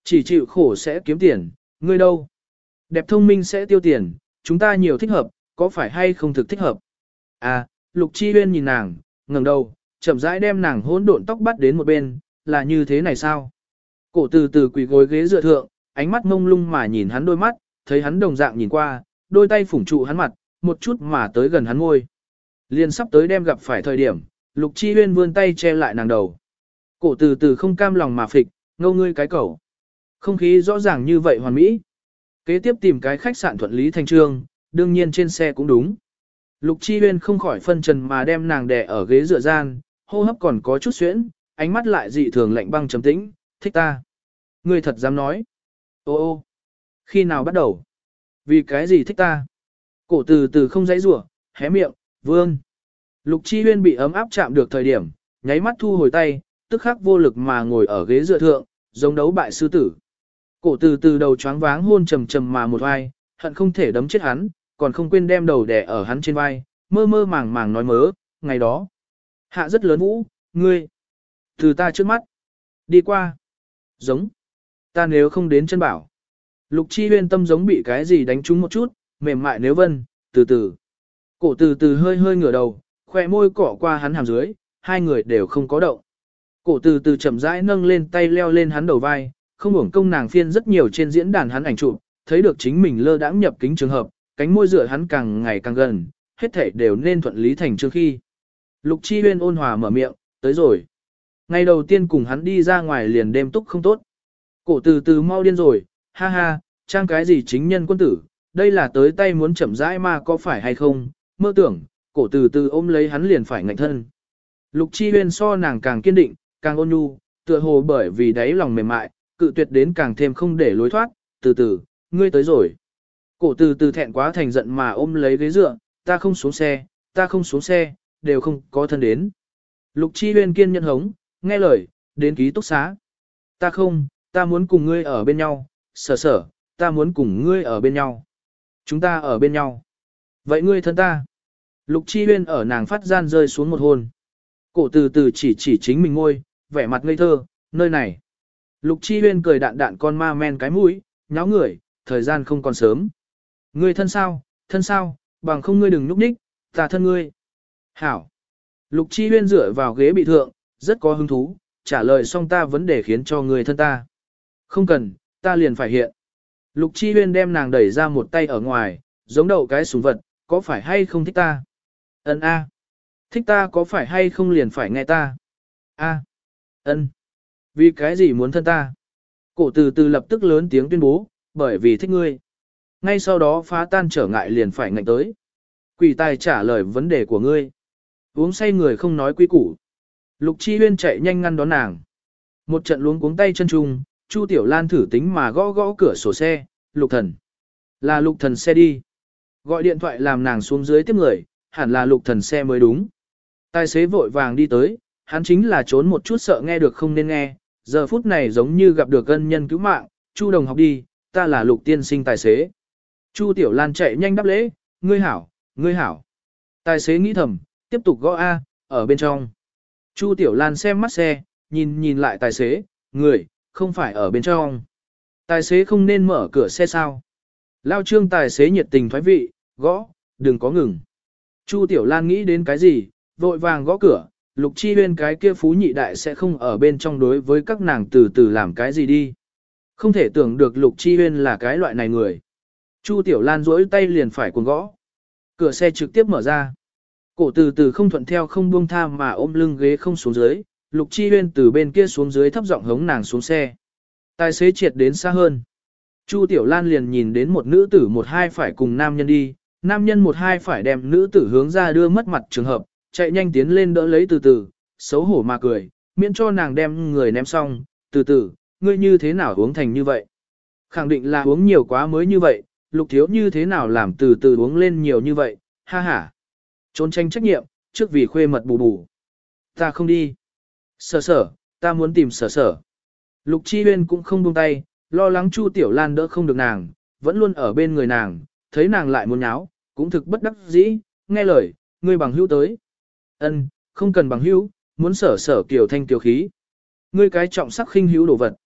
Chỉ chịu khổ sẽ kiếm tiền, ngươi đâu? Đẹp thông minh sẽ tiêu tiền, chúng ta nhiều thích hợp, có phải hay không thực thích hợp? À, Lục Chi Huyên nhìn nàng, ngẩng đầu, chậm rãi đem nàng hỗn độn tóc bắt đến một bên, là như thế này sao? Cổ từ từ quỳ gối ghế dựa thượng, ánh mắt mông lung mà nhìn hắn đôi mắt, thấy hắn đồng dạng nhìn qua, đôi tay phủng trụ hắn mặt, một chút mà tới gần hắn môi. Liền sắp tới đem gặp phải thời điểm, Lục Chi Huyên vươn tay che lại nàng đầu. Cổ từ từ không cam lòng mà phịch, ngâu ngươi cái cẩu. Không khí rõ ràng như vậy hoàn mỹ. Kế tiếp tìm cái khách sạn thuận lý thành trương, đương nhiên trên xe cũng đúng. Lục Chi Huyên không khỏi phân trần mà đem nàng đè ở ghế dựa gian, hô hấp còn có chút xuyễn, ánh mắt lại dị thường lạnh băng trầm tĩnh, thích ta. Ngươi thật dám nói. Ô ô, khi nào bắt đầu? Vì cái gì thích ta? Cổ từ từ không dãy rủa, hé miệng, vương. Lục Chi Huyên bị ấm áp chạm được thời điểm, nháy mắt thu hồi tay, tức khắc vô lực mà ngồi ở ghế dựa thượng, giống đấu bại sư tử. Cổ từ từ đầu choáng váng hôn trầm trầm mà một vai, hận không thể đấm chết hắn, còn không quên đem đầu đè ở hắn trên vai, mơ mơ màng màng nói mớ, ngày đó. Hạ rất lớn vũ, ngươi. Từ ta trước mắt. Đi qua. Giống. Ta nếu không đến chân bảo. Lục Chi Huyên tâm giống bị cái gì đánh trúng một chút, mềm mại nếu vân, từ từ. Cổ từ từ hơi hơi ngửa đầu, khoe môi cỏ qua hắn hàm dưới, hai người đều không có động. Cổ từ từ chậm rãi nâng lên tay leo lên hắn đầu vai, không uổng công nàng phiên rất nhiều trên diễn đàn hắn ảnh chụp, thấy được chính mình lơ đãng nhập kính trường hợp, cánh môi dựa hắn càng ngày càng gần, hết thảy đều nên thuận lý thành chương khi. Lục Chi Huyên ôn hòa mở miệng, tới rồi. Ngày đầu tiên cùng hắn đi ra ngoài liền đêm túc không tốt. Cổ từ từ mau điên rồi, ha ha, trang cái gì chính nhân quân tử, đây là tới tay muốn chậm rãi mà có phải hay không, mơ tưởng, cổ từ từ ôm lấy hắn liền phải ngạnh thân. Lục Chi Huyên so nàng càng kiên định, càng ôn nhu, tựa hồ bởi vì đáy lòng mềm mại, cự tuyệt đến càng thêm không để lối thoát, từ từ, ngươi tới rồi. Cổ từ từ thẹn quá thành giận mà ôm lấy ghế dựa, ta không xuống xe, ta không xuống xe, đều không có thân đến. Lục Chi Huyên kiên nhẫn hống, nghe lời, đến ký túc xá. Ta không, ta muốn cùng ngươi ở bên nhau, sở sở, ta muốn cùng ngươi ở bên nhau. Chúng ta ở bên nhau. Vậy ngươi thân ta. Lục Chi Huyên ở nàng phát gian rơi xuống một hôn. Cổ từ từ chỉ chính mình ngôi, vẻ mặt ngây thơ, nơi này. Lục Chi Huyên cười đạn đạn con ma men cái mũi, nháo người, thời gian không còn sớm. Ngươi thân sao, bằng không ngươi đừng núp ních, ta thân ngươi. Hảo. Lục Chi Huyên dựa vào ghế bị thượng, rất có hứng thú, trả lời xong ta vấn đề khiến cho ngươi thân ta. Không cần, ta liền phải hiện. Lục Chi Huyên đem nàng đẩy ra một tay ở ngoài, giống đậu cái súng vật, có phải hay không thích ta? Ân a. Thích ta có phải hay không liền phải nghe ta? A. Ân. Vì cái gì muốn thân ta? Cổ từ từ lập tức lớn tiếng tuyên bố, bởi vì thích ngươi. Ngay sau đó phá tan trở ngại liền phải ngạnh tới. Quỷ tài trả lời vấn đề của ngươi. Uống say người không nói quy củ. Lục Chi Huyên chạy nhanh ngăn đón nàng. Một trận luống cuống tay chân trung, Chu Tiểu Lan thử tính mà gõ gõ cửa sổ xe, Lục Thần. Là Lục Thần xe đi. Gọi điện thoại làm nàng xuống dưới tiếp người, hẳn là Lục Thần xe mới đúng. Tài xế vội vàng đi tới, hắn chính là trốn một chút sợ nghe được không nên nghe, giờ phút này giống như gặp được ân nhân cứu mạng, Chu đồng học đi, ta là Lục tiên sinh tài xế. Chu Tiểu Lan chạy nhanh đáp lễ, ngươi hảo, ngươi hảo. Tài xế nghĩ thầm, tiếp tục gõ A, ở bên trong. Chu Tiểu Lan xem mắt xe, nhìn lại tài xế, người, không phải ở bên trong. Tài xế không nên mở cửa xe sao. Lao Trương tài xế nhiệt tình thoái vị, gõ, đừng có ngừng. Chu Tiểu Lan nghĩ đến cái gì, vội vàng gõ cửa, Lục Chi Huyên cái kia phú nhị đại sẽ không ở bên trong đối với các nàng từ từ làm cái gì đi. Không thể tưởng được Lục Chi Huyên là cái loại này người. Chu Tiểu Lan duỗi tay liền phải cuồng gõ. Cửa xe trực tiếp mở ra. Cổ từ từ không thuận theo không buông tha mà ôm lưng ghế không xuống dưới, Lục Chi Huyên từ bên kia xuống dưới thấp giọng hống nàng xuống xe. Tài xế triệt đến xa hơn. Chu Tiểu Lan liền nhìn đến một nữ tử một hai phải cùng nam nhân đi, nam nhân một hai phải đem nữ tử hướng ra đưa mất mặt trường hợp, chạy nhanh tiến lên đỡ lấy từ từ, xấu hổ mà cười, miễn cho nàng đem người ném xong, từ từ, ngươi như thế nào uống thành như vậy? Khẳng định là uống nhiều quá mới như vậy, Lục thiếu như thế nào làm từ từ uống lên nhiều như vậy, ha ha. Trốn tranh trách nhiệm, trước vì khuê mật bù bù. Ta không đi. Sở sở, ta muốn tìm sở sở. Lục Chi Huyên cũng không buông tay, lo lắng Chu Tiểu Lan đỡ không được nàng, vẫn luôn ở bên người nàng, thấy nàng lại muốn nháo, cũng thực bất đắc dĩ, nghe lời, ngươi bằng hữu tới. Ân, không cần bằng hữu, muốn sở sở kiều thanh kiều khí. Ngươi cái trọng sắc khinh hữu đồ vật.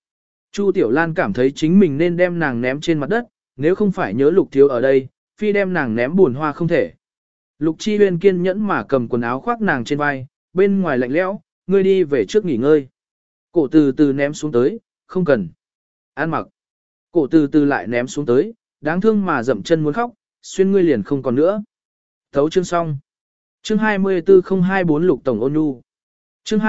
Chu Tiểu Lan cảm thấy chính mình nên đem nàng ném trên mặt đất, nếu không phải nhớ Lục Thiếu ở đây, phi đem nàng ném buồn hoa không thể. Lục Chi Huyên kiên nhẫn mà cầm quần áo khoác nàng trên vai, bên ngoài lạnh lẽo, ngươi đi về trước nghỉ ngơi. Cổ từ từ ném xuống tới, không cần. An mặc. Cổ từ từ lại ném xuống tới, đáng thương mà dậm chân muốn khóc, xuyên ngươi liền không còn nữa. Thấu chương xong. Chương 24024 Lục Tổng Ôn Nhu. Chương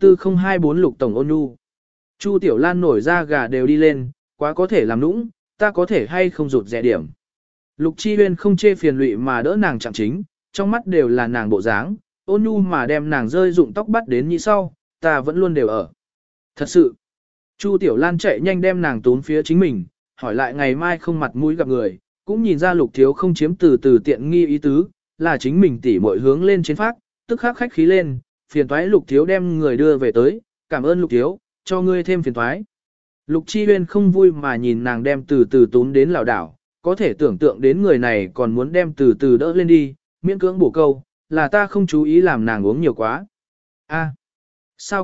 24024 Lục Tổng Ôn Nhu. Chu Tiểu Lan nổi ra gà đều đi lên, quá có thể làm nũng, ta có thể hay không rụt rẻ điểm. Lục Chi Huyên không chê phiền lụy mà đỡ nàng chạm chính, trong mắt đều là nàng bộ dáng, ôn nhu mà đem nàng rơi dụng tóc bắt đến như sau, ta vẫn luôn đều ở. Thật sự, Chu Tiểu Lan chạy nhanh đem nàng tốn phía chính mình, hỏi lại ngày mai không mặt mũi gặp người, cũng nhìn ra Lục Thiếu không chiếm từ từ tiện nghi ý tứ, là chính mình tỉ muội hướng lên trên phát, tức khắc khách khí lên, phiền toái Lục Thiếu đem người đưa về tới, cảm ơn Lục Thiếu, cho ngươi thêm phiền toái. Lục Chi Huyên không vui mà nhìn nàng đem từ từ tốn đến lảo đảo, có thể tưởng tượng đến người này còn muốn đem từ từ đỡ lên đi, miễn cưỡng bổ câu, là ta không chú ý làm nàng uống nhiều quá. A, sao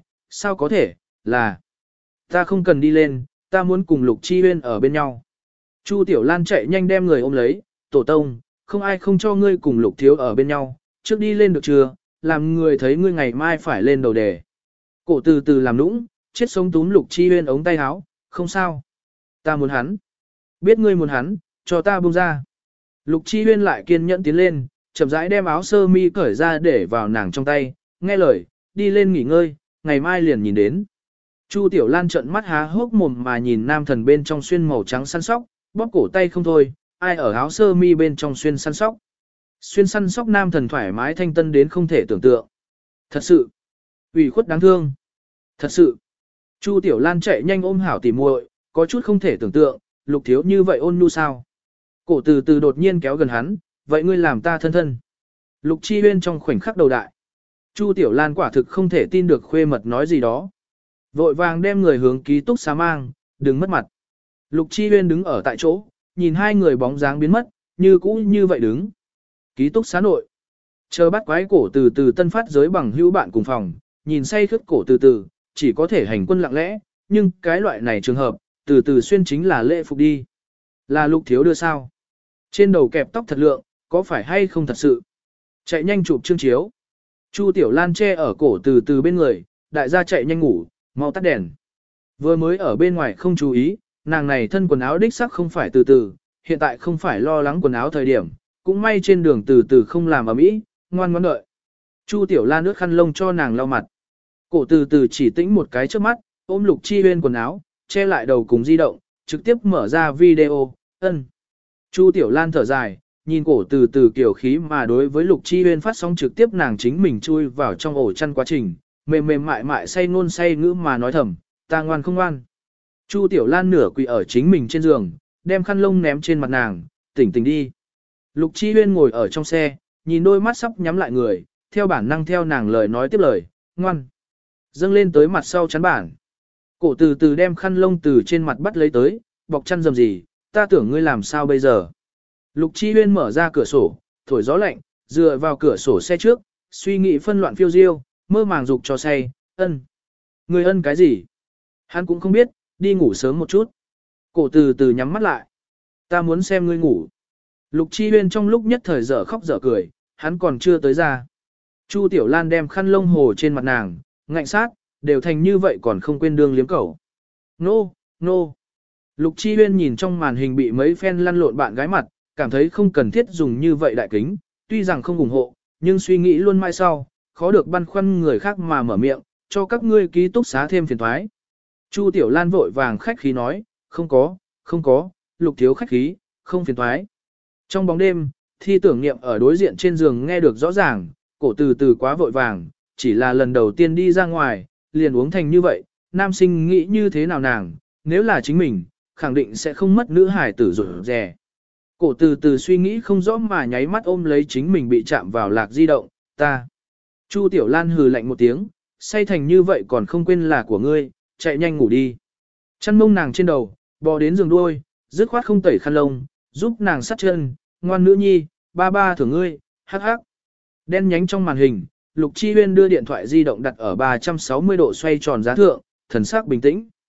có thể, là, ta không cần đi lên, ta muốn cùng Lục Chi Huyên ở bên nhau. Chu Tiểu Lan chạy nhanh đem người ôm lấy, tổ tông, không ai không cho ngươi cùng Lục Thiếu ở bên nhau, trước đi lên được chưa, làm người thấy ngươi ngày mai phải lên đầu đề. Cổ từ từ làm nũng, chết sống túm Lục Chi Huyên ống tay áo, không sao. Ta muốn hắn. Biết ngươi muốn hắn, cho ta buông ra. Lục Chi Huyên lại kiên nhẫn tiến lên, chậm rãi đem áo sơ mi cởi ra để vào nàng trong tay, nghe lời, đi lên nghỉ ngơi, ngày mai liền nhìn đến. Chu Tiểu Lan trợn mắt há hốc mồm mà nhìn nam thần bên trong xuyên màu trắng săn sóc, bóp cổ tay không thôi, ai ở áo sơ mi bên trong xuyên săn sóc. Xuyên săn sóc nam thần thoải mái thanh tân đến không thể tưởng tượng. Thật sự, ủy khuất đáng thương. Thật sự, Chu Tiểu Lan chạy nhanh ôm hảo tỉ muội, có chút không thể tưởng tượng, Lục Thiếu như vậy ôn nhu sao. Cổ từ từ đột nhiên kéo gần hắn, vậy ngươi làm ta thân thân. Lục Chi Huyên trong khoảnh khắc đầu đại. Chu Tiểu Lan quả thực không thể tin được khuê mật nói gì đó. Vội vàng đem người hướng ký túc xá mang, đừng mất mặt. Lục Chi Huyên đứng ở tại chỗ, nhìn hai người bóng dáng biến mất, như cũ như vậy đứng. Ký túc xá nội. Chờ bắt quái cổ từ từ tân phát giới bằng hữu bạn cùng phòng, nhìn say khướt cổ từ từ, chỉ có thể hành quân lặng lẽ, nhưng cái loại này trường hợp, từ từ xuyên chính là lễ phục đi. Là Lục Thiếu đưa sao? Trên đầu kẹp tóc thật lượng, có phải hay không thật sự? Chạy nhanh chụp chương chiếu. Chu Tiểu Lan che ở cổ từ từ bên người, đại gia chạy nhanh ngủ, mau tắt đèn. Vừa mới ở bên ngoài không chú ý, nàng này thân quần áo đích sắc không phải từ từ, hiện tại không phải lo lắng quần áo thời điểm, cũng may trên đường từ từ không làm ầm ĩ, ngoan ngoãn đợi. Chu Tiểu Lan nước khăn lông cho nàng lau mặt. Cổ từ từ chỉ tĩnh một cái trước mắt, ôm Lục Chi Huyên quần áo, che lại đầu cùng di động, trực tiếp mở ra video, ân. Chu Tiểu Lan thở dài, nhìn cổ từ từ kiểu khí mà đối với Lục Chi Huyên phát sóng trực tiếp nàng chính mình chui vào trong ổ chăn quá trình, mềm mềm mại mại say ngôn say ngữ mà nói thầm, ta ngoan không ngoan. Chu Tiểu Lan nửa quỳ ở chính mình trên giường, đem khăn lông ném trên mặt nàng, tỉnh tỉnh đi. Lục Chi Huyên ngồi ở trong xe, nhìn đôi mắt sắp nhắm lại người, theo bản năng theo nàng lời nói tiếp lời, ngoan. Dâng lên tới mặt sau chắn bản. Cổ từ từ đem khăn lông từ trên mặt bắt lấy tới, bọc chăn dầm gì, ta tưởng ngươi làm sao bây giờ. Lục Chi Huyên mở ra cửa sổ, thổi gió lạnh, dựa vào cửa sổ xe trước, suy nghĩ phân loạn phiêu diêu, mơ màng dục cho say, ân. Ngươi ân cái gì? Hắn cũng không biết, đi ngủ sớm một chút. Cổ từ từ nhắm mắt lại. Ta muốn xem ngươi ngủ. Lục Chi Huyên trong lúc nhất thời dở khóc dở cười, hắn còn chưa tới ra. Chu Tiểu Lan đem khăn lông hồ trên mặt nàng, ngạnh sát, đều thành như vậy còn không quên đương liếm cẩu. Nô, nô. Lục Chi Huyên nhìn trong màn hình bị mấy phen lăn lộn bạn gái mặt, cảm thấy không cần thiết dùng như vậy đại kính, tuy rằng không ủng hộ, nhưng suy nghĩ luôn mãi sau, khó được băn khoăn người khác mà mở miệng, cho các ngươi ký túc xá thêm phiền thoái. Chu Tiểu Lan vội vàng khách khí nói, không có, Lục Thiếu khách khí, không phiền thoái. Trong bóng đêm, Thi Tưởng Niệm ở đối diện trên giường nghe được rõ ràng, cổ từ từ quá vội vàng, chỉ là lần đầu tiên đi ra ngoài, liền uống thành như vậy, nam sinh nghĩ như thế nào nàng, nếu là chính mình, khẳng định sẽ không mất nữ hải tử rủi rè. Cổ từ từ suy nghĩ không rõ mà nháy mắt ôm lấy chính mình bị chạm vào lạc di động, ta. Chu Tiểu Lan hừ lạnh một tiếng, say thành như vậy còn không quên là của ngươi, chạy nhanh ngủ đi. Chăn mông nàng trên đầu, bò đến giường đuôi, dứt khoát không tẩy khăn lông, giúp nàng sát chân, ngoan nữ nhi, ba ba thưởng ngươi, hắc hắc. Đen nhánh trong màn hình, Lục Chi Huyên đưa điện thoại di động đặt ở 360 độ xoay tròn giá thượng, thần sắc bình tĩnh.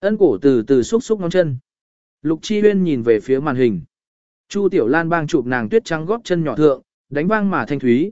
Ân cổ từ từ xúc xúc ngón chân. Lục Chi Huyên nhìn về phía màn hình. Chu Tiểu Lan bang chụp nàng tuyết trắng góp chân nhỏ thượng, đánh vang mà thanh thúy,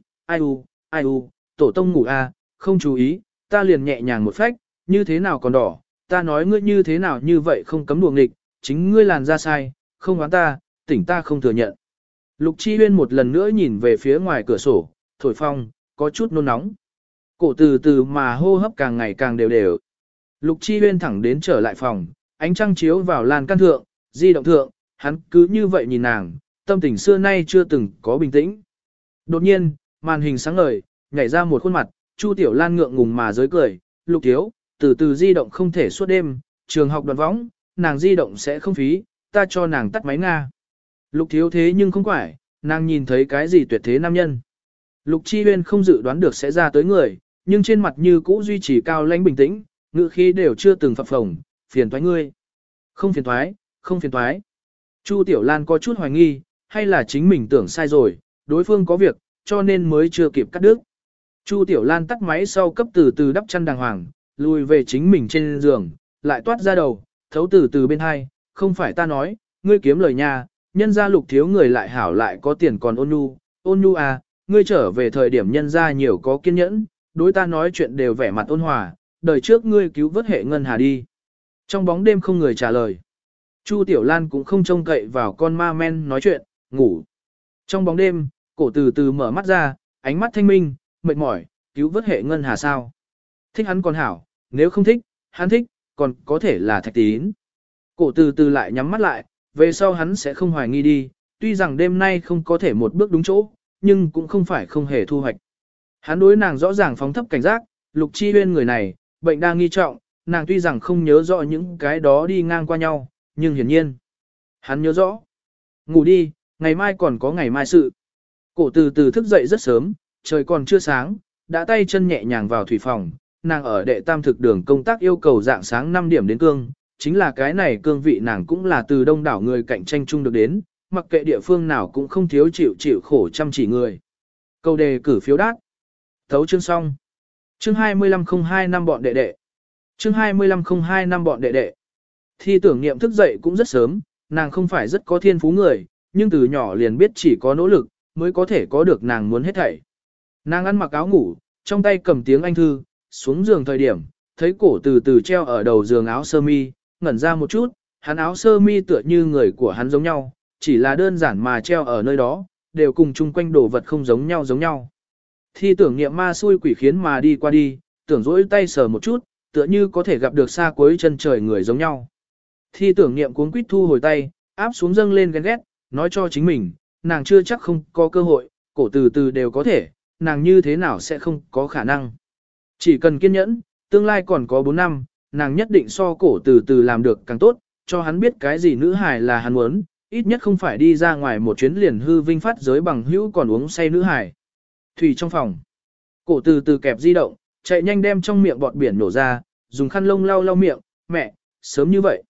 ai u, tổ tông ngủ a, không chú ý, ta liền nhẹ nhàng một phách, như thế nào còn đỏ, ta nói ngươi như thế nào như vậy không cấm đùa nghịch, chính ngươi làn ra sai, không oán ta, tỉnh ta không thừa nhận. Lục Chi Huyên một lần nữa nhìn về phía ngoài cửa sổ, thổi phong, có chút nôn nóng. Cổ từ từ mà hô hấp càng ngày càng đều đều. Lục Chi Huyên thẳng đến trở lại phòng, ánh trăng chiếu vào lan can thượng, di động thượng, hắn cứ như vậy nhìn nàng, tâm tình xưa nay chưa từng có bình tĩnh. Đột nhiên, màn hình sáng ngời, nhảy ra một khuôn mặt, Chu Tiểu Lan ngượng ngùng mà giới cười, Lục thiếu, từ từ di động không thể suốt đêm, trường học đoàn võng, nàng di động sẽ không phí, ta cho nàng tắt máy Nga. Lục thiếu thế nhưng không phải, nàng nhìn thấy cái gì tuyệt thế nam nhân. Lục Chi Huyên không dự đoán được sẽ ra tới người, nhưng trên mặt như cũ duy trì cao lãnh bình tĩnh, ngữ khí đều chưa từng phập phồng, phiền toái ngươi. Không phiền toái, không phiền toái. Chu Tiểu Lan có chút hoài nghi, hay là chính mình tưởng sai rồi, đối phương có việc, cho nên mới chưa kịp cắt đứt. Chu Tiểu Lan tắt máy sau cấp từ từ đắp chăn đàng hoàng, lùi về chính mình trên giường, lại toát ra đầu, thấu từ từ bên hai, không phải ta nói, ngươi kiếm lời nha, nhân gia Lục thiếu người lại hảo lại có tiền còn ôn nhu à, ngươi trở về thời điểm nhân gia nhiều có kiên nhẫn, đối ta nói chuyện đều vẻ mặt ôn hòa, đời trước ngươi cứu vớt hệ ngân hà đi. Trong bóng đêm không người trả lời. Chu Tiểu Lan cũng không trông cậy vào con ma men nói chuyện, ngủ. Trong bóng đêm, cổ từ từ mở mắt ra, ánh mắt thanh minh, mệt mỏi, cứu vớt hệ ngân hà sao. Thích hắn còn hảo, nếu không thích, hắn thích, còn có thể là Thạch Tín. Cổ từ từ lại nhắm mắt lại, về sau hắn sẽ không hoài nghi đi, tuy rằng đêm nay không có thể một bước đúng chỗ, nhưng cũng không phải không hề thu hoạch. Hắn đối nàng rõ ràng phóng thấp cảnh giác, Lục Chi Huyên người này, bệnh đang nghi trọng, nàng tuy rằng không nhớ rõ những cái đó đi ngang qua nhau, nhưng hiển nhiên, hắn nhớ rõ. Ngủ đi, ngày mai còn có ngày mai sự. Cổ từ từ thức dậy rất sớm, trời còn chưa sáng, đã tay chân nhẹ nhàng vào thủy phòng, nàng ở đệ tam thực đường công tác yêu cầu dạng sáng 5 điểm đến cương, chính là cái này cương vị nàng cũng là từ đông đảo người cạnh tranh chung được đến, mặc kệ địa phương nào cũng không thiếu chịu khổ chăm chỉ người. Câu đề cử phiếu đát. Thấu chương xong. Chương 2502 năm bọn đệ đệ. Chương 2502 năm bọn đệ đệ. Thi tưởng niệm thức dậy cũng rất sớm, nàng không phải rất có thiên phú người, nhưng từ nhỏ liền biết chỉ có nỗ lực, mới có thể có được nàng muốn hết thảy. Nàng ăn mặc áo ngủ, trong tay cầm tiếng Anh thư, xuống giường thời điểm, thấy cổ từ từ treo ở đầu giường áo sơ mi, ngẩn ra một chút, hắn áo sơ mi tựa như người của hắn giống nhau, chỉ là đơn giản mà treo ở nơi đó, đều cùng chung quanh đồ vật không giống nhau. Thi tưởng niệm ma xui quỷ khiến mà đi qua đi, tưởng dỗi tay sờ một chút, tựa như có thể gặp được xa cuối chân trời người giống nhau. Thi tưởng niệm cuống quýt thu hồi tay, áp xuống dâng lên ghen ghét, nói cho chính mình, nàng chưa chắc không có cơ hội, cổ từ từ đều có thể, nàng như thế nào sẽ không có khả năng. Chỉ cần kiên nhẫn, tương lai còn có 4 năm, nàng nhất định so cổ từ từ làm được càng tốt, cho hắn biết cái gì nữ hài là hắn muốn, ít nhất không phải đi ra ngoài một chuyến liền hư vinh phát giới bằng hữu còn uống say nữ hài. Thủy trong phòng, cổ từ từ kẹp di động, chạy nhanh đem trong miệng bọt biển nổ ra, dùng khăn lông lau miệng, mẹ, sớm như vậy.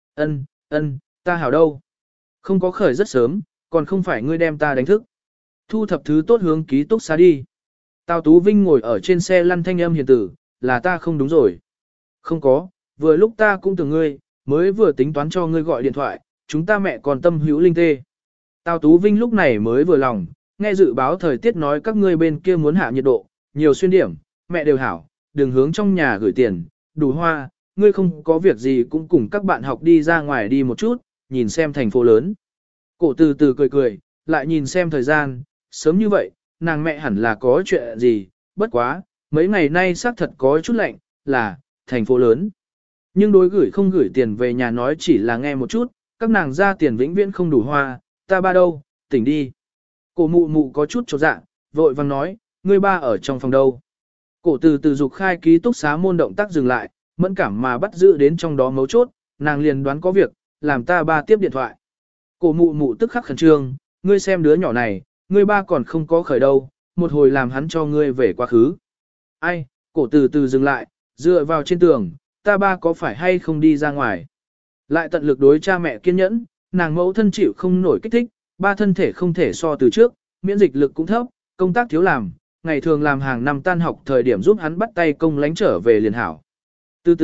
Ân, ta hảo đâu. Không có khởi rất sớm, còn không phải ngươi đem ta đánh thức. Thu thập thứ tốt hướng ký túc xá đi. Tào Tú Vinh ngồi ở trên xe lăn thanh âm hiền tử, là ta không đúng rồi. Không có, vừa lúc ta cũng tưởng ngươi, mới vừa tính toán cho ngươi gọi điện thoại, chúng ta mẹ còn tâm hữu linh tê. Tào Tú Vinh lúc này mới vừa lòng, nghe dự báo thời tiết nói các ngươi bên kia muốn hạ nhiệt độ, nhiều xuyên điểm, mẹ đều hảo, đừng hướng trong nhà gửi tiền, đủ hoa, ngươi không có việc gì cũng cùng các bạn học đi ra ngoài đi một chút, nhìn xem thành phố lớn. Cổ từ từ cười, lại nhìn xem thời gian, sớm như vậy, nàng mẹ hẳn là có chuyện gì, bất quá, mấy ngày nay xác thật có chút lạnh, là, thành phố lớn. Nhưng đối gửi không gửi tiền về nhà nói chỉ là nghe một chút, các nàng ra tiền vĩnh viễn không đủ hoa, ta ba đâu, tỉnh đi. Cổ mụ mụ có chút chột dạ, vội vang nói, ngươi ba ở trong phòng đâu. Cổ từ từ dục khai ký túc xá môn động tác dừng lại, mẫn cảm mà bắt giữ đến trong đó mấu chốt, nàng liền đoán có việc, làm ta ba tiếp điện thoại. Cổ mụ mụ tức khắc khẩn trương, ngươi xem đứa nhỏ này, ngươi ba còn không có khởi đâu, một hồi làm hắn cho ngươi về quá khứ. Ai, cổ từ từ dừng lại, dựa vào trên tường, ta ba có phải hay không đi ra ngoài. Lại tận lực đối cha mẹ kiên nhẫn, nàng mẫu thân chịu không nổi kích thích, ba thân thể không thể so từ trước, miễn dịch lực cũng thấp, công tác thiếu làm, ngày thường làm hàng năm tan học thời điểm giúp hắn bắt tay công lánh trở về liền hảo. Từ từ,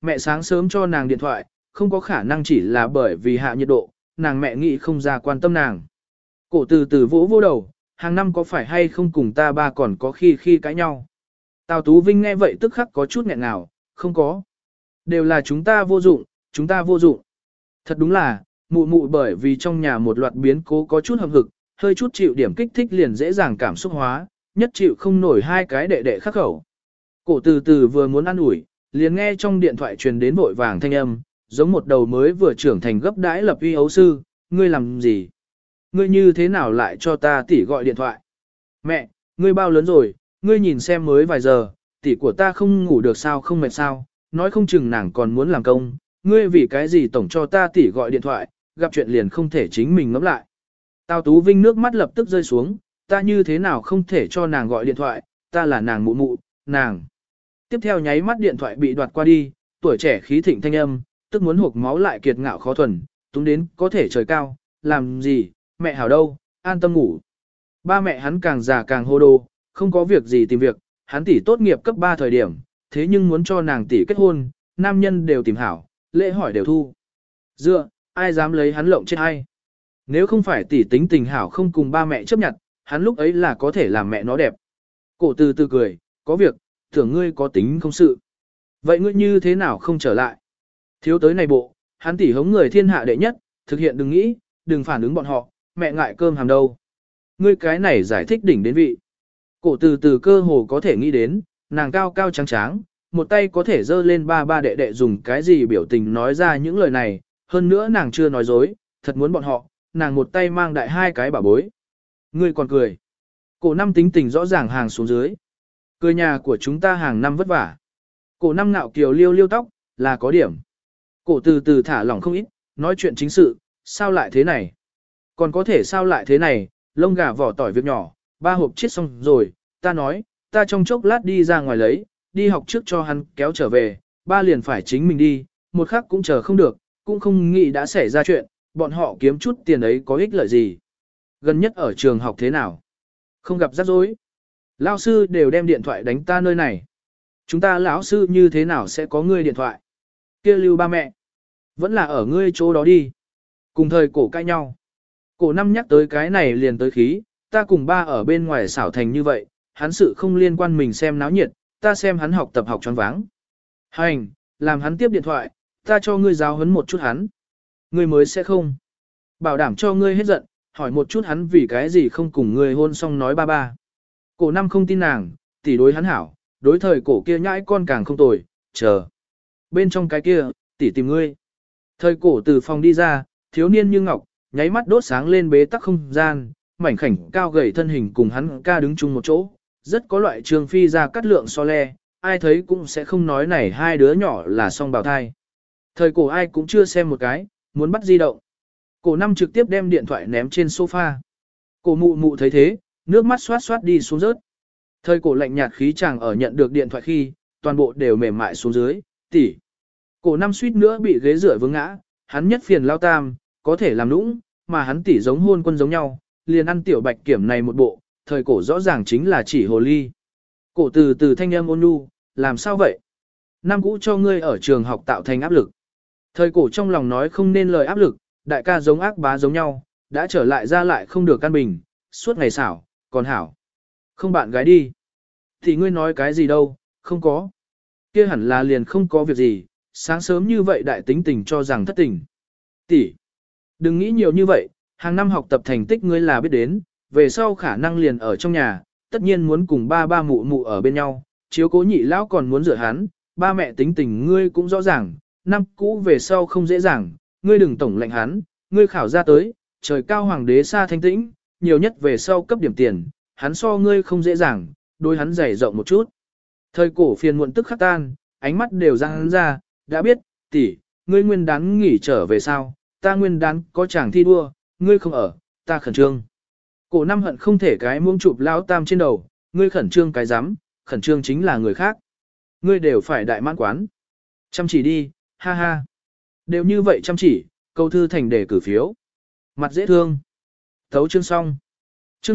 mẹ sáng sớm cho nàng điện thoại, không có khả năng chỉ là bởi vì hạ nhiệt độ, nàng mẹ nghĩ không ra quan tâm nàng. Cổ từ từ vỗ vô đầu, hàng năm có phải hay không cùng ta ba còn có khi cãi nhau. Tào Tú Vinh nghe vậy tức khắc có chút nghẹn ngào, không có. Đều là chúng ta vô dụng, chúng ta vô dụng. Thật đúng là, mụ mụ bởi vì trong nhà một loạt biến cố có chút hầm hực, hơi chút chịu điểm kích thích liền dễ dàng cảm xúc hóa, nhất chịu không nổi hai cái đệ đệ khắc khẩu. Cổ từ từ vừa muốn ăn ủi, liền nghe trong điện thoại truyền đến vội vàng thanh âm, giống một đầu mới vừa trưởng thành gấp đãi lập uy ấu sư, ngươi làm gì? Ngươi như thế nào lại cho ta tỷ gọi điện thoại? Mẹ, ngươi bao lớn rồi, ngươi nhìn xem mới vài giờ, tỷ của ta không ngủ được sao không mệt sao, nói không chừng nàng còn muốn làm công, ngươi vì cái gì tổng cho ta tỷ gọi điện thoại, gặp chuyện liền không thể chính mình ngẫm lại. Tào Tú Vinh nước mắt lập tức rơi xuống, ta như thế nào không thể cho nàng gọi điện thoại, ta là nàng mụ mụ, nàng. Tiếp theo nháy mắt điện thoại bị đoạt qua đi, tuổi trẻ khí thịnh thanh âm, tức muốn hộp máu lại kiệt ngạo khó thuần, túng đến có thể trời cao, làm gì, mẹ hảo đâu, an tâm ngủ. Ba mẹ hắn càng già càng hô đồ, không có việc gì tìm việc, hắn tỷ tốt nghiệp cấp 3 thời điểm, thế nhưng muốn cho nàng tỷ kết hôn, nam nhân đều tìm hảo, lễ hỏi đều thu. Dựa, ai dám lấy hắn lộng chết ai. Nếu không phải tỷ tính tình hảo không cùng ba mẹ chấp nhận, hắn lúc ấy là có thể làm mẹ nó đẹp. Cổ từ từ cười, có việc, tưởng ngươi có tính không sự. Vậy ngươi như thế nào không trở lại? Thiếu tới này bộ, hắn tỷ hống người thiên hạ đệ nhất, thực hiện đừng nghĩ, đừng phản ứng bọn họ, mẹ ngại cơm hàm đâu. Ngươi cái này giải thích đỉnh đến vị. Cổ từ từ cơ hồ có thể nghĩ đến, nàng cao cao trắng tráng, một tay có thể dơ lên ba đệ đệ dùng cái gì biểu tình nói ra những lời này, hơn nữa nàng chưa nói dối, thật muốn bọn họ, nàng một tay mang đại hai cái bảo bối. Ngươi còn cười. Cổ năm tính tình rõ ràng hàng xuống dưới. Cười nhà của chúng ta hàng năm vất vả. Cổ năm nạo kiều liêu liêu tóc, là có điểm. Cổ từ từ thả lỏng không ít, nói chuyện chính sự, sao lại thế này? Còn có thể sao lại thế này, lông gà vỏ tỏi việc nhỏ, 3 hộp chiết xong rồi, ta nói, ta trong chốc lát đi ra ngoài lấy, đi học trước cho hắn kéo trở về, ba liền phải chính mình đi, một khắc cũng chờ không được, cũng không nghĩ đã xảy ra chuyện, bọn họ kiếm chút tiền ấy có ích lợi gì. Gần nhất ở trường học thế nào? Không gặp rắc rối. Lão sư đều đem điện thoại đánh ta nơi này. Chúng ta lão sư như thế nào sẽ có ngươi điện thoại? Kia lưu ba mẹ. Vẫn là ở ngươi chỗ đó đi. Cùng thời cổ cãi nhau. Cổ năm nhắc tới cái này liền tới khí, ta cùng ba ở bên ngoài xảo thành như vậy, hắn sự không liên quan mình xem náo nhiệt, ta xem hắn học tập học choáng váng. Hành, làm hắn tiếp điện thoại, ta cho ngươi giáo huấn một chút hắn. Ngươi mới sẽ không. Bảo đảm cho ngươi hết giận, hỏi một chút hắn vì cái gì không cùng ngươi hôn xong nói ba ba. Cổ năm không tin nàng, tỷ đối hắn hảo, đối thời cổ kia nhãi con càng không tồi, chờ. Bên trong cái kia, tỷ tìm ngươi. Thời cổ từ phòng đi ra, thiếu niên như ngọc, nháy mắt đốt sáng lên bế tắc không gian, mảnh khảnh cao gầy thân hình cùng hắn ca đứng chung một chỗ, rất có loại trường phi ra cắt lượng so le, ai thấy cũng sẽ không nói này hai đứa nhỏ là song bào thai. Thời cổ ai cũng chưa xem một cái, muốn bắt di động. Cổ năm trực tiếp đem điện thoại ném trên sofa. Cổ mụ mụ thấy thế, nước mắt xoát xoát đi xuống rớt. Thời cổ lạnh nhạt khí chàng ở nhận được điện thoại khi, toàn bộ đều mềm mại xuống dưới, tỷ. Cổ năm suýt nữa bị ghế rửa vướng ngã, hắn nhất phiền lao tam, có thể làm nũng, mà hắn tỷ giống hôn quân giống nhau, liền ăn tiểu bạch kiểm này một bộ, thời cổ rõ ràng chính là chỉ hồ ly. Cổ từ từ thanh âm ôn nhu, làm sao vậy? Năm cũ cho ngươi ở trường học tạo thành áp lực. Thời cổ trong lòng nói không nên lời áp lực, đại ca giống ác bá giống nhau, đã trở lại ra lại không được căn bình, suốt ngày xảo, còn hảo. Không bạn gái đi. Thì ngươi nói cái gì đâu, không có. Kia hẳn là liền không có việc gì, sáng sớm như vậy đại tính tình cho rằng thất tình. Tỷ, đừng nghĩ nhiều như vậy, hàng năm học tập thành tích ngươi là biết đến, về sau khả năng liền ở trong nhà, tất nhiên muốn cùng ba ba mụ mụ ở bên nhau, chiếu cố nhị lão còn muốn rửa hắn, ba mẹ tính tình ngươi cũng rõ ràng, năm cũ về sau không dễ dàng, ngươi đừng tổng lệnh hắn, ngươi khảo ra tới, trời cao hoàng đế xa thanh tĩnh, nhiều nhất về sau cấp điểm tiền, hắn so ngươi không dễ dàng, đôi hắn dày rộng một chút. Thời cổ phiền muộn tức khắc tan, ánh mắt đều ra hắn ra, đã biết, tỷ, ngươi nguyên đán nghỉ trở về sao, ta nguyên đán có chàng thi đua, ngươi không ở, ta khẩn trương. Cổ năm hận không thể cái muông chụp lao tam trên đầu, ngươi khẩn trương cái rắm khẩn trương chính là người khác. Ngươi đều phải đại mãn quán. Chăm chỉ đi, ha ha. Đều như vậy chăm chỉ, câu thư thành để cử phiếu. Mặt dễ thương. Thấu chương xong. Chương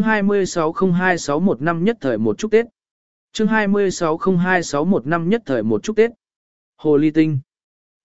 260261 năm nhất thời một chúc Tết. Chương 260261 năm nhất thời một chúc Tết. Hồ ly tinh.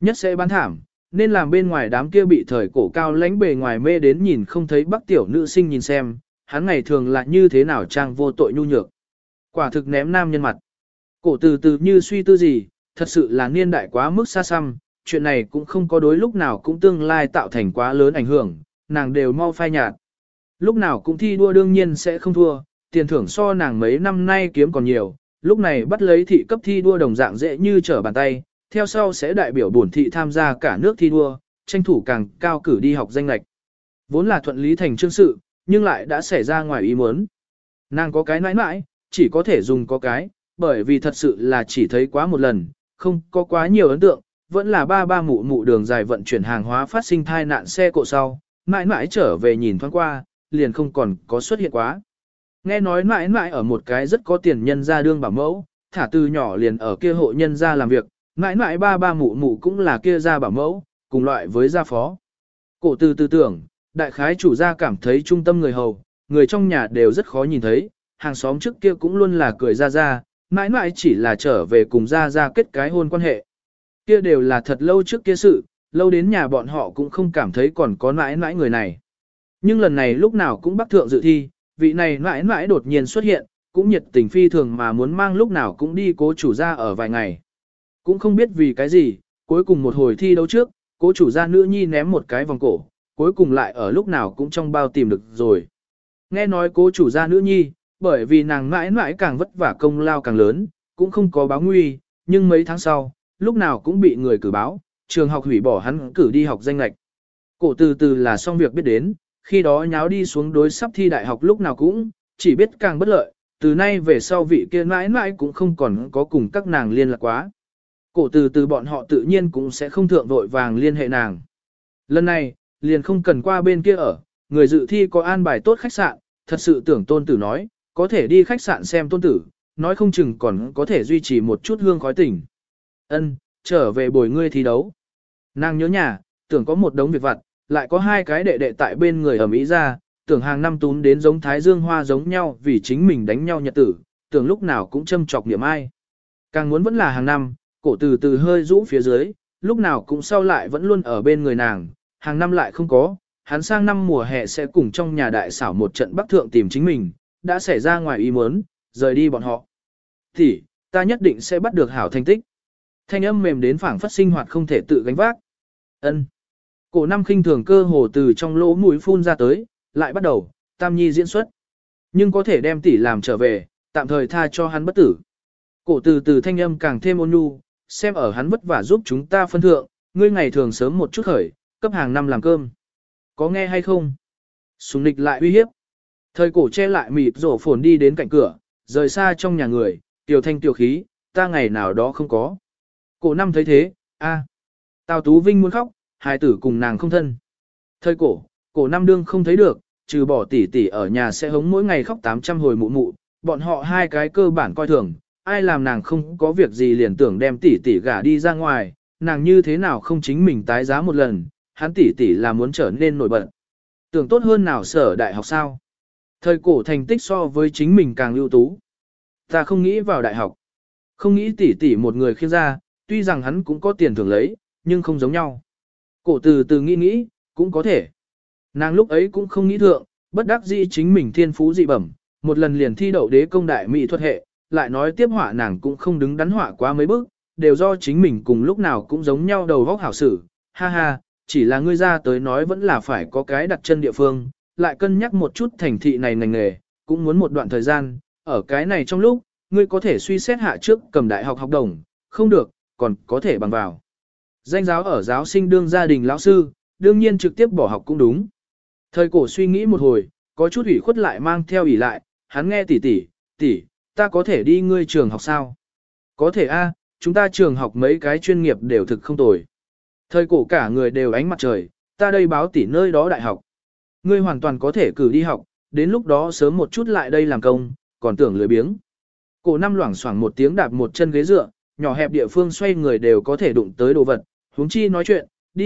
Nhất sẽ bán thảm, nên làm bên ngoài đám kia bị thời cổ cao lãnh bề ngoài mê đến nhìn không thấy bắc tiểu nữ sinh nhìn xem, hắn ngày thường là như thế nào trang vô tội nhu nhược. Quả thực ném nam nhân mặt. Cổ từ từ như suy tư gì, thật sự là niên đại quá mức xa xăm, chuyện này cũng không có đối lúc nào cũng tương lai tạo thành quá lớn ảnh hưởng, nàng đều mau phai nhạt. Lúc nào cũng thi đua đương nhiên sẽ không thua, tiền thưởng so nàng mấy năm nay kiếm còn nhiều, lúc này bắt lấy thị cấp thi đua đồng dạng dễ như trở bàn tay, theo sau sẽ đại biểu bổn thị tham gia cả nước thi đua, tranh thủ càng cao cử đi học danh lệch. Vốn là thuận lý thành chương sự, nhưng lại đã xảy ra ngoài ý muốn. Nàng có cái nãi nãi, chỉ có thể dùng có cái, bởi vì thật sự là chỉ thấy quá một lần, không có quá nhiều ấn tượng, vẫn là ba mụ mụ đường dài vận chuyển hàng hóa phát sinh thai nạn xe cộ sau, mãi mãi trở về nhìn thoáng qua, liền không còn có xuất hiện quá. Nghe nói mãi mãi ở một cái rất có tiền nhân ra đương bảo mẫu, thả từ nhỏ liền ở kia hộ nhân ra làm việc, mãi mãi ba mụ mụ cũng là kia ra bảo mẫu, cùng loại với gia phó. Cổ từ tư tưởng, đại khái chủ gia cảm thấy trung tâm người hầu, người trong nhà đều rất khó nhìn thấy, hàng xóm trước kia cũng luôn là cười ra, mãi mãi chỉ là trở về cùng ra kết cái hôn quan hệ. Kia đều là thật lâu trước kia sự, lâu đến nhà bọn họ cũng không cảm thấy còn có mãi mãi người này. Nhưng lần này lúc nào cũng bắc thượng dự thi, vị này mãi mãi đột nhiên xuất hiện, cũng nhiệt tình phi thường mà muốn mang lúc nào cũng đi cố chủ gia ở vài ngày. Cũng không biết vì cái gì, cuối cùng một hồi thi đấu trước, cố chủ gia nữ nhi ném một cái vòng cổ, cuối cùng lại ở lúc nào cũng trong bao tìm được rồi. Nghe nói cố chủ gia nữ nhi, bởi vì nàng mãi mãi càng vất vả công lao càng lớn, cũng không có báo nguy, nhưng mấy tháng sau, lúc nào cũng bị người cử báo, trường học hủy bỏ hắn cử đi học danh lệch. Cổ từ từ là xong việc biết đến, khi đó nháo đi xuống đối sắp thi đại học lúc nào cũng, chỉ biết càng bất lợi, từ nay về sau vị kia mãi mãi cũng không còn có cùng các nàng liên lạc quá. Cổ từ từ bọn họ tự nhiên cũng sẽ không thượng vội vàng liên hệ nàng. Lần này, liền không cần qua bên kia ở, người dự thi có an bài tốt khách sạn, thật sự tưởng tôn tử nói, có thể đi khách sạn xem tôn tử, nói không chừng còn có thể duy trì một chút hương khói tình. Ân, trở về bồi ngươi thi đấu. Nàng nhớ nhà, tưởng có một đống việc vặt, lại có hai cái đệ đệ tại bên người ở Mỹ ra, tưởng hàng năm tún đến giống Thái Dương Hoa giống nhau vì chính mình đánh nhau nhật tử, tưởng lúc nào cũng châm chọc niệm ai. Càng muốn vẫn là hàng năm, cổ từ từ hơi rũ phía dưới, lúc nào cũng sau lại vẫn luôn ở bên người nàng, hàng năm lại không có, hắn sang năm mùa hè sẽ cùng trong nhà đại xảo một trận bắc thượng tìm chính mình, đã xảy ra ngoài ý muốn, rời đi bọn họ. Thì, ta nhất định sẽ bắt được hảo thành tích. Thanh âm mềm đến phảng phất sinh hoạt không thể tự gánh vác. Ân. Cổ năm khinh thường cơ hồ từ trong lỗ mũi phun ra tới, lại bắt đầu, tam nhi diễn xuất. Nhưng có thể đem tỷ làm trở về, tạm thời tha cho hắn bất tử. Cổ từ từ thanh âm càng thêm ôn nhu, xem ở hắn vất vả giúp chúng ta phân thượng, ngươi ngày thường sớm một chút khởi, cấp hàng năm làm cơm. Có nghe hay không? Sùng nịch lại uy hiếp. Thời cổ che lại mịt rổ phồn đi đến cạnh cửa, rời xa trong nhà người, tiểu thanh tiểu khí, ta ngày nào đó không có. Cổ năm thấy thế, a, Tào Tú Vinh muốn khóc, hai tử cùng nàng không thân. Thời cổ năm đương không thấy được, trừ bỏ tỷ tỷ ở nhà sẽ hống mỗi ngày khóc 800 hồi mụ mụ, bọn họ hai cái cơ bản coi thường, ai làm nàng không có việc gì liền tưởng đem tỷ tỷ gả đi ra ngoài, nàng như thế nào không chính mình tái giá một lần, hắn tỷ tỷ là muốn trở nên nổi bật. Tưởng tốt hơn nào sở đại học sao? Thời cổ thành tích so với chính mình càng ưu tú. Ta không nghĩ vào đại học. Không nghĩ tỷ tỷ một người khiêng ra, tuy rằng hắn cũng có tiền thưởng lấy, nhưng không giống nhau. Cổ từ từ nghĩ, cũng có thể. Nàng lúc ấy cũng không nghĩ thượng, bất đắc dĩ chính mình thiên phú dị bẩm, một lần liền thi đậu đế công đại mỹ thuật hệ, lại nói tiếp họa nàng cũng không đứng đắn họa quá mấy bước, đều do chính mình cùng lúc nào cũng giống nhau đầu vóc hảo sử. Ha ha, chỉ là ngươi ra tới nói vẫn là phải có cái đặt chân địa phương, lại cân nhắc một chút thành thị này ngành nghề, cũng muốn một đoạn thời gian, ở cái này trong lúc, ngươi có thể suy xét hạ trước cầm đại học học đồng, không được, còn có thể bằng vào. Danh giáo ở giáo sinh đương gia đình lão sư, đương nhiên trực tiếp bỏ học cũng đúng. Thời cổ suy nghĩ một hồi, có chút ủy khuất lại mang theo ủy lại, hắn nghe tỷ, ta có thể đi ngươi trường học sao? Có thể a, chúng ta trường học mấy cái chuyên nghiệp đều thực không tồi. Thời cổ cả người đều ánh mặt trời, ta đây báo tỷ nơi đó đại học. Ngươi hoàn toàn có thể cử đi học, đến lúc đó sớm một chút lại đây làm công, còn tưởng lười biếng. Cổ năm loảng xoảng một tiếng đạp một chân ghế dựa, nhỏ hẹp địa phương xoay người đều có thể đụng tới đồ vật, huống chi nói chuyện,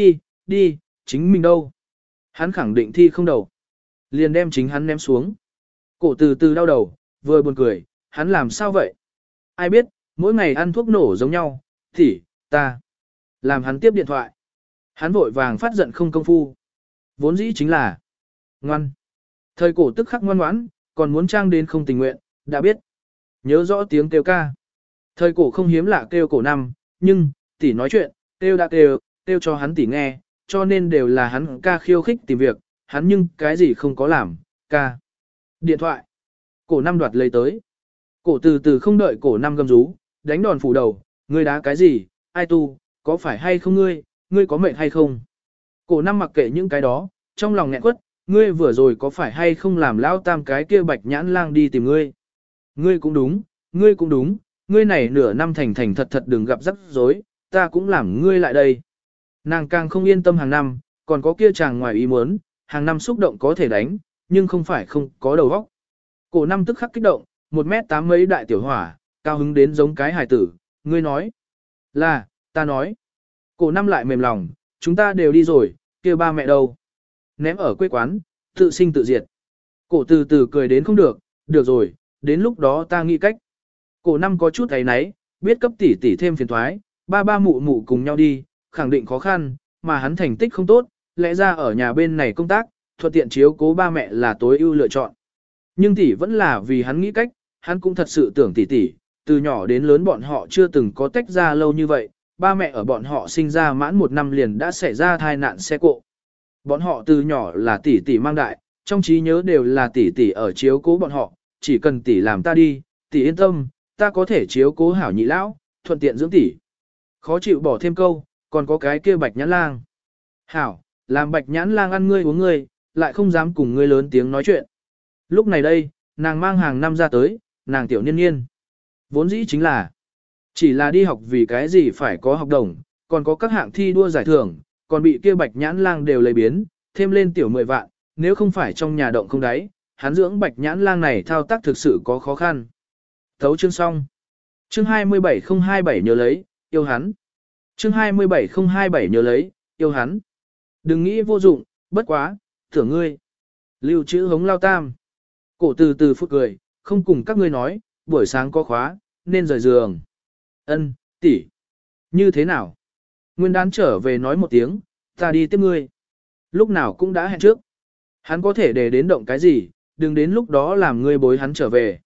đi, chính mình đâu. Hắn khẳng định thi không đầu. Liền đem chính hắn ném xuống. Cổ từ từ đau đầu, vừa buồn cười, hắn làm sao vậy? Ai biết, mỗi ngày ăn thuốc nổ giống nhau, thì, ta làm hắn tiếp điện thoại. Hắn vội vàng phát giận không công phu. Vốn dĩ chính là ngoan. Thời cổ tức khắc ngoan ngoãn, còn muốn trang đến không tình nguyện, đã biết. Nhớ rõ tiếng kêu ca. Thời cổ không hiếm lạ kêu cổ năm, nhưng, tỷ nói chuyện, kêu đã kêu cho hắn tỷ nghe, cho nên đều là hắn ca khiêu khích tìm việc, hắn nhưng cái gì không có làm, ca. Điện thoại. Cổ năm đoạt lấy tới. Cổ từ từ không đợi cổ năm gầm rú, đánh đòn phủ đầu, ngươi đá cái gì, ai tu, có phải hay không ngươi có mệnh hay không? Cổ năm mặc kệ những cái đó, trong lòng nghẹn quất, ngươi vừa rồi có phải hay không làm lão tam cái kia bạch nhãn lang đi tìm ngươi? Ngươi cũng đúng, ngươi này nửa năm thành thật thật đừng gặp rắc rối, ta cũng làm ngươi lại đây. Nàng càng không yên tâm hàng năm, còn có kia chàng ngoài ý muốn, hàng năm xúc động có thể đánh, nhưng không phải không có đầu óc. Cổ năm tức khắc kích động, 1m8 mấy đại tiểu hỏa, cao hứng đến giống cái hài tử, ngươi nói. Là, ta nói. Cổ năm lại mềm lòng, chúng ta đều đi rồi, kia ba mẹ đâu? Ném ở quê quán, tự sinh tự diệt. Cổ từ từ cười đến không được, được rồi, đến lúc đó ta nghĩ cách. Cổ năm có chút ấy náy, biết cấp tỷ tỷ thêm phiền thoái, ba mụ mụ cùng nhau đi, khẳng định khó khăn, mà hắn thành tích không tốt, lẽ ra ở nhà bên này công tác, thuận tiện chiếu cố ba mẹ là tối ưu lựa chọn. Nhưng tỷ vẫn là vì hắn nghĩ cách, hắn cũng thật sự tưởng tỷ, từ nhỏ đến lớn bọn họ chưa từng có tách ra lâu như vậy, ba mẹ ở bọn họ sinh ra mãn 1 năm liền đã xảy ra tai nạn xe cộ. Bọn họ từ nhỏ là tỷ mang đại, trong trí nhớ đều là tỷ ở chiếu cố bọn họ, chỉ cần tỷ làm ta đi, tỷ yên tâm, ta có thể chiếu cố hảo nhị lão, thuận tiện dưỡng tỷ. Khó chịu bỏ thêm câu, còn có cái kia bạch nhãn lang. Hảo, làm bạch nhãn lang ăn ngươi uống ngươi, lại không dám cùng ngươi lớn tiếng nói chuyện. Lúc này đây, nàng mang hàng năm ra tới, nàng tiểu niên niên. Vốn dĩ chính là, chỉ là đi học vì cái gì phải có học đồng, còn có các hạng thi đua giải thưởng, còn bị kia bạch nhãn lang đều lấy biến, thêm lên tiểu 10 vạn, nếu không phải trong nhà động không đáy, hắn dưỡng bạch nhãn lang này thao tác thực sự có khó khăn. Thấu chương xong. Chương 27027 nhớ lấy, yêu hắn. Chương 27027 nhớ lấy, yêu hắn. Đừng nghĩ vô dụng, bất quá, thưởng ngươi. Lưu trữ hống lao tam. Cổ từ từ phút cười, không cùng các ngươi nói, buổi sáng có khóa, nên rời giường. Ân, tỷ. Như thế nào? Nguyên đán trở về nói một tiếng, ta đi tiếp ngươi. Lúc nào cũng đã hẹn trước. Hắn có thể để đến động cái gì, đừng đến lúc đó làm ngươi bối hắn trở về.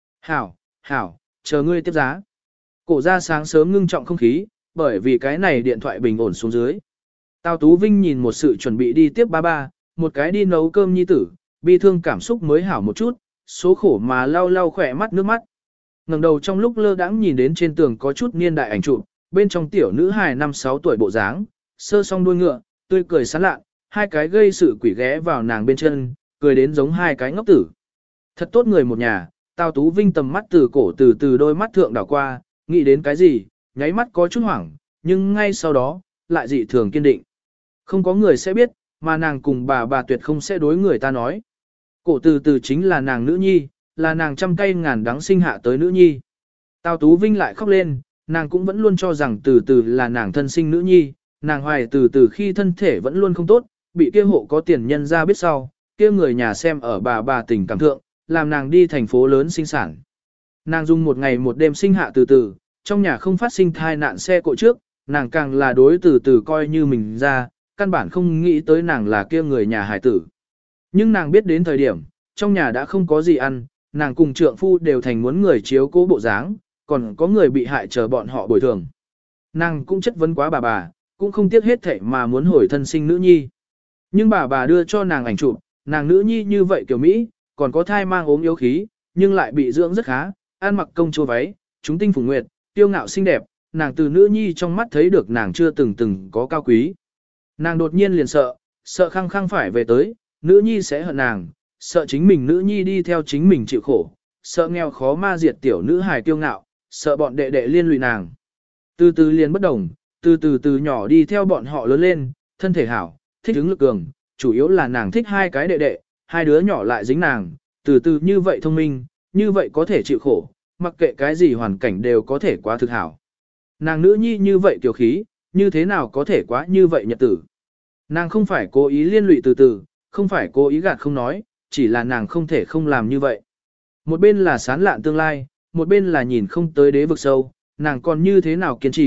Hảo, chờ ngươi tiếp giá. Cổ ra sáng sớm ngưng trọng không khí, bởi vì cái này điện thoại bình ổn xuống dưới. Tào Tú Vinh nhìn một sự chuẩn bị đi tiếp ba, một cái đi nấu cơm nhi tử, bi thương cảm xúc mới hảo một chút, số khổ mà lau khỏe mắt nước mắt. Ngẩng đầu trong lúc lơ đãng nhìn đến trên tường có chút niên đại ảnh chụp, bên trong tiểu nữ hài 5-6 tuổi bộ dáng, sơ song đuôi ngựa, tươi cười sán lạ, hai cái gây sự quỷ ghé vào nàng bên chân, cười đến giống hai cái ngốc tử. Thật tốt người một nhà, Tào Tú Vinh tầm mắt từ cổ từ đôi mắt thượng đảo qua, nghĩ đến cái gì, nháy mắt có chút hoảng, nhưng ngay sau đó, lại dị thường kiên định. Không có người sẽ biết, mà nàng cùng bà tuyệt không sẽ đối người ta nói. Cổ từ chính là nàng nữ nhi, là nàng trăm cây ngàn đắng sinh hạ tới nữ nhi. Tào Tú Vinh lại khóc lên, nàng cũng vẫn luôn cho rằng từ là nàng thân sinh nữ nhi, nàng hoài từ khi thân thể vẫn luôn không tốt, bị kia hộ có tiền nhân ra biết sau, kia người nhà xem ở bà tình cảm thượng, làm nàng đi thành phố lớn sinh sản. Nàng dùng một ngày một đêm sinh hạ từ, trong nhà không phát sinh thai nạn xe cộ trước, nàng càng là đối từ coi như mình ra, căn bản không nghĩ tới nàng là kia người nhà hải tử. Nhưng nàng biết đến thời điểm, trong nhà đã không có gì ăn, nàng cùng trượng phu đều thành muốn người chiếu cố bộ dáng, còn có người bị hại chờ bọn họ bồi thường. Nàng cũng chất vấn quá bà, cũng không tiếc hết thảy mà muốn hồi thân sinh nữ nhi. Nhưng bà đưa cho nàng ảnh chụp, nàng nữ nhi như vậy kiểu Mỹ, còn có thai mang ốm yếu khí, nhưng lại bị dưỡng rất khá, ăn mặc công chúa váy, chúng tinh phủ nguyệt, tiêu ngạo xinh đẹp, nàng từ nữ nhi trong mắt thấy được nàng chưa từng có cao quý. Nàng đột nhiên liền sợ khăng khăng phải về tới, nữ nhi sẽ hận nàng, sợ chính mình nữ nhi đi theo chính mình chịu khổ, sợ nghèo khó ma diệt tiểu nữ hài tiêu ngạo, sợ bọn đệ đệ liên lụy nàng. Từ liền bất đồng, từ nhỏ đi theo bọn họ lớn lên, thân thể hảo, thích ứng lực cường, chủ yếu là nàng thích hai cái đệ đệ, hai đứa nhỏ lại dính nàng, từ như vậy thông minh, như vậy có thể chịu khổ, mặc kệ cái gì hoàn cảnh đều có thể quá thực hảo. Nàng nữ nhi như vậy tiểu khí, như thế nào có thể quá như vậy nhật tử. Nàng không phải cố ý liên lụy từ, không phải cố ý gạt không nói, chỉ là nàng không thể không làm như vậy. Một bên là sán lạn tương lai, một bên là nhìn không tới đế vực sâu, nàng còn như thế nào kiên trì,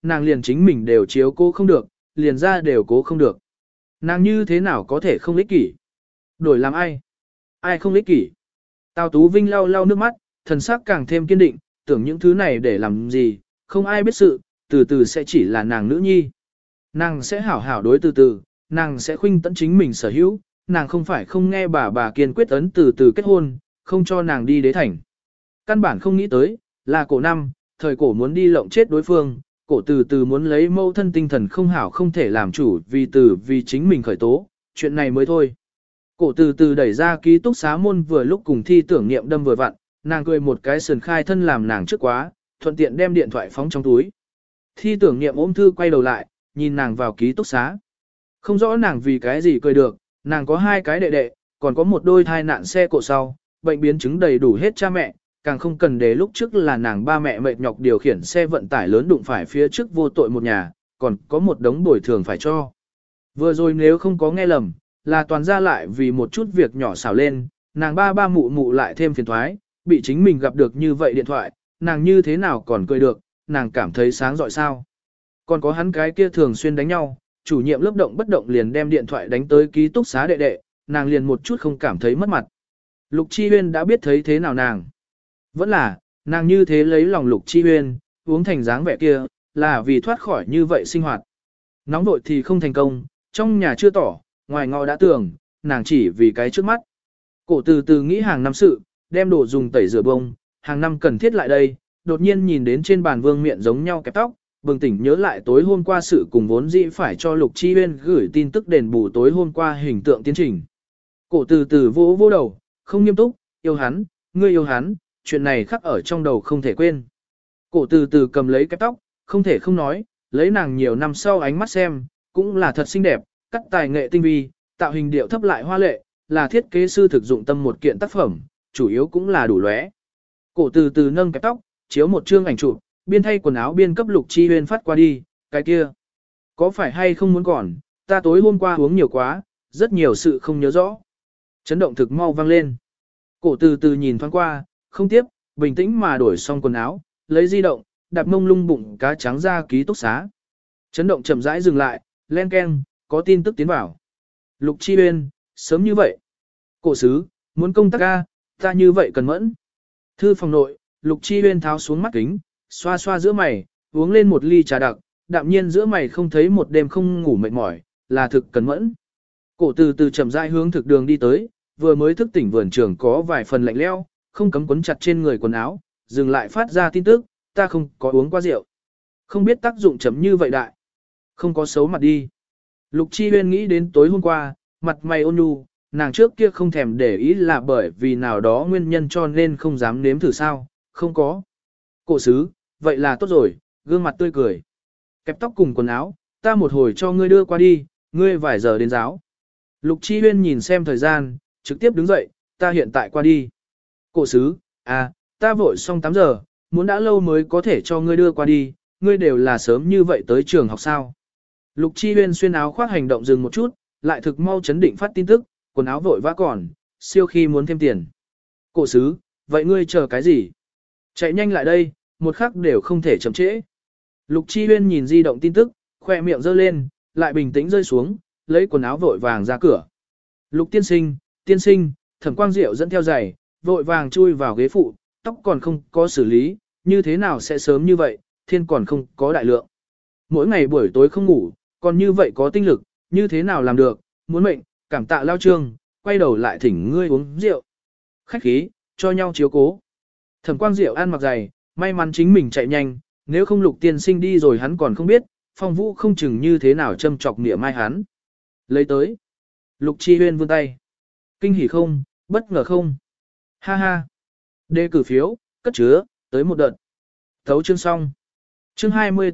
nàng liền chính mình đều chiếu cố không được, liền ra đều cố không được. Nàng như thế nào có thể không ích kỷ? Đổi làm ai? Ai không ích kỷ? Tào Tú Vinh lau lau nước mắt, thần sắc càng thêm kiên định, tưởng những thứ này để làm gì, không ai biết sự, từ từ sẽ chỉ là nàng nữ nhi. Nàng sẽ hảo hảo đối từ từ, nàng sẽ khuynh tận chính mình sở hữu, nàng không phải không nghe bà kiên quyết ấn từ từ kết hôn, không cho nàng đi đế thành. Căn bản không nghĩ tới, là cổ năm, thời cổ muốn đi lộng chết đối phương, cổ từ từ muốn lấy mâu thân tinh thần không hảo không thể làm chủ vì chính mình khởi tố, chuyện này mới thôi. Cổ từ từ đẩy ra ký túc xá môn vừa lúc cùng thi tưởng niệm đâm vừa vặn, nàng cười một cái sườn khai thân làm nàng trước quá, thuận tiện đem điện thoại phóng trong túi. Thi tưởng niệm ôm thư quay đầu lại, nhìn nàng vào ký túc xá. Không rõ nàng vì cái gì cười được, nàng có 2 cái đệ đệ, còn có một đôi thai nạn xe cộ sau, bệnh biến chứng đầy đủ hết cha mẹ, càng không cần để lúc trước là nàng ba mẹ mệt nhọc điều khiển xe vận tải lớn đụng phải phía trước vô tội một nhà, còn có một đống bồi thường phải cho. Vừa rồi nếu không có nghe lầm, là toàn ra lại vì một chút việc nhỏ xảo lên, nàng ba mụ mụ lại thêm phiền thoái, bị chính mình gặp được như vậy điện thoại, nàng như thế nào còn cười được, nàng cảm thấy sáng rọi sao. Còn có hắn cái kia thường xuyên đánh nhau, chủ nhiệm lớp động bất động liền đem điện thoại đánh tới ký túc xá đệ đệ, nàng liền một chút không cảm thấy mất mặt. Lục Chi Huyên đã biết thấy thế nào nàng. Vẫn là, nàng như thế lấy lòng Lục Chi Huyên, uống thành dáng vẻ kia, là vì thoát khỏi như vậy sinh hoạt. Nóng vội thì không thành công, trong nhà chưa tỏ, ngoài ngõ đã tưởng, nàng chỉ vì cái trước mắt. Cổ từ từ nghĩ hàng năm sự, đem đồ dùng tẩy rửa bông, hàng năm cần thiết lại đây, đột nhiên nhìn đến trên bàn vương miện giống nhau kẹp tóc, bừng tỉnh nhớ lại tối hôm qua sự cùng vốn dĩ phải cho Lục Chi Huyên gửi tin tức đền bù tối hôm qua hình tượng tiến trình. Cổ từ từ vô đầu, không nghiêm túc, yêu hắn, ngươi yêu hắn, chuyện này khắc ở trong đầu không thể quên. Cổ từ từ cầm lấy cái tóc, không thể không nói, lấy nàng nhiều năm sau ánh mắt xem, cũng là thật xinh đẹp, cắt tài nghệ tinh vi, tạo hình điệu thấp lại hoa lệ, là thiết kế sư thực dụng tâm một kiện tác phẩm, chủ yếu cũng là đủ lóe. Cổ từ từ nâng cái tóc, chiếu một chương ảnh chụp, biên thay quần áo biên cấp Lục Chi Huyên phát qua đi, cái kia. Có phải hay không muốn còn, ta tối hôm qua uống nhiều quá, rất nhiều sự không nhớ rõ. Chấn động thực mau vang lên. Cổ từ từ nhìn thoáng qua, không tiếp, bình tĩnh mà đổi xong quần áo, lấy di động, đạp mông lung bụng cá trắng ra ký túc xá. Chấn động chậm rãi dừng lại, len keng, có tin tức tiến vào. Lục Chi Huyên, sớm như vậy. Cổ sứ, muốn công tác ca, ta như vậy cần mẫn. Thư phòng nội, Lục Chi Huyên tháo xuống mắt kính, xoa xoa giữa mày, uống lên một ly trà đặc, đạm nhiên giữa mày không thấy một đêm không ngủ mệt mỏi, là thực cần mẫn. Cổ từ từ chậm rãi hướng thực đường đi tới, vừa mới thức tỉnh vườn trường có vài phần lạnh lẽo, không cấm quấn chặt trên người quần áo, dừng lại phát ra tin tức, ta không có uống qua rượu. Không biết tác dụng chấm như vậy đại. Không có xấu mặt đi. Lục Chi Huyên nghĩ đến tối hôm qua, mặt mày ôn nhu, nàng trước kia không thèm để ý là bởi vì nào đó nguyên nhân cho nên không dám nếm thử sao, không có. Cổ sứ, vậy là tốt rồi, gương mặt tươi cười. Kẹp tóc cùng quần áo, ta một hồi cho ngươi đưa qua đi, ngươi vài giờ đến giáo. Lục Chi Huyên nhìn xem thời gian, trực tiếp đứng dậy, ta hiện tại qua đi. Cổ sứ, ta vội xong 8 giờ, muốn đã lâu mới có thể cho ngươi đưa qua đi, ngươi đều là sớm như vậy tới trường học sao. Lục Chi Huyên xuyên áo khoác hành động dừng một chút, lại thực mau chấn định phát tin tức, quần áo vội vã còn, siêu khi muốn thêm tiền. Cổ sứ, vậy ngươi chờ cái gì? Chạy nhanh lại đây, một khắc đều không thể chậm trễ. Lục Chi Huyên nhìn di động tin tức, khoe miệng giơ lên, lại bình tĩnh rơi xuống, lấy quần áo vội vàng ra cửa. Lục tiên sinh, Thẩm Quang Diệu dẫn theo giày, vội vàng chui vào ghế phụ, tóc còn không có xử lý, như thế nào sẽ sớm như vậy, thiên còn không có đại lượng. Mỗi ngày buổi tối không ngủ, còn như vậy có tinh lực, như thế nào làm được, muốn mệnh, cảm tạ lao trương, quay đầu lại thỉnh ngươi uống rượu. Khách khí, cho nhau chiếu cố. Thẩm Quang Diệu ăn mặc giày, may mắn chính mình chạy nhanh, nếu không Lục tiên sinh đi rồi hắn còn không biết, Phong Vũ không chừng như thế nào châm chọc niệm mai hắn. Lấy tới. Lục Chi Huyên vươn tay. Kinh hỉ không, bất ngờ không. Ha ha. Đề cử phiếu, cất chứa, tới một đợt. Thấu chương xong. Chương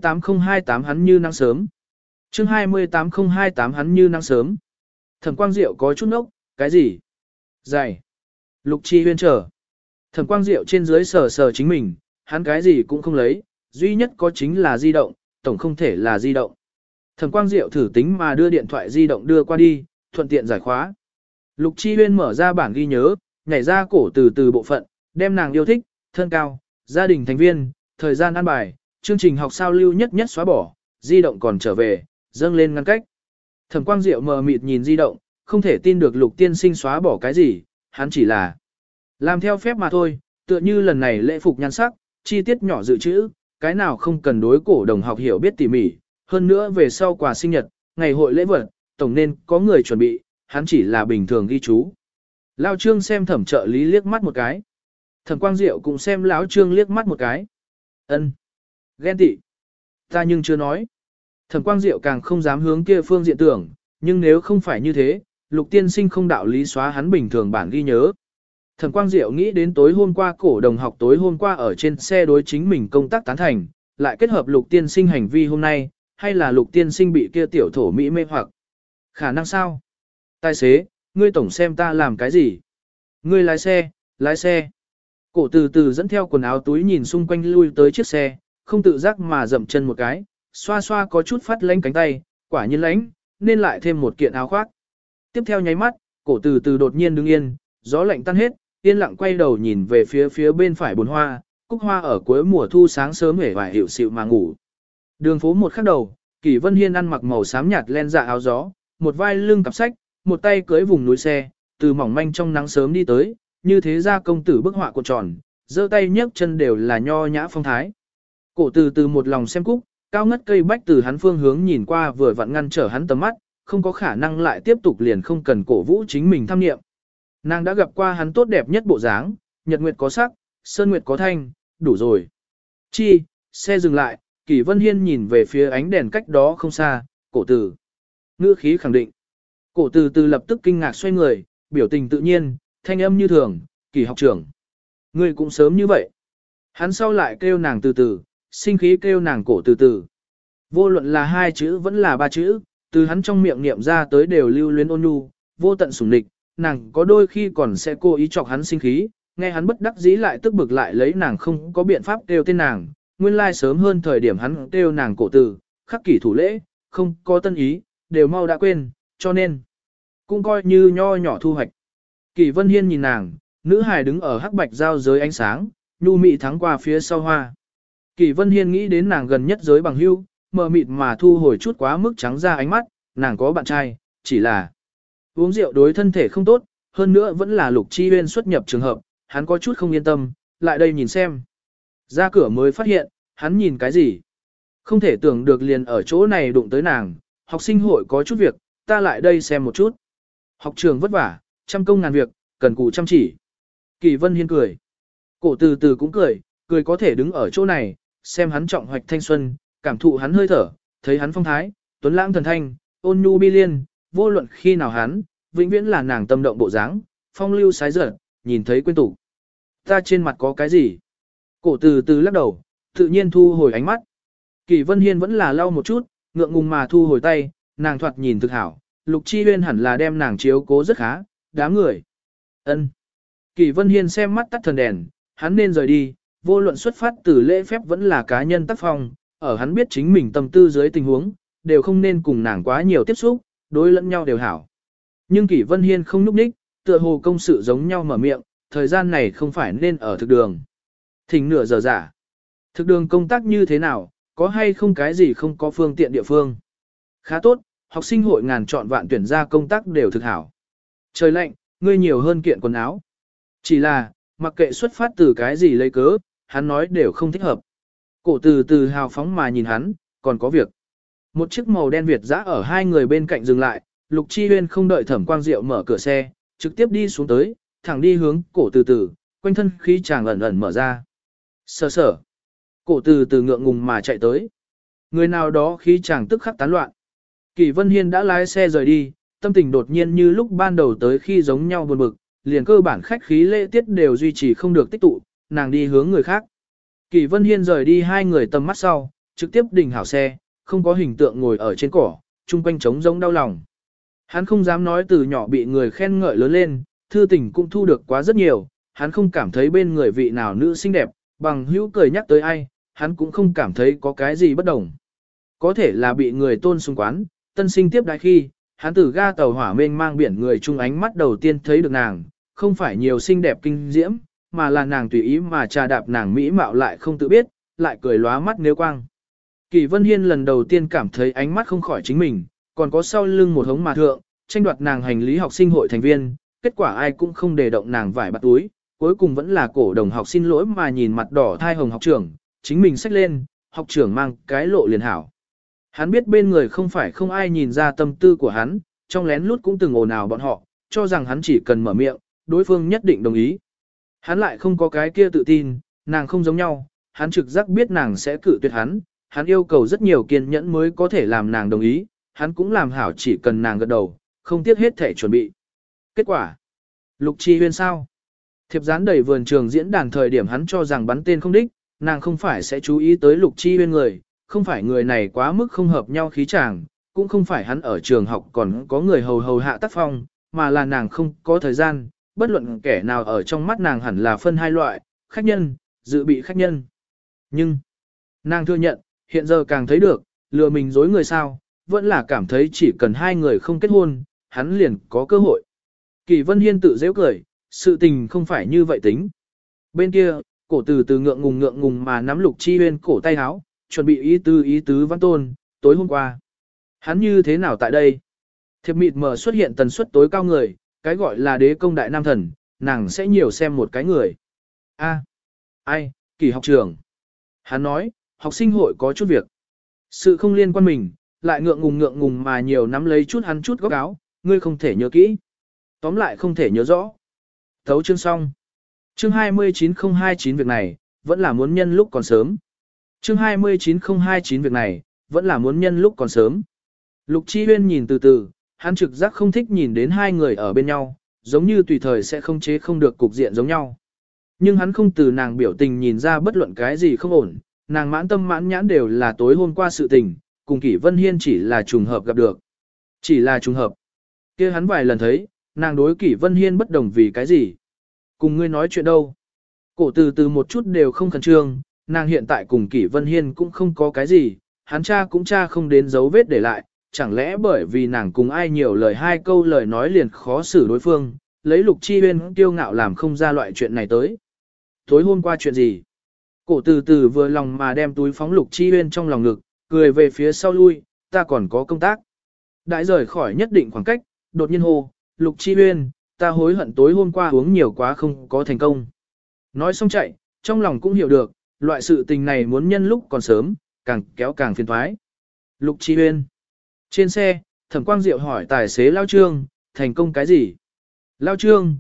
28028 hắn như nắng sớm. Chương 28028 hắn như nắng sớm. Thẩm Quang Diệu có chút nốc, cái gì? Giày. Lục Chi Huyên chờ. Thẩm Quang Diệu trên dưới sờ sờ chính mình, hắn cái gì cũng không lấy, duy nhất có chính là di động, tổng không thể là di động. Thẩm Quang Diệu thử tính mà đưa điện thoại di động đưa qua đi, thuận tiện giải khóa. Lục Chi Huyên mở ra bản ghi nhớ, nhảy ra cổ từ bộ phận, đem nàng yêu thích, thân cao, gia đình thành viên, thời gian ăn bài, chương trình học sao lưu nhất nhất xóa bỏ, di động còn trở về, dâng lên ngăn cách. Thẩm Quang Diệu mờ mịt nhìn di động, không thể tin được Lục tiên sinh xóa bỏ cái gì, hắn chỉ là làm theo phép mà thôi, tựa như lần này lễ phục nhan sắc, chi tiết nhỏ dự trữ, cái nào không cần đối cổ đồng học hiểu biết tỉ mỉ, hơn nữa về sau quà sinh nhật, ngày hội lễ vật, tổng nên có người chuẩn bị, hắn chỉ là bình thường ghi chú. Lão Trương xem Thẩm trợ lý liếc mắt một cái. Thẩm Quang Diệu cũng xem Lão Trương liếc mắt một cái. Ân, ghen tị. Ta nhưng chưa nói. Thẩm Quang Diệu càng không dám hướng kia phương diện tưởng, nhưng nếu không phải như thế, Lục tiên sinh không đạo lý xóa hắn bình thường bản ghi nhớ. Thẩm Quang Diệu nghĩ đến tối hôm qua cổ đồng học tối hôm qua ở trên xe đối chính mình công tác tán thành, lại kết hợp Lục tiên sinh hành vi hôm nay, hay là Lục tiên sinh bị kia tiểu thổ mỹ mê hoặc. Khả năng sao? Tài xế, ngươi tổng xem ta làm cái gì? Ngươi lái xe, lái xe. Cổ từ từ dẫn theo quần áo túi nhìn xung quanh lui tới chiếc xe, không tự giác mà dậm chân một cái, xoa xoa có chút phát lánh cánh tay, quả nhiên lánh, nên lại thêm một kiện áo khoác. Tiếp theo nháy mắt, cổ từ từ đột nhiên đứng yên, gió lạnh tan hết, yên lặng quay đầu nhìn về phía bên phải bồn hoa, cúc hoa ở cuối mùa thu sáng sớm hể vải hiệu xịu mà ngủ. Đường phố một khắc đầu, Kỷ Vân Hiên ăn mặc màu xám nhạt len dạ áo gió, một vai lưng cặp sách, một tay cưới vùng núi xe, từ mỏng manh trong nắng sớm đi tới, như thế ra công tử bức họa cuộn tròn, giơ tay nhấc chân đều là nho nhã phong thái. Cổ từ từ một lòng xem cúc, cao ngất cây bách từ hắn phương hướng nhìn qua vừa vặn ngăn trở hắn tầm mắt, không có khả năng lại tiếp tục liền không cần cổ vũ chính mình tham nghiệm. Nàng đã gặp qua hắn tốt đẹp nhất bộ dáng, nhật nguyệt có sắc, sơn nguyệt có thanh, đủ rồi. Chi, xe dừng lại, Kỷ Vân Hiên nhìn về phía ánh đèn cách đó không xa, cổ từ. Ngữ khí khẳng định. Cổ từ từ lập tức kinh ngạc xoay người, biểu tình tự nhiên, thanh âm như thường, Kỷ học trưởng. Ngươi cũng sớm như vậy. Hắn sau lại kêu nàng từ từ, sinh khí kêu nàng cổ từ từ. Vô luận là hai chữ vẫn là ba chữ, từ hắn trong miệng niệm ra tới đều lưu luyến ôn nhu, vô tận sủng địch, nàng có đôi khi còn sẽ cố ý chọc hắn sinh khí, nghe hắn bất đắc dĩ lại tức bực lại lấy nàng không có biện pháp kêu tên nàng, nguyên lai sớm hơn thời điểm hắn kêu nàng cổ từ, khắc kỷ thủ lễ, không có tân ý, đều mau đã quên, cho nên cũng coi như nho nhỏ thu hoạch. Kỷ Vân Hiên nhìn nàng, nữ hài đứng ở hắc bạch giao giới ánh sáng, nhu mị thắng qua phía sau hoa. Kỷ Vân Hiên nghĩ đến nàng gần nhất giới bằng hữu, mờ mịt mà thu hồi chút quá mức trắng ra ánh mắt, nàng có bạn trai, chỉ là uống rượu đối thân thể không tốt, hơn nữa vẫn là Lục Chi Huyên xuất nhập trường hợp, hắn có chút không yên tâm, lại đây nhìn xem. Ra cửa mới phát hiện, hắn nhìn cái gì? Không thể tưởng được liền ở chỗ này đụng tới nàng, học sinh hội có chút việc, ta lại đây xem một chút. Học trường vất vả, trăm công ngàn việc, cần cù chăm chỉ. Kỷ Vân Hiên cười. Cổ từ từ cũng cười, cười có thể đứng ở chỗ này, xem hắn trọng hoạch thanh xuân, cảm thụ hắn hơi thở, thấy hắn phong thái, tuấn lãng thần thanh, ôn nhu bi liên, vô luận khi nào hắn, vĩnh viễn là nàng tâm động bộ dáng, phong lưu sái dở, nhìn thấy quên tủ. Ta trên mặt có cái gì? Cổ từ từ lắc đầu, tự nhiên thu hồi ánh mắt. Kỷ Vân Hiên vẫn là lau một chút, ngượng ngùng mà thu hồi tay, nàng thoạt nhìn thực hảo, Lục Chi Huyên hẳn là đem nàng chiếu cố rất khá, đám người. Ân. Kỷ Vân Hiên xem mắt tắt thần đèn, hắn nên rời đi, vô luận xuất phát từ lễ phép vẫn là cá nhân tác phong, ở hắn biết chính mình tâm tư dưới tình huống, đều không nên cùng nàng quá nhiều tiếp xúc, đối lẫn nhau đều hảo. Nhưng Kỷ Vân Hiên không núp ních, tựa hồ công sự giống nhau mở miệng, thời gian này không phải nên ở thực đường. Thỉnh nửa giờ giả. Thực đường công tác như thế nào, có hay không cái gì không có phương tiện địa phương. Khá tốt, học sinh hội ngàn chọn vạn tuyển ra công tác đều thực hảo. Trời lạnh, ngươi nhiều hơn kiện quần áo. Chỉ là, mặc kệ xuất phát từ cái gì lấy cớ, hắn nói đều không thích hợp. Cổ từ từ hào phóng mà nhìn hắn, còn có việc. Một chiếc màu đen Việt dã ở hai người bên cạnh dừng lại, Lục Chi Huyên không đợi Thẩm Quang Diệu mở cửa xe, trực tiếp đi xuống tới, thẳng đi hướng cổ từ từ, quanh thân khí chàng ẩn ẩn mở ra. Sở sở. Cổ từ từ ngượng ngùng mà chạy tới. Người nào đó khí chàng tức khắc tán loạn. Kỷ Vân Hiên đã lái xe rời đi, tâm tình đột nhiên như lúc ban đầu tới khi giống nhau buồn bực, liền cơ bản khách khí lễ tiết đều duy trì không được tích tụ, nàng đi hướng người khác. Kỷ Vân Hiên rời đi hai người tầm mắt sau, trực tiếp đình hảo xe, không có hình tượng ngồi ở trên cỏ, chung quanh trống rỗng đau lòng. Hắn không dám nói từ nhỏ bị người khen ngợi lớn lên, thư tình cũng thu được quá rất nhiều, hắn không cảm thấy bên người vị nào nữ xinh đẹp, bằng hữu cười nhắc tới ai, hắn cũng không cảm thấy có cái gì bất đồng. Có thể là bị người tôn sùng quán, tân sinh tiếp đại khi, hắn từ ga tàu hỏa mênh mang biển người chung ánh mắt đầu tiên thấy được nàng, không phải nhiều xinh đẹp kinh diễm, mà là nàng tùy ý mà trà đạp nàng mỹ mạo lại không tự biết, lại cười lóa mắt nếu quang. Kỷ Vân Hiên lần đầu tiên cảm thấy ánh mắt không khỏi chính mình, còn có sau lưng một hống mà thượng, tranh đoạt nàng hành lý học sinh hội thành viên, kết quả ai cũng không để động nàng vải bạt túi, cuối cùng vẫn là cổ đồng học xin lỗi mà nhìn mặt đỏ thai hồng học trưởng, chính mình xách lên, học trưởng mang cái lộ liền hảo. Hắn biết bên người không phải không ai nhìn ra tâm tư của hắn, trong lén lút cũng từng ồn ào bọn họ, cho rằng hắn chỉ cần mở miệng, đối phương nhất định đồng ý. Hắn lại không có cái kia tự tin, nàng không giống nhau, hắn trực giác biết nàng sẽ cự tuyệt hắn yêu cầu rất nhiều kiên nhẫn mới có thể làm nàng đồng ý, hắn cũng làm hảo chỉ cần nàng gật đầu, không tiếc hết thể chuẩn bị. Kết quả, Lục Chi Huyên sao? Thiệp dán đầy vườn trường diễn đàn thời điểm hắn cho rằng bắn tên không đích, nàng không phải sẽ chú ý tới Lục Chi Huyên người, không phải người này quá mức không hợp nhau khí chàng, cũng không phải hắn ở trường học còn có người hầu hầu hạ tác phong, mà là nàng không có thời gian, bất luận kẻ nào ở trong mắt nàng hẳn là phân hai loại, khách nhân, dự bị khách nhân. Nhưng, nàng thừa nhận, hiện giờ càng thấy được, lừa mình dối người sao, vẫn là cảm thấy chỉ cần hai người không kết hôn, hắn liền có cơ hội. Kỳ Vân Hiên tự dễ cười, sự tình không phải như vậy tính. Bên kia, cổ từ từ ngượng ngùng mà nắm Lục Chi Huyên cổ tay áo, chuẩn bị ý tứ văn tôn, tối hôm qua. Hắn như thế nào tại đây? Thiệp mịt mờ xuất hiện tần suất tối cao người, cái gọi là đế công đại nam thần, nàng sẽ nhiều xem một cái người. Ai, Kỳ học trưởng. Hắn nói, học sinh hội có chút việc. Sự không liên quan mình, lại ngượng ngùng mà nhiều nắm lấy hắn chút góc áo, ngươi không thể nhớ kỹ. Tóm lại không thể nhớ rõ. Thấu chương xong. Chương 29029 việc này, vẫn là muốn nhân lúc còn sớm. Chương 29029 việc này, vẫn là muốn nhân lúc còn sớm. Lục Chi Huyên nhìn từ từ, hắn trực giác không thích nhìn đến hai người ở bên nhau, giống như tùy thời sẽ không chế không được cục diện giống nhau. Nhưng hắn không từ nàng biểu tình nhìn ra bất luận cái gì không ổn, nàng mãn tâm mãn nhãn đều là tối hôm qua sự tình, cùng Kỷ Vân Hiên chỉ là trùng hợp gặp được. Chỉ là trùng hợp. Kia hắn vài lần thấy, nàng đối Kỷ Vân Hiên bất đồng vì cái gì? Cùng ngươi nói chuyện đâu? Cổ từ từ một chút đều không khẩn trương, nàng hiện tại cùng Kỷ Vân Hiên cũng không có cái gì, hắn cha cũng cha không đến dấu vết để lại, chẳng lẽ bởi vì nàng cùng ai nhiều lời hai câu lời nói liền khó xử đối phương, lấy Lục Chi Huyên tiêu ngạo làm không ra loại chuyện này tới. Tối hôm qua chuyện gì? Cổ từ từ vừa lòng mà đem túi phóng Lục Chi Huyên trong lòng ngực, cười về phía sau lui, ta còn có công tác. Đại rời khỏi nhất định khoảng cách, đột nhiên hô, Lục Chi Huyên, ta hối hận tối hôm qua uống nhiều quá không có thành công. Nói xong chạy, trong lòng cũng hiểu được, loại sự tình này muốn nhân lúc còn sớm, càng kéo càng phiền thoái. Lục Chi Huyên. Trên xe, Thẩm Quang Diệu hỏi tài xế Lao Trương, thành công cái gì? Lao Trương,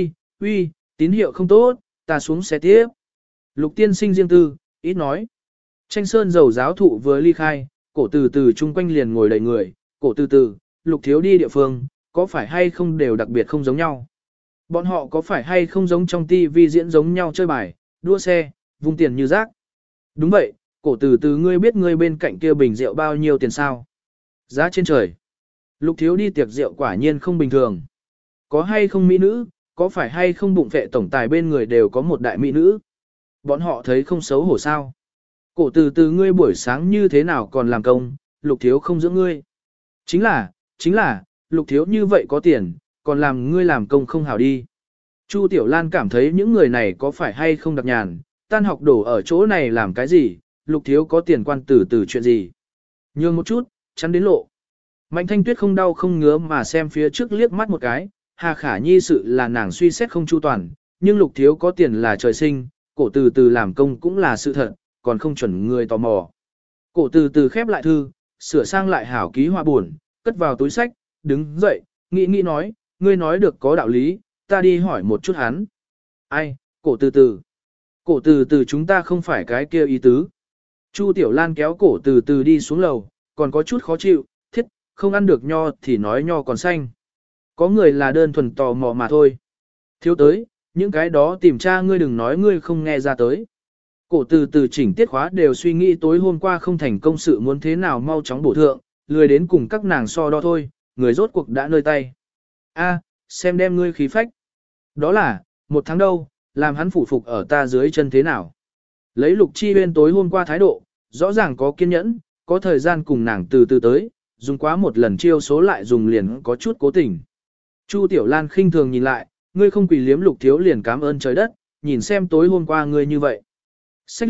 uy, tín hiệu không tốt, ta xuống xe tiếp. Lục tiên sinh riêng tư, ít nói. Tranh sơn dầu giáo thụ vừa ly khai, cổ từ từ chung quanh liền ngồi đầy người, cổ từ từ, Lục thiếu đi địa phương, có phải hay không đều đặc biệt không giống nhau. Bọn họ có phải hay không giống trong TV diễn giống nhau chơi bài, đua xe, vung tiền như rác. Đúng vậy, cổ từ từ ngươi biết ngươi bên cạnh kia bình rượu bao nhiêu tiền sao? Giá trên trời. Lục thiếu đi tiệc rượu quả nhiên không bình thường. Có hay không mỹ nữ, có phải hay không bụng vệ tổng tài bên người đều có một đại mỹ nữ. Bọn họ thấy không xấu hổ sao. Cổ từ từ ngươi buổi sáng như thế nào còn làm công, lục thiếu không giữ ngươi. Chính là, lục thiếu như vậy có tiền, còn làm ngươi làm công không hảo đi. Chu Tiểu Lan cảm thấy những người này có phải hay không đặc nhàn, tan học đổ ở chỗ này làm cái gì, lục thiếu có tiền quan từ từ chuyện gì. Nhường một chút, chắn đến lộ. Mạnh Thanh Tuyết không đau không ngứa mà xem phía trước liếc mắt một cái, Hà Khả Nhi sự là nàng suy xét không chu toàn, nhưng lục thiếu có tiền là trời sinh, cổ từ từ làm công cũng là sự thật, còn không chuẩn người tò mò. Cổ từ từ khép lại thư, sửa sang lại hảo ký họa buồn, cất vào túi sách, đứng dậy, nghĩ nói, ngươi nói được có đạo lý, ta đi hỏi một chút hắn. Ai, cổ từ từ. Cổ từ từ chúng ta không phải cái kia ý tứ. Chu Tiểu Lan kéo cổ từ từ đi xuống lầu, còn có chút khó chịu, thiết, không ăn được nho thì nói nho còn xanh. Có người là đơn thuần tò mò mà thôi. Thiếu tới, những cái đó tìm tra ngươi đừng nói ngươi không nghe ra tới. Cổ từ từ chỉnh tiết khóa đều suy nghĩ tối hôm qua không thành công sự muốn thế nào mau chóng bổ thượng, lười đến cùng các nàng so đo thôi, người rốt cuộc đã nơi tay. A, xem đem ngươi khí phách. Đó là, một tháng đâu, làm hắn phủ phục ở ta dưới chân thế nào. Lấy Lục Chi Huyên tối hôm qua thái độ, rõ ràng có kiên nhẫn, có thời gian cùng nàng từ từ tới, dùng quá một lần chiêu số lại dùng liền có chút cố tình. Chu Tiểu Lan khinh thường nhìn lại, ngươi không quỳ liếm Lục thiếu liền cảm ơn trời đất, nhìn xem tối hôm qua ngươi như vậy. Sách lược,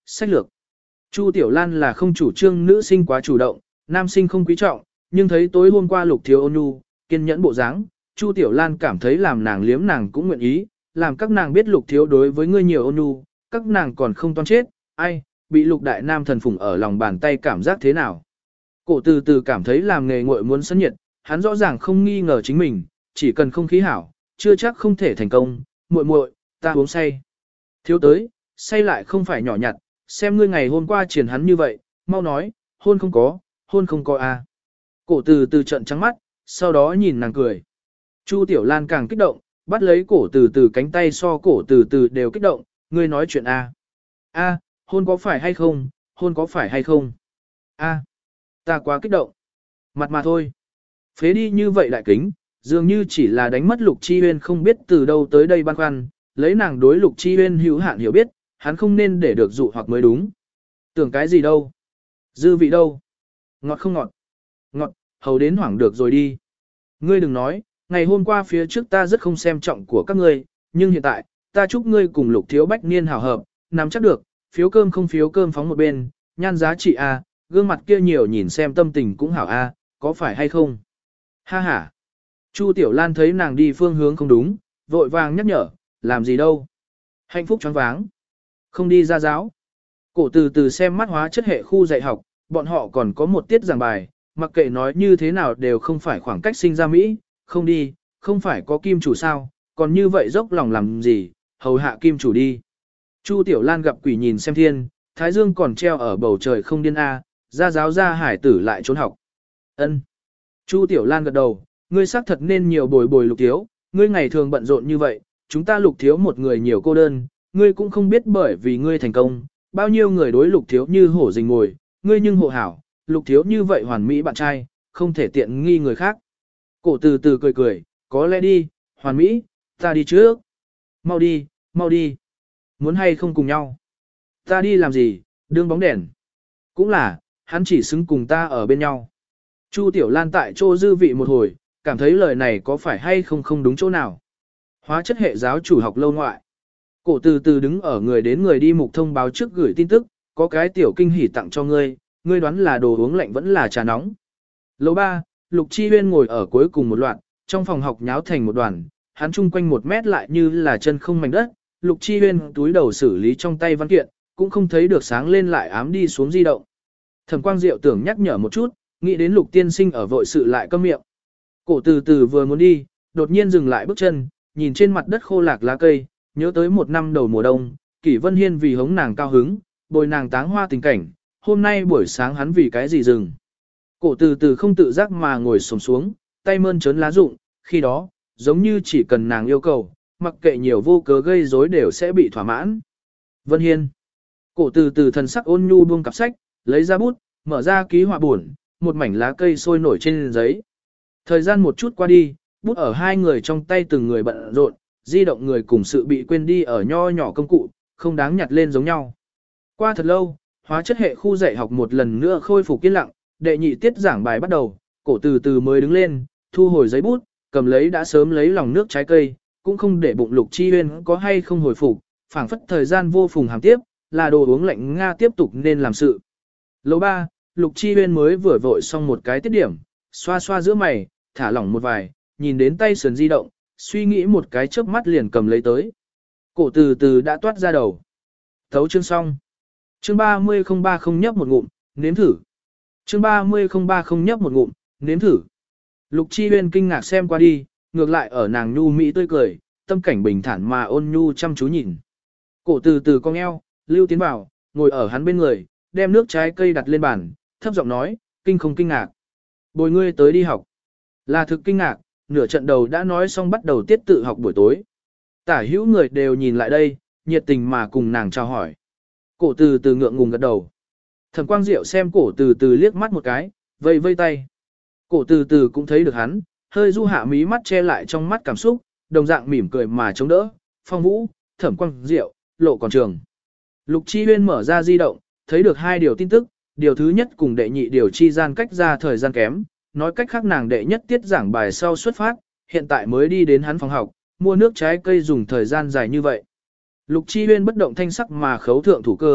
sách lược. Chu Tiểu Lan là không chủ trương nữ sinh quá chủ động, nam sinh không quý trọng, nhưng thấy tối hôm qua Lục Thiếu ôn nhu, kiên nhẫn bộ dáng, Chu Tiểu Lan cảm thấy làm nàng liếm nàng cũng nguyện ý, làm các nàng biết Lục Thiếu đối với ngươi nhiều ôn nhu, các nàng còn không toan chết, ai, bị Lục Đại Nam thần phụng ở lòng bàn tay cảm giác thế nào. Cổ từ từ cảm thấy làm nghề nguội muốn sân nhiệt, hắn rõ ràng không nghi ngờ chính mình, chỉ cần không khí hảo, chưa chắc không thể thành công, muội muội, ta uống say. Thiếu tới, say lại không phải nhỏ nhặt, xem ngươi ngày hôm qua triển hắn như vậy, mau nói, hôn không có à. Cổ từ từ trận trắng mắt, sau đó nhìn nàng cười. Chu Tiểu Lan càng kích động, bắt lấy cổ từ từ cánh tay so cổ từ từ đều kích động, ngươi nói chuyện à. A, hôn có phải hay không, hôn có phải hay không. A, ta quá kích động. Mặt mà thôi. Phế đi như vậy đại kính, dường như chỉ là đánh mất Lục Chi Huyên không biết từ đâu tới đây băn khoăn, lấy nàng đối Lục Chi Huyên hữu hạn hiểu biết, hắn không nên để được dụ hoặc mới đúng. Tưởng cái gì đâu? Dư vị đâu? Ngọt không ngọt? Ngọt, hầu đến hoảng được rồi đi. Ngươi đừng nói, ngày hôm qua phía trước ta rất không xem trọng của các ngươi, nhưng hiện tại, ta chúc ngươi cùng Lục Thiếu Bách niên hảo hợp, nắm chắc được, phiếu cơm không phiếu cơm phóng một bên, nhan giá trị A, gương mặt kia nhiều nhìn xem tâm tình cũng hảo A, có phải hay không? Ha ha. Chu Tiểu Lan thấy nàng đi phương hướng không đúng, vội vàng nhắc nhở, làm gì đâu? Hạnh phúc choáng váng. Không đi ra giáo. Cổ từ từ xem mắt hóa chất hệ khu dạy học, bọn họ còn có một tiết giảng bài, mặc kệ nói như thế nào đều không phải khoảng cách sinh ra Mỹ, không đi, không phải có kim chủ sao, còn như vậy dốc lòng làm gì, hầu hạ kim chủ đi. Chu Tiểu Lan gặp quỷ nhìn xem thiên, thái dương còn treo ở bầu trời không điên A, ra giáo ra hải tử lại trốn học. Ân. Chu Tiểu Lan gật đầu, ngươi xác thật nên nhiều bồi bồi Lục Thiếu, ngươi ngày thường bận rộn như vậy, chúng ta Lục Thiếu một người nhiều cô đơn, ngươi cũng không biết bởi vì ngươi thành công, bao nhiêu người đối Lục Thiếu như hổ rình ngồi, ngươi nhưng hộ hảo, Lục Thiếu như vậy hoàn mỹ bạn trai, không thể tiện nghi người khác. Cổ từ từ cười cười, có lẽ đi, hoàn mỹ, ta đi trước. Mau đi, mau đi. Muốn hay không cùng nhau? Ta đi làm gì, đương bóng đèn. Cũng là, hắn chỉ xứng cùng ta ở bên nhau. Chu Tiểu Lan tại chỗ dư vị một hồi, cảm thấy lời này có phải hay không không đúng chỗ nào. Hóa chất hệ giáo chủ học lâu ngoại. Cổ từ từ đứng ở người đến người đi mục thông báo trước gửi tin tức, có cái tiểu kinh hỉ tặng cho ngươi, ngươi đoán là đồ uống lạnh vẫn là trà nóng. Lầu 3, Lục Chi Huyên ngồi ở cuối cùng một loạt, trong phòng học nháo thành một đoàn, hắn chung quanh 1 mét lại như là chân không mảnh đất, Lục Chi Huyên túi đầu xử lý trong tay văn kiện, cũng không thấy được sáng lên lại ám đi xuống di động. Thẩm Quang Diệu tưởng nhắc nhở một chút, nghĩ đến Lục tiên sinh ở vội sự lại câm miệng. Cổ từ từ vừa muốn đi, đột nhiên dừng lại bước chân, nhìn trên mặt đất khô lạc lá cây, nhớ tới một năm đầu mùa đông, Kỷ Vân Hiên vì hống nàng cao hứng, bồi nàng táng hoa tình cảnh, hôm nay buổi sáng hắn vì cái gì dừng. Cổ từ từ không tự giác mà ngồi xổm xuống, tay mơn trớn lá rụng, khi đó, giống như chỉ cần nàng yêu cầu, mặc kệ nhiều vô cớ gây rối đều sẽ bị thỏa mãn. Vân Hiên. Cổ từ từ thần sắc ôn nhu buông cặp sách, lấy ra bút, mở ra ký họa buồn, một mảnh lá cây sôi nổi trên giấy. Thời gian một chút qua đi, bút ở hai người trong tay từng người bận rộn, di động người cùng sự bị quên đi ở nho nhỏ công cụ, không đáng nhặt lên giống nhau. Qua thật lâu, hóa chất hệ khu dạy học một lần nữa khôi phục yên lặng, đệ nhị tiết giảng bài bắt đầu, cổ từ từ mới đứng lên, thu hồi giấy bút, cầm lấy đã sớm lấy lòng nước trái cây, cũng không để bụng Lục Chi Huyên có hay không hồi phục, phảng phất thời gian vô phùng hàm tiếp, là đồ uống lạnh Nga tiếp tục nên làm sự. Lầu 3, Lục Chi Huyên mới vừa vội xong một cái tiết điểm, xoa xoa giữa mày, thả lỏng một vài, nhìn đến tay sườn di động, suy nghĩ một cái chớp mắt liền cầm lấy tới. Cổ từ từ đã toát ra đầu. Thấu chương xong. Chương 30-030 nhấp một ngụm, nếm thử. Chương 30-030 nhấp một ngụm, nếm thử. Lục Chi Huyên kinh ngạc xem qua đi, ngược lại ở nàng nhu mỹ tươi cười, tâm cảnh bình thản mà ôn nhu chăm chú nhìn. Cổ từ từ cong eo, lưu tiến vào, ngồi ở hắn bên người, đem nước trái cây đặt lên bàn, thấp giọng nói, kinh không kinh ngạc. Bồi ngươi tới đi học. Là thực kinh ngạc, nửa trận đầu đã nói xong bắt đầu tiết tự học buổi tối. Tả hữu người đều nhìn lại đây, nhiệt tình mà cùng nàng chào hỏi. Cổ từ từ ngượng ngùng gật đầu. Thẩm Quang Diệu xem cổ từ từ liếc mắt một cái, vây vây tay. Cổ từ từ cũng thấy được hắn, hơi du hạ mí mắt che lại trong mắt cảm xúc, đồng dạng mỉm cười mà chống đỡ. Phong Vũ, Thẩm Quang Diệu, lộ còn trường. Lục Chi Huyên mở ra di động, thấy được 2 điều tin tức, điều thứ nhất cùng đệ nhị điều chi gian cách ra thời gian kém, nói cách khác nàng đệ nhất tiết giảng bài sau xuất phát, hiện tại mới đi đến hắn phòng học, mua nước trái cây dùng thời gian dài như vậy. Lục Chi Huyên bất động thanh sắc mà khấu thượng thủ cơ,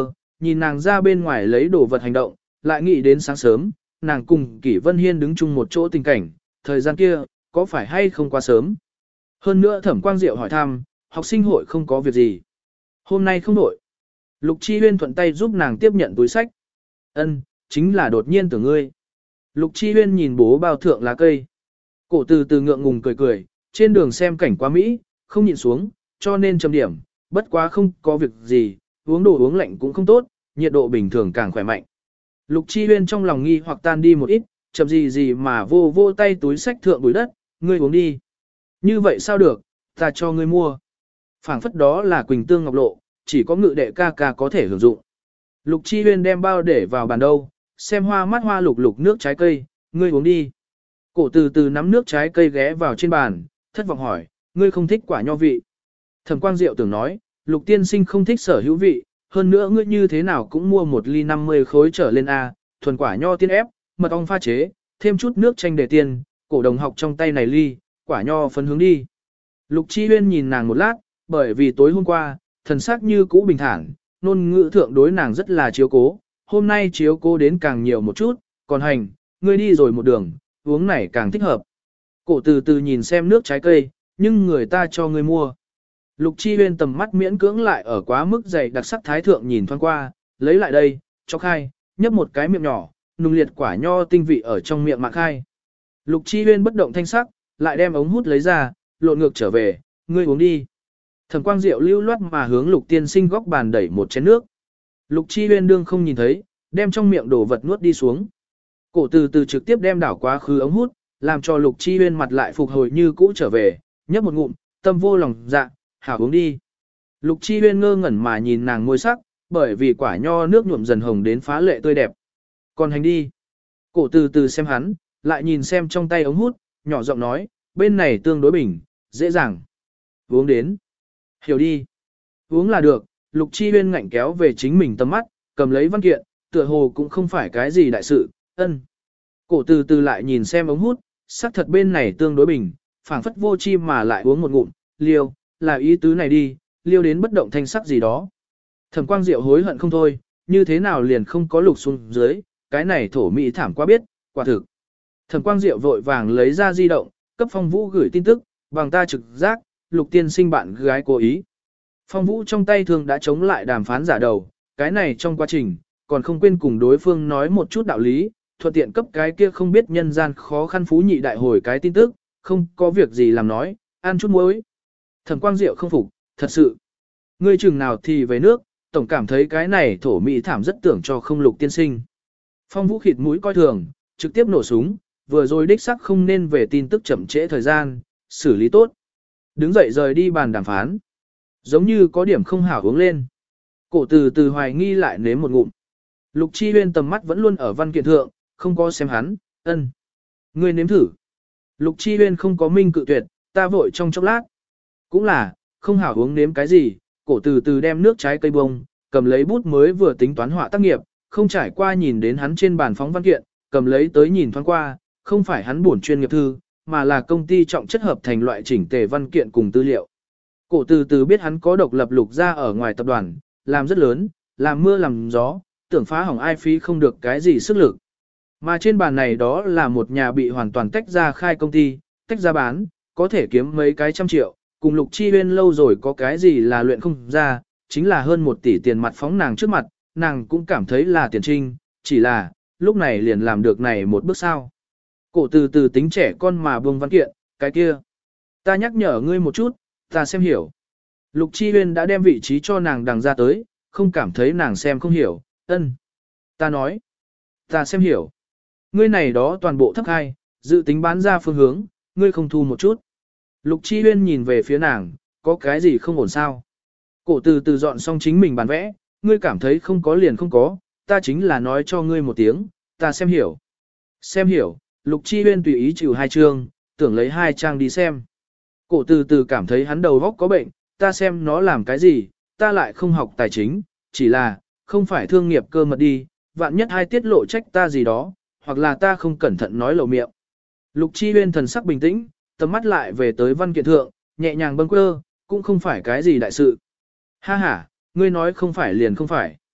nhìn nàng ra bên ngoài lấy đồ vật hành động, lại nghĩ đến sáng sớm, nàng cùng Kỷ Vân Hiên đứng chung một chỗ tình cảnh, thời gian kia, có phải hay không quá sớm. Hơn nữa Thẩm Quang Diệu hỏi thăm, học sinh hội không có việc gì. Hôm nay không đổi. Lục Chi Huyên thuận tay giúp nàng tiếp nhận túi sách. Ân, chính là đột nhiên tưởng ngươi. Lục Chi Huyên nhìn bố bao thượng lá cây. Cổ từ từ ngượng ngùng cười cười, trên đường xem cảnh quá Mỹ, không nhịn xuống, cho nên trầm điểm, bất quá không có việc gì, uống đồ uống lạnh cũng không tốt, nhiệt độ bình thường càng khỏe mạnh. Lục Chi Huyên trong lòng nghi hoặc tan đi một ít, chậm gì mà vô vô tay túi sách thượng bụi đất, ngươi uống đi. Như vậy sao được, ta cho ngươi mua. Phảng phất đó là Quỳnh Tương Ngọc Lộ, chỉ có ngự đệ ca ca có thể hưởng dụng. Lục Chi Huyên đem bao để vào bàn đâu, xem hoa mắt hoa lục lục nước trái cây, ngươi uống đi. Cổ từ từ nắm nước trái cây ghé vào trên bàn, thất vọng hỏi, ngươi không thích quả nho vị. Thẩm Quang Diệu tưởng nói, Lục tiên sinh không thích sở hữu vị, hơn nữa ngươi như thế nào cũng mua một ly 50 khối trở lên A, thuần quả nho tiên ép, mật ong pha chế, thêm chút nước chanh để tiên, cổ đồng học trong tay này ly, quả nho phấn hướng đi. Lục Chi Huyên nhìn nàng một lát, bởi vì tối hôm qua, thần sắc như cũ bình thản, ngôn ngữ thượng đối nàng rất là chiếu cố, hôm nay chiếu cố đến càng nhiều một chút, còn hành, ngươi đi rồi một đường, uống này càng thích hợp. Cổ từ từ nhìn xem nước trái cây, nhưng người ta cho ngươi mua. Lục Chi Huyên tầm mắt miễn cưỡng lại ở quá mức dày đặc sắc thái thượng nhìn thoáng qua, lấy lại đây, cho khai, nhấp một cái miệng nhỏ, nung liệt quả nho tinh vị ở trong miệng mạng khai. Lục Chi Huyên bất động thanh sắc, lại đem ống hút lấy ra, lộn ngược trở về, ngươi uống đi. Thẩm Quang Diệu lưu loát mà hướng Lục tiên sinh góc bàn đẩy một chén nước. Lục Chi Huyên đương không nhìn thấy, đem trong miệng đổ vật nuốt đi xuống. Cổ từ từ trực tiếp đem đảo quá khứ ống hút, làm cho Lục Chi Huyên mặt lại phục hồi như cũ trở về, nhấp một ngụm, tâm vô lòng dạ, hảo uống đi. Lục Chi Huyên ngơ ngẩn mà nhìn nàng môi sắc, bởi vì quả nho nước nhuộm dần hồng đến phá lệ tươi đẹp. Còn hành đi. Cổ từ từ xem hắn, lại nhìn xem trong tay ống hút, nhỏ giọng nói, bên này tương đối bình, dễ dàng. Uống đến. Hiểu đi. Uống là được, Lục Chi Huyên ngạnh kéo về chính mình tầm mắt, cầm lấy văn kiện, tựa hồ cũng không phải cái gì đại sự, ân. Cổ từ từ lại nhìn xem ống hút, sắc thật bên này tương đối bình, phảng phất vô chi mà lại uống một ngụm, liêu, là ý tứ này đi, liêu đến bất động thanh sắc gì đó. Thẩm Quang Diệu hối hận không thôi, như thế nào liền không có lục xuống dưới, cái này thổ mỹ thảm quá biết, quả thực. Thẩm Quang Diệu vội vàng lấy ra di động, cấp Phong Vũ gửi tin tức, bằng ta trực giác, Lục tiên sinh bạn gái cố ý. Phong Vũ trong tay thường đã chống lại đàm phán giả đầu, cái này trong quá trình, còn không quên cùng đối phương nói một chút đạo lý, thuận tiện cấp cái kia không biết nhân gian khó khăn phú nhị đại hồi cái tin tức, không có việc gì làm nói, ăn chút muối. Thẩm Quang Diệu không phục, thật sự. Ngươi chừng nào thì về nước, tổng cảm thấy cái này thổ mỹ thảm rất tưởng cho không Lục tiên sinh. Phong Vũ khịt mũi coi thường, trực tiếp nổ súng, vừa rồi đích sắc không nên về tin tức chậm trễ thời gian, xử lý tốt. Đứng dậy rời đi bàn đàm phán. Giống như có điểm không hảo uống lên. Cổ từ từ hoài nghi lại nếm một ngụm. Lục Chi Huyên tầm mắt vẫn luôn ở văn kiện thượng, không có xem hắn, ân. Ngươi nếm thử. Lục Chi Huyên không có minh cự tuyệt, ta vội trong chốc lát. Cũng là, không hảo uống nếm cái gì, cổ từ từ đem nước trái cây bông, cầm lấy bút mới vừa tính toán họa tác nghiệp, không trải qua nhìn đến hắn trên bàn phóng văn kiện, cầm lấy tới nhìn thoáng qua, không phải hắn buồn chuyên nghiệp thư, mà là công ty trọng chất hợp thành loại chỉnh tề văn kiện cùng tư liệu. Cổ từ từ biết hắn có độc lập lục ra ở ngoài tập đoàn, làm rất lớn, làm mưa làm gió, tưởng phá hỏng ai phí không được cái gì sức lực. Mà trên bàn này đó là một nhà bị hoàn toàn tách ra khai công ty, tách ra bán, có thể kiếm mấy cái trăm triệu, cùng Lục Chi Huyên lâu rồi có cái gì là luyện không ra, chính là hơn 1 tỷ tiền mặt phóng nàng trước mặt, nàng cũng cảm thấy là tiền trinh, chỉ là, lúc này liền làm được này một bước sao. Cổ từ từ tính trẻ con mà buông văn kiện, cái kia. Ta nhắc nhở ngươi một chút, ta xem hiểu. Lục Chi Huyên đã đem vị trí cho nàng đằng ra tới, không cảm thấy nàng xem không hiểu, ân. Ta nói, ta xem hiểu. Ngươi này đó toàn bộ thấp hai, dự tính bán ra phương hướng, ngươi không thu một chút. Lục Chi Huyên nhìn về phía nàng, có cái gì không ổn sao? Cổ từ từ dọn xong chính mình bán vẽ, ngươi cảm thấy không có liền không có, ta chính là nói cho ngươi một tiếng, ta xem hiểu. Xem hiểu, Lục Chi Huyên tùy ý chịu 2 chương, tưởng lấy 2 trang đi xem. Cổ từ từ cảm thấy hắn đầu óc có bệnh, ta xem nó làm cái gì, ta lại không học tài chính, chỉ là, không phải thương nghiệp cơ mật đi, vạn nhất hai tiết lộ trách ta gì đó, hoặc là ta không cẩn thận nói lầu miệng. Lục Chi Huyên thần sắc bình tĩnh, tầm mắt lại về tới văn kiện thượng, nhẹ nhàng bâng quơ, cũng không phải cái gì đại sự. Ha ha, ngươi nói không phải liền không phải.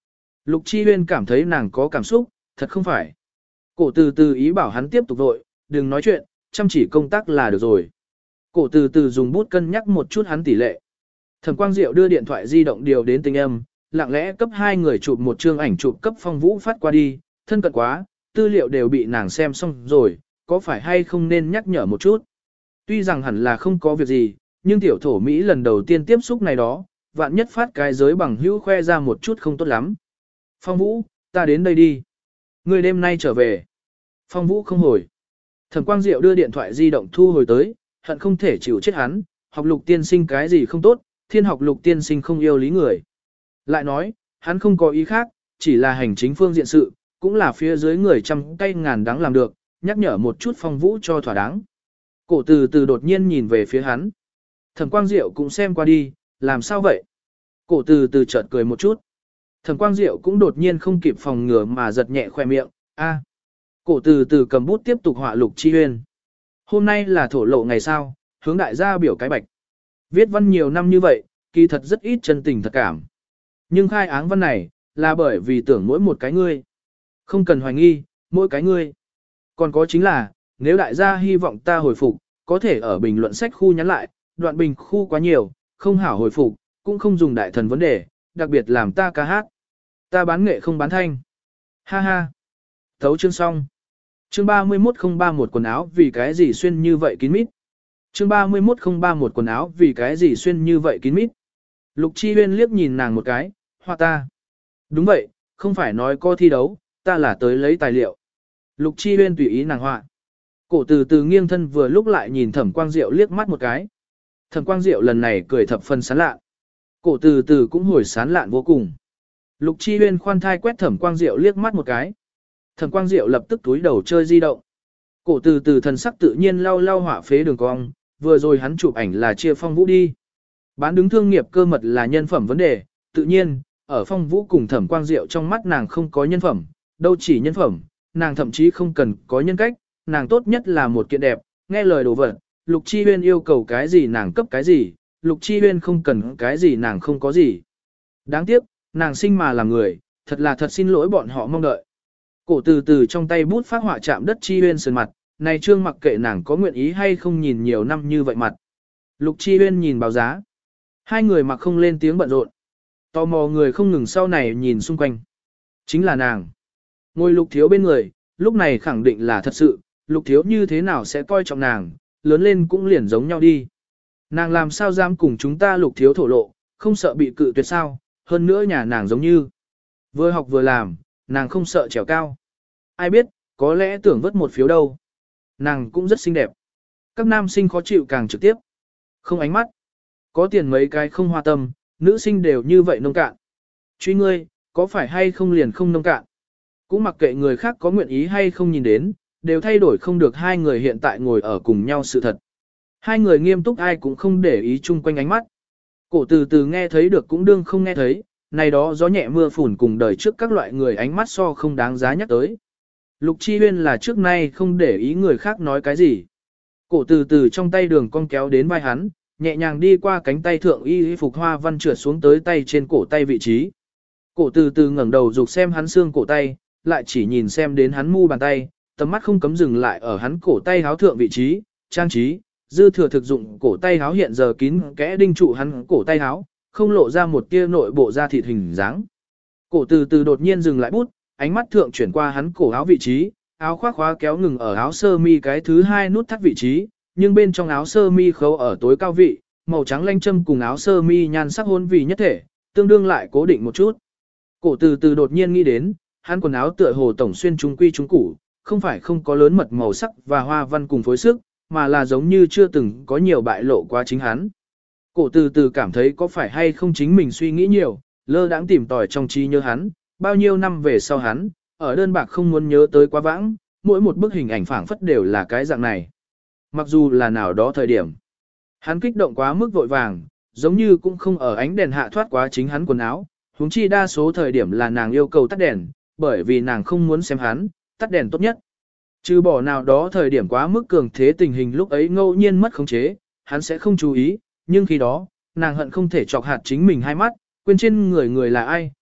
Lục Chi Huyên cảm thấy nàng có cảm xúc, thật không phải. Cổ từ từ ý bảo hắn tiếp tục vội, đừng nói chuyện, chăm chỉ công tác là được rồi. Cổ từ từ dùng bút cân nhắc một chút hắn tỷ lệ. Thẩm Quang Diệu đưa điện thoại di động điều đến tinh âm, lặng lẽ cấp hai người chụp một chương ảnh chụp cấp Phong Vũ phát qua đi, thân cận quá, tư liệu đều bị nàng xem xong rồi, có phải hay không nên nhắc nhở một chút. Tuy rằng hẳn là không có việc gì, nhưng tiểu thổ Mỹ lần đầu tiên tiếp xúc này đó, vạn nhất phát cái giới bằng hữu khoe ra một chút không tốt lắm. Phong Vũ, ta đến đây đi. Người đêm nay trở về. Phong Vũ không hồi. Thẩm Quang Diệu đưa điện thoại di động thu hồi tới, hận không thể chịu chết hắn, học Lục tiên sinh cái gì không tốt, thiên học Lục tiên sinh không yêu lý người. Lại nói, hắn không có ý khác, chỉ là hành chính phương diện sự, cũng là phía dưới người trăm cây ngàn đắng làm được, nhắc nhở một chút Phong Vũ cho thỏa đáng. Cổ từ từ đột nhiên nhìn về phía hắn. Thẩm Quang Diệu cũng xem qua đi, làm sao vậy? Cổ từ từ chợt cười một chút. Thẩm Quang Diệu cũng đột nhiên không kịp phòng ngừa mà giật nhẹ khoe miệng, a. Cổ từ từ cầm bút tiếp tục họa Lục Chi Huyên. Hôm nay là thổ lộ ngày sao, hướng đại gia biểu cái bạch. Viết văn nhiều năm như vậy, kỳ thật rất ít chân tình thật cảm. Nhưng khai áng văn này, là bởi vì tưởng mỗi một cái ngươi. Không cần hoài nghi, mỗi cái ngươi. Còn có chính là, nếu đại gia hy vọng ta hồi phục, có thể ở bình luận sách khu nhắn lại, đoạn bình khu quá nhiều, không hảo hồi phục, cũng không dùng đại thần vấn đề, đặc biệt làm ta ca hát. Ta bán nghệ không bán thanh. Ha ha. Thấu chương xong. Chương 31031 quần áo vì cái gì xuyên như vậy kín mít. Chương 31031 quần áo vì cái gì xuyên như vậy kín mít. Lục Chi Huyên liếc nhìn nàng một cái, hoa ta. Đúng vậy, không phải nói có thi đấu, ta là tới lấy tài liệu. Lục Chi Huyên tùy ý nàng họa. Cổ từ từ nghiêng thân vừa lúc lại nhìn Thẩm Quang Diệu liếc mắt một cái. Thẩm Quang Diệu lần này cười thập phần sán lạ. Cổ từ từ cũng hồi sán lạn vô cùng. Lục Chi Huyên khoan thai quét Thẩm Quang Diệu liếc mắt một cái. Thẩm Quang Diệu lập tức túi đầu chơi di động. Cổ từ từ thần sắc tự nhiên lau lau họa phế đường cong, vừa rồi hắn chụp ảnh là chia Phong Vũ đi. Bán đứng thương nghiệp cơ mật là nhân phẩm vấn đề, tự nhiên, ở Phong Vũ cùng Thẩm Quang Diệu trong mắt nàng không có nhân phẩm, đâu chỉ nhân phẩm, nàng thậm chí không cần có nhân cách, nàng tốt nhất là một kiện đẹp, nghe lời đồ vật, Lục Chi Huyên yêu cầu cái gì nàng cấp cái gì, Lục Chi Huyên không cần cái gì nàng không có gì. Đáng tiếc, nàng sinh mà là người, thật là thật xin lỗi bọn họ mong đợi. Cổ từ từ trong tay bút phát họa chạm đất Chi Huyên sườn mặt, này trương mặc kệ nàng có nguyện ý hay không nhìn nhiều năm như vậy mặt. Lục Chi Huyên nhìn báo giá. Hai người mặc không lên tiếng bận rộn. Tò mò người không ngừng sau này nhìn xung quanh. Chính là nàng. Ngồi Lục Thiếu bên người, lúc này khẳng định là thật sự, Lục Thiếu như thế nào sẽ coi trọng nàng, lớn lên cũng liền giống nhau đi. Nàng làm sao dám cùng chúng ta Lục Thiếu thổ lộ, không sợ bị cự tuyệt sao, hơn nữa nhà nàng giống như. Vừa học vừa làm, nàng không sợ trèo cao. Ai biết, có lẽ tưởng vớt một phiếu đâu. Nàng cũng rất xinh đẹp. Các nam sinh khó chịu càng trực tiếp. Không ánh mắt. Có tiền mấy cái không hoa tâm, nữ sinh đều như vậy nông cạn. Truy ngươi, có phải hay không liền không nông cạn. Cũng mặc kệ người khác có nguyện ý hay không nhìn đến, đều thay đổi không được hai người hiện tại ngồi ở cùng nhau sự thật. Hai người nghiêm túc ai cũng không để ý chung quanh ánh mắt. Cổ từ từ nghe thấy được cũng đương không nghe thấy, này đó gió nhẹ mưa phùn cùng đời trước các loại người ánh mắt so không đáng giá nhắc tới. Lục Chi Huyên là trước nay không để ý người khác nói cái gì. Cổ từ từ trong tay đường cong kéo đến vai hắn, nhẹ nhàng đi qua cánh tay thượng y phục hoa văn trượt xuống tới tay trên cổ tay vị trí. Cổ từ từ ngẩng đầu dục xem hắn xương cổ tay, lại chỉ nhìn xem đến hắn mu bàn tay, tầm mắt không cấm dừng lại ở hắn cổ tay háo thượng vị trí, trang trí, dư thừa thực dụng cổ tay háo hiện giờ kín kẽ đinh trụ hắn cổ tay háo, không lộ ra một tia nội bộ da thịt hình dáng. Cổ từ từ đột nhiên dừng lại bút, ánh mắt thượng chuyển qua hắn cổ áo vị trí, áo khoác khóa kéo ngừng ở áo sơ mi cái thứ hai nút thắt vị trí, nhưng bên trong áo sơ mi khâu ở tối cao vị, màu trắng lanh châm cùng áo sơ mi nhan sắc hôn vì nhất thể, tương đương lại cố định một chút. Cổ từ từ đột nhiên nghĩ đến, hắn quần áo tựa hồ tổng xuyên trung quy trung củ, không phải không có lớn mật màu sắc và hoa văn cùng phối sức, mà là giống như chưa từng có nhiều bại lộ quá chính hắn. Cổ từ từ cảm thấy có phải hay không chính mình suy nghĩ nhiều, lơ đãng tìm tòi trong trí nhớ hắn, bao nhiêu năm về sau hắn, ở đơn bạc không muốn nhớ tới quá vãng, mỗi một bức hình ảnh phảng phất đều là cái dạng này. Mặc dù là nào đó thời điểm, hắn kích động quá mức vội vàng, giống như cũng không ở ánh đèn hạ thoát quá chính hắn quần áo, huống chi đa số thời điểm là nàng yêu cầu tắt đèn, bởi vì nàng không muốn xem hắn, tắt đèn tốt nhất. Trừ bỏ nào đó thời điểm quá mức cường thế tình hình lúc ấy ngẫu nhiên mất khống chế, hắn sẽ không chú ý, nhưng khi đó, nàng hận không thể chọc hạt chính mình hai mắt, quên trên người người là ai,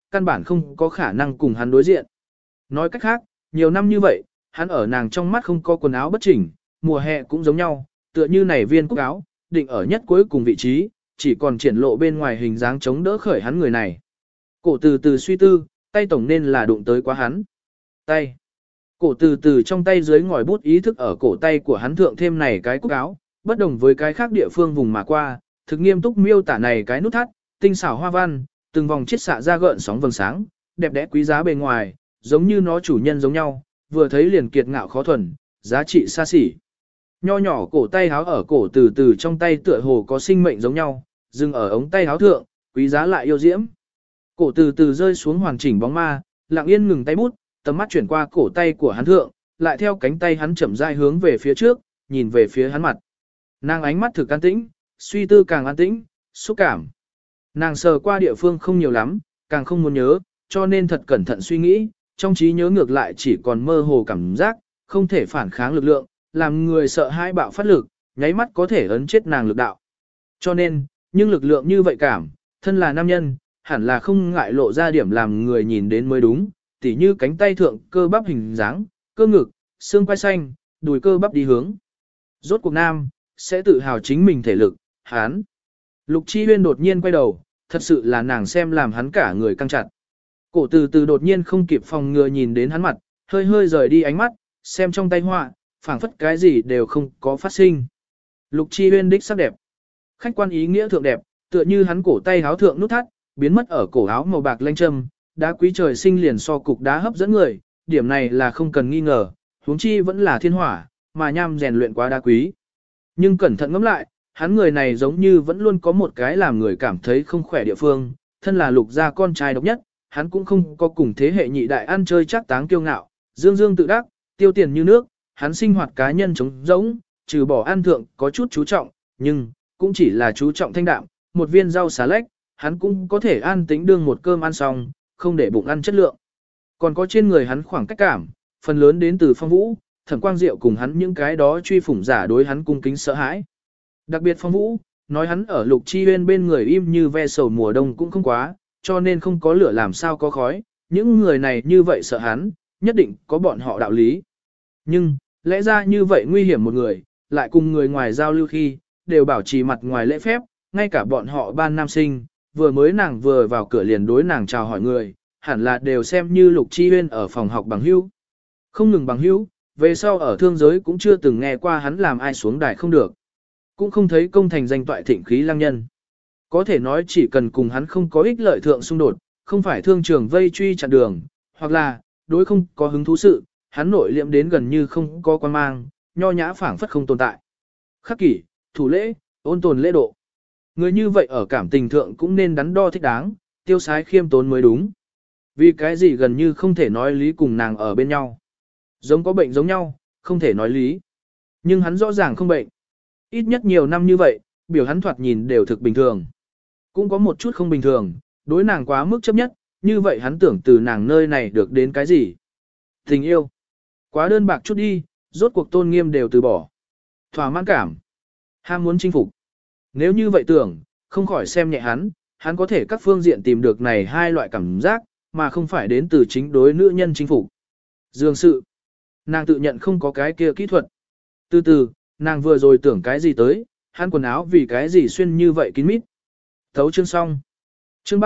căn bản không có khả năng cùng hắn đối diện. Nói cách khác, nhiều năm như vậy, hắn ở nàng trong mắt không có quần áo bất chỉnh, mùa hè cũng giống nhau, tựa như này viên cúc áo, định ở nhất cuối cùng vị trí, chỉ còn triển lộ bên ngoài hình dáng chống đỡ khởi hắn người này. Cổ từ từ suy tư, tay tổng nên là đụng tới quá hắn. Tay. Cổ từ từ trong tay dưới ngòi bút ý thức ở cổ tay của hắn thượng thêm này cái cúc áo, bất đồng với cái khác địa phương vùng mà qua, thực nghiêm túc miêu tả này cái nút thắt, tinh xảo hoa văn, từng vòng chiết xạ ra gợn sóng vầng sáng, đẹp đẽ quý giá bề ngoài, giống như nó chủ nhân giống nhau, vừa thấy liền kiệt ngạo khó thuần, giá trị xa xỉ. Nho nhỏ cổ tay háo ở cổ từ từ trong tay tựa hồ có sinh mệnh giống nhau, dừng ở ống tay háo thượng, quý giá lại yêu diễm. Cổ từ từ rơi xuống hoàn chỉnh bóng ma, lặng yên ngừng tay bút, tầm mắt chuyển qua cổ tay của hắn thượng, lại theo cánh tay hắn chậm rãi hướng về phía trước, nhìn về phía hắn mặt. Nàng ánh mắt thực an tĩnh, suy tư càng an tĩnh, xúc cảm. Nàng sờ qua địa phương không nhiều lắm, càng không muốn nhớ, cho nên thật cẩn thận suy nghĩ, trong trí nhớ ngược lại chỉ còn mơ hồ cảm giác, không thể phản kháng lực lượng, làm người sợ hãi bạo phát lực, nháy mắt có thể ấn chết nàng lực đạo. Cho nên, nhưng lực lượng như vậy cảm, thân là nam nhân, hẳn là không ngại lộ ra điểm làm người nhìn đến mới đúng, tỉ như cánh tay thượng cơ bắp hình dáng, cơ ngực, xương quai xanh, đùi cơ bắp đi hướng. Rốt cuộc nam, sẽ tự hào chính mình thể lực, hán. Lục Chi Huyên đột nhiên quay đầu, thật sự là nàng xem làm hắn cả người căng chặt. Cổ từ từ đột nhiên không kịp phòng ngừa nhìn đến hắn mặt, hơi hơi rời đi ánh mắt, xem trong tay họa, phảng phất cái gì đều không có phát sinh. Lục Chi Huyên đích sắc đẹp. Khách quan ý nghĩa thượng đẹp, tựa như hắn cổ tay háo thượng nút thắt, biến mất ở cổ áo màu bạc lanh châm, đá quý trời sinh liền so cục đá hấp dẫn người, điểm này là không cần nghi ngờ, huống chi vẫn là thiên hỏa, mà nham rèn luyện quá đá quý. Nhưng cẩn thận ngẫm lại, hắn người này giống như vẫn luôn có một cái làm người cảm thấy không khỏe địa phương, thân là lục gia con trai độc nhất, hắn cũng không có cùng thế hệ nhị đại ăn chơi chắc táng kiêu ngạo, dương dương tự đắc, tiêu tiền như nước, hắn sinh hoạt cá nhân trống rỗng, trừ bỏ ăn thượng có chút chú trọng, nhưng cũng chỉ là chú trọng thanh đạm, một viên rau xà lách, hắn cũng có thể an tĩnh đương một cơm ăn xong, không để bụng ăn chất lượng. Còn có trên người hắn khoảng cách cảm, phần lớn đến từ Phong Vũ, Thẩm Quang Diệu cùng hắn những cái đó truy phủng giả đối hắn cung kính sợ hãi. Đặc biệt Phong Vũ, nói hắn ở Lục Chi Huyên bên người im như ve sầu mùa đông cũng không quá, cho nên không có lửa làm sao có khói, những người này như vậy sợ hắn, nhất định có bọn họ đạo lý. Nhưng, lẽ ra như vậy nguy hiểm một người, lại cùng người ngoài giao lưu khi, đều bảo trì mặt ngoài lễ phép, ngay cả bọn họ ban nam sinh, vừa mới nàng vừa vào cửa liền đối nàng chào hỏi người, hẳn là đều xem như Lục Chi Huyên ở phòng học bằng hữu. Không ngừng bằng hữu, về sau ở thương giới cũng chưa từng nghe qua hắn làm ai xuống đài không được. Cũng không thấy công thành danh toại thịnh khí lăng nhân. Có thể nói chỉ cần cùng hắn không có ích lợi thượng xung đột, không phải thương trường vây truy chặn đường, hoặc là, đối không có hứng thú sự, hắn nội liệm đến gần như không có quan mang, nho nhã phảng phất không tồn tại. Khắc kỷ, thủ lễ, ôn tồn lễ độ. Người như vậy ở cảm tình thượng cũng nên đắn đo thích đáng, tiêu sái khiêm tốn mới đúng. Vì cái gì gần như không thể nói lý cùng nàng ở bên nhau. Giống có bệnh giống nhau, không thể nói lý. Nhưng hắn rõ ràng không bệnh. Ít nhất nhiều năm như vậy, biểu hắn thoạt nhìn đều thực bình thường. Cũng có một chút không bình thường, đối nàng quá mức chấp nhất, như vậy hắn tưởng từ nàng nơi này được đến cái gì. Tình yêu. Quá đơn bạc chút đi, rốt cuộc tôn nghiêm đều từ bỏ. Thỏa mãn cảm. Ham muốn chinh phục. Nếu như vậy tưởng, không khỏi xem nhẹ hắn có thể các phương diện tìm được này hai loại cảm giác, mà không phải đến từ chính đối nữ nhân chinh phục. Dương sự. Nàng tự nhận không có cái kia kỹ thuật. Từ từ, nàng vừa rồi tưởng cái gì tới, hắn quần áo vì cái gì xuyên như vậy kín mít. Thấu chương xong. Chương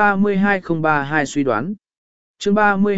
32032 suy đoán. Chương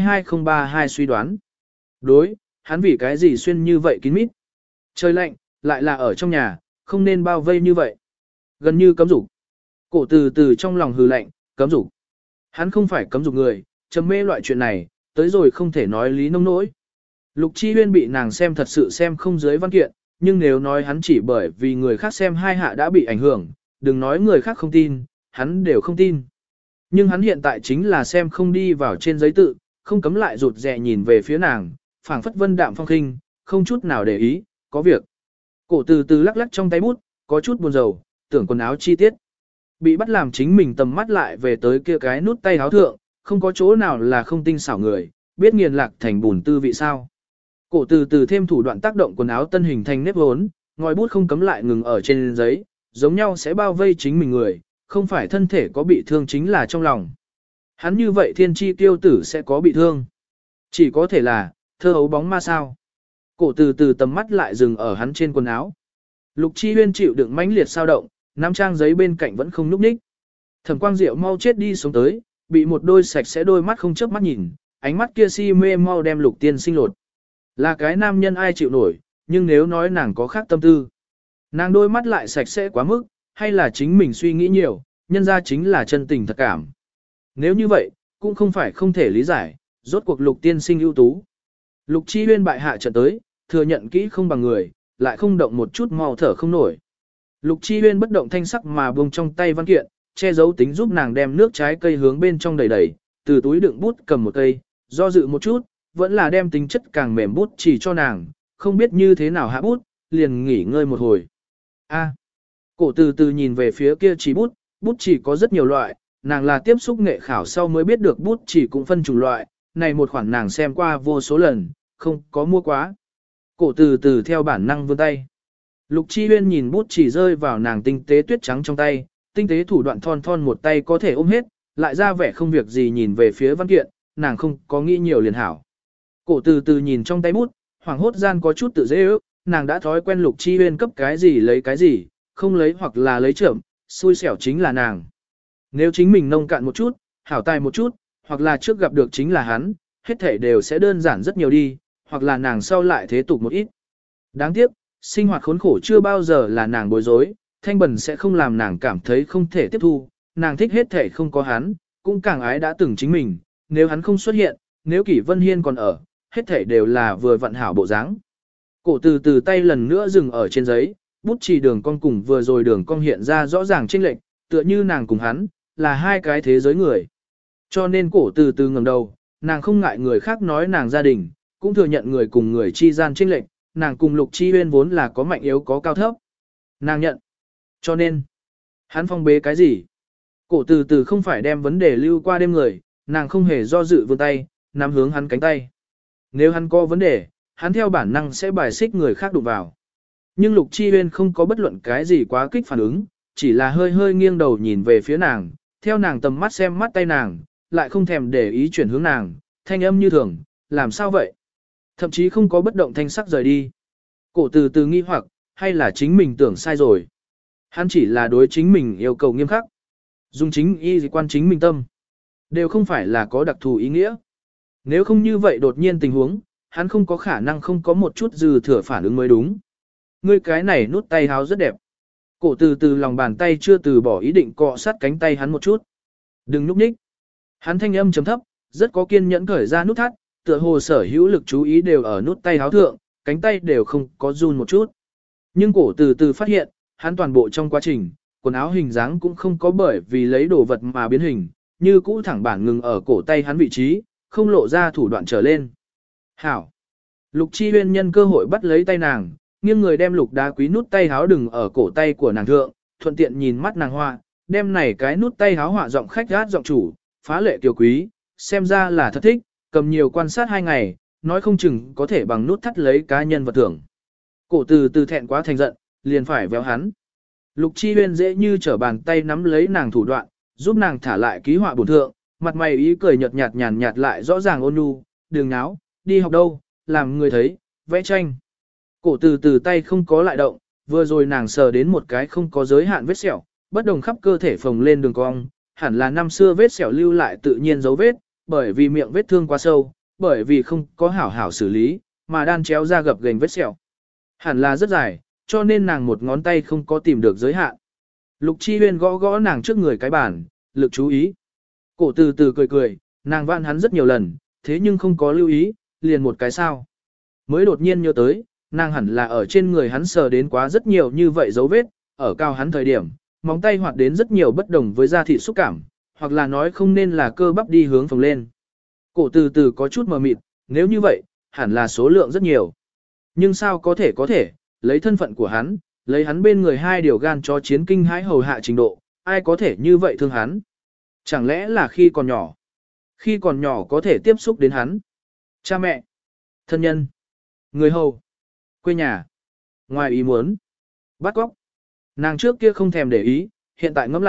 32032 suy đoán. Đối, hắn vì cái gì xuyên như vậy kín mít. Trời lạnh, lại là ở trong nhà, không nên bao vây như vậy. Gần như cấm dục. Cổ từ từ trong lòng hừ lạnh, cấm dục. Hắn không phải cấm dục người, trầm mê loại chuyện này, tới rồi không thể nói lý nông nỗi. Lục Chi Huyên bị nàng xem thật sự xem không dưới văn kiện, nhưng nếu nói hắn chỉ bởi vì người khác xem hai hạ đã bị ảnh hưởng, đừng nói người khác không tin, hắn đều không tin. Nhưng hắn hiện tại chính là xem không đi vào trên giấy tự, không cấm lại rụt rè nhìn về phía nàng, phảng phất vân đạm phong khinh, không chút nào để ý, có việc. Cổ từ từ lắc lắc trong tay bút, có chút buồn rầu, tưởng quần áo chi tiết. Bị bắt làm chính mình tầm mắt lại về tới kia cái nút tay áo thượng, không có chỗ nào là không tinh xảo người, biết nghiền lạc thành bùn tư vị sao. Cổ từ từ thêm thủ đoạn tác động quần áo tân hình thành nếp vốn, ngòi bút không cấm lại ngừng ở trên giấy, giống nhau sẽ bao vây chính mình người, không phải thân thể có bị thương chính là trong lòng. Hắn như vậy thiên chi tiêu tử sẽ có bị thương. Chỉ có thể là, thơ hấu bóng ma sao. Cổ từ từ tầm mắt lại dừng ở hắn trên quần áo. Lục Chi Huyên chịu đựng mãnh liệt sao động, nắm trang giấy bên cạnh vẫn không nhúc nhích. Thẩm Quang Diệu mau chết đi sống tới, bị một đôi sạch sẽ đôi mắt không chớp mắt nhìn, ánh mắt kia si mê mau đem Lục Tiên Sinh lột. Là cái nam nhân ai chịu nổi, nhưng nếu nói nàng có khác tâm tư. Nàng đôi mắt lại sạch sẽ quá mức, hay là chính mình suy nghĩ nhiều, nhân ra chính là chân tình thật cảm. Nếu như vậy, cũng không phải không thể lý giải, rốt cuộc Lục Tiên Sinh ưu tú. Lục Chi Huyên bại hạ trận tới, thừa nhận kỹ không bằng người, lại không động một chút mau thở không nổi. Lục Chi Huyên bất động thanh sắc mà buông trong tay văn kiện, che giấu tính giúp nàng đem nước trái cây hướng bên trong đầy đầy, từ túi đựng bút cầm một cây, do dự một chút, vẫn là đem tính chất càng mềm bút chỉ cho nàng, không biết như thế nào hạ bút, liền nghỉ ngơi một hồi. A. Cổ từ từ nhìn về phía kia chỉ bút chỉ có rất nhiều loại, nàng là tiếp xúc nghệ khảo sau mới biết được bút chỉ cũng phân chủng loại, này một khoản nàng xem qua vô số lần, không có mua quá. Cổ từ từ theo bản năng vươn tay. Lục Chi Huyên nhìn bút chỉ rơi vào nàng tinh tế tuyết trắng trong tay, tinh tế thủ đoạn thon thon một tay có thể ôm hết, lại ra vẻ không việc gì nhìn về phía văn kiện, nàng không có nghĩ nhiều liền hảo. Cổ từ từ nhìn trong tay bút, hoảng hốt gian có chút tự dễ ước, nàng đã thói quen Lục Chi Huyên cấp cái gì lấy cái gì, không lấy hoặc là lấy trưởng, xui xẻo chính là nàng. Nếu chính mình nông cạn một chút, hảo tài một chút, hoặc là trước gặp được chính là hắn, hết thể đều sẽ đơn giản rất nhiều đi, hoặc là nàng sau lại thế tục một ít. Đáng tiếc, sinh hoạt khốn khổ chưa bao giờ là nàng bối rối, thanh bần sẽ không làm nàng cảm thấy không thể tiếp thu, nàng thích hết thể không có hắn, cũng càng ái đã từng chính mình, nếu hắn không xuất hiện, nếu Kỷ Vân Hiên còn ở, hết thể đều là vừa vận hảo bộ dáng. Cổ từ từ tay lần nữa dừng ở trên giấy, bút chì đường cong cùng vừa rồi đường cong hiện ra rõ ràng chênh lệch, tựa như nàng cùng hắn, là hai cái thế giới người. Cho nên cổ từ từ ngẩng đầu, nàng không ngại người khác nói nàng gia đình, cũng thừa nhận người cùng người chi gian chênh lệch, nàng cùng Lục Chi Huyên vốn là có mạnh yếu có cao thấp. Nàng nhận. Cho nên, hắn phong bế cái gì? Cổ từ từ không phải đem vấn đề lưu qua đêm người, nàng không hề do dự vươn tay, nắm hướng hắn cánh tay. Nếu hắn có vấn đề, hắn theo bản năng sẽ bài xích người khác đụng vào. Nhưng Lục Chi Huyên không có bất luận cái gì quá kích phản ứng, chỉ là hơi hơi nghiêng đầu nhìn về phía nàng, theo nàng tầm mắt xem mắt tay nàng, lại không thèm để ý chuyển hướng nàng, thanh âm như thường, làm sao vậy? Thậm chí không có bất động thanh sắc rời đi. Cổ từ từ nghi hoặc, hay là chính mình tưởng sai rồi. Hắn chỉ là đối chính mình yêu cầu nghiêm khắc. Dùng chính y quan chính mình tâm. Đều không phải là có đặc thù ý nghĩa. Nếu không như vậy đột nhiên tình huống, hắn không có khả năng không có một chút dư thừa phản ứng mới đúng. Ngươi cái này nút tay háo rất đẹp. Cổ từ từ lòng bàn tay chưa từ bỏ ý định cọ sát cánh tay hắn một chút. Đừng núp nhích. Hắn thanh âm chấm thấp, rất có kiên nhẫn cởi ra nút thắt, tựa hồ sở hữu lực chú ý đều ở nút tay háo thượng, cánh tay đều không có run một chút. Nhưng cổ từ từ phát hiện, hắn toàn bộ trong quá trình, quần áo hình dáng cũng không có bởi vì lấy đồ vật mà biến hình, như cũ thẳng bản ngừng ở cổ tay hắn vị trí, không lộ ra thủ đoạn trở lên. Hảo! Lục Chi Huyên nhân cơ hội bắt lấy tay nàng, nghiêng người đem lục đá quý nút tay háo đừng ở cổ tay của nàng thượng, thuận tiện nhìn mắt nàng họa, đem này cái nút tay háo họa giọng khách gát giọng chủ, phá lệ kiều quý, xem ra là thật thích, cầm nhiều quan sát 2 ngày, nói không chừng có thể bằng nút thắt lấy cá nhân vật thưởng. Cổ từ từ thẹn quá thành giận, liền phải véo hắn. Lục Chi Huyên dễ như trở bàn tay nắm lấy nàng thủ đoạn, giúp nàng thả lại ký họa bổn thượng, mặt mày ý cười nhợt nhạt nhàn nhạt lại rõ ràng ôn nhu, đừng náo, đi học đâu, làm người thấy, vẽ tranh. Cổ từ từ tay không có lại động, vừa rồi nàng sờ đến một cái không có giới hạn vết sẹo, bất đồng khắp cơ thể phồng lên đường cong, hẳn là năm xưa vết sẹo lưu lại tự nhiên dấu vết, bởi vì miệng vết thương quá sâu, bởi vì không có hảo hảo xử lý, mà đan chéo ra gập ghềnh vết sẹo. Hẳn là rất dài, cho nên nàng một ngón tay không có tìm được giới hạn. Lục Chi Huyên gõ gõ nàng trước người cái bàn, lực chú ý. Cổ từ từ cười cười, nàng vạn hắn rất nhiều lần, thế nhưng không có lưu ý, liền một cái sao. Mới đột nhiên nhớ tới, nàng hẳn là ở trên người hắn sờ đến quá rất nhiều như vậy dấu vết, ở cao hắn thời điểm, móng tay hoạt đến rất nhiều bất đồng với da thịt xúc cảm, hoặc là nói không nên là cơ bắp đi hướng phồng lên. Cổ từ từ có chút mờ mịt, nếu như vậy, hẳn là số lượng rất nhiều. Nhưng sao có thể, lấy thân phận của hắn, lấy hắn bên người 2 điều gan cho chiến kinh hãi hầu hạ trình độ, ai có thể như vậy thương hắn? Chẳng lẽ là khi còn nhỏ? Khi còn nhỏ có thể tiếp xúc đến hắn? Cha mẹ? Thân nhân? Người hầu? Quê nhà? Ngoài ý muốn? Bắt cóc? Nàng trước kia không thèm để ý, hiện tại ngẫm lại,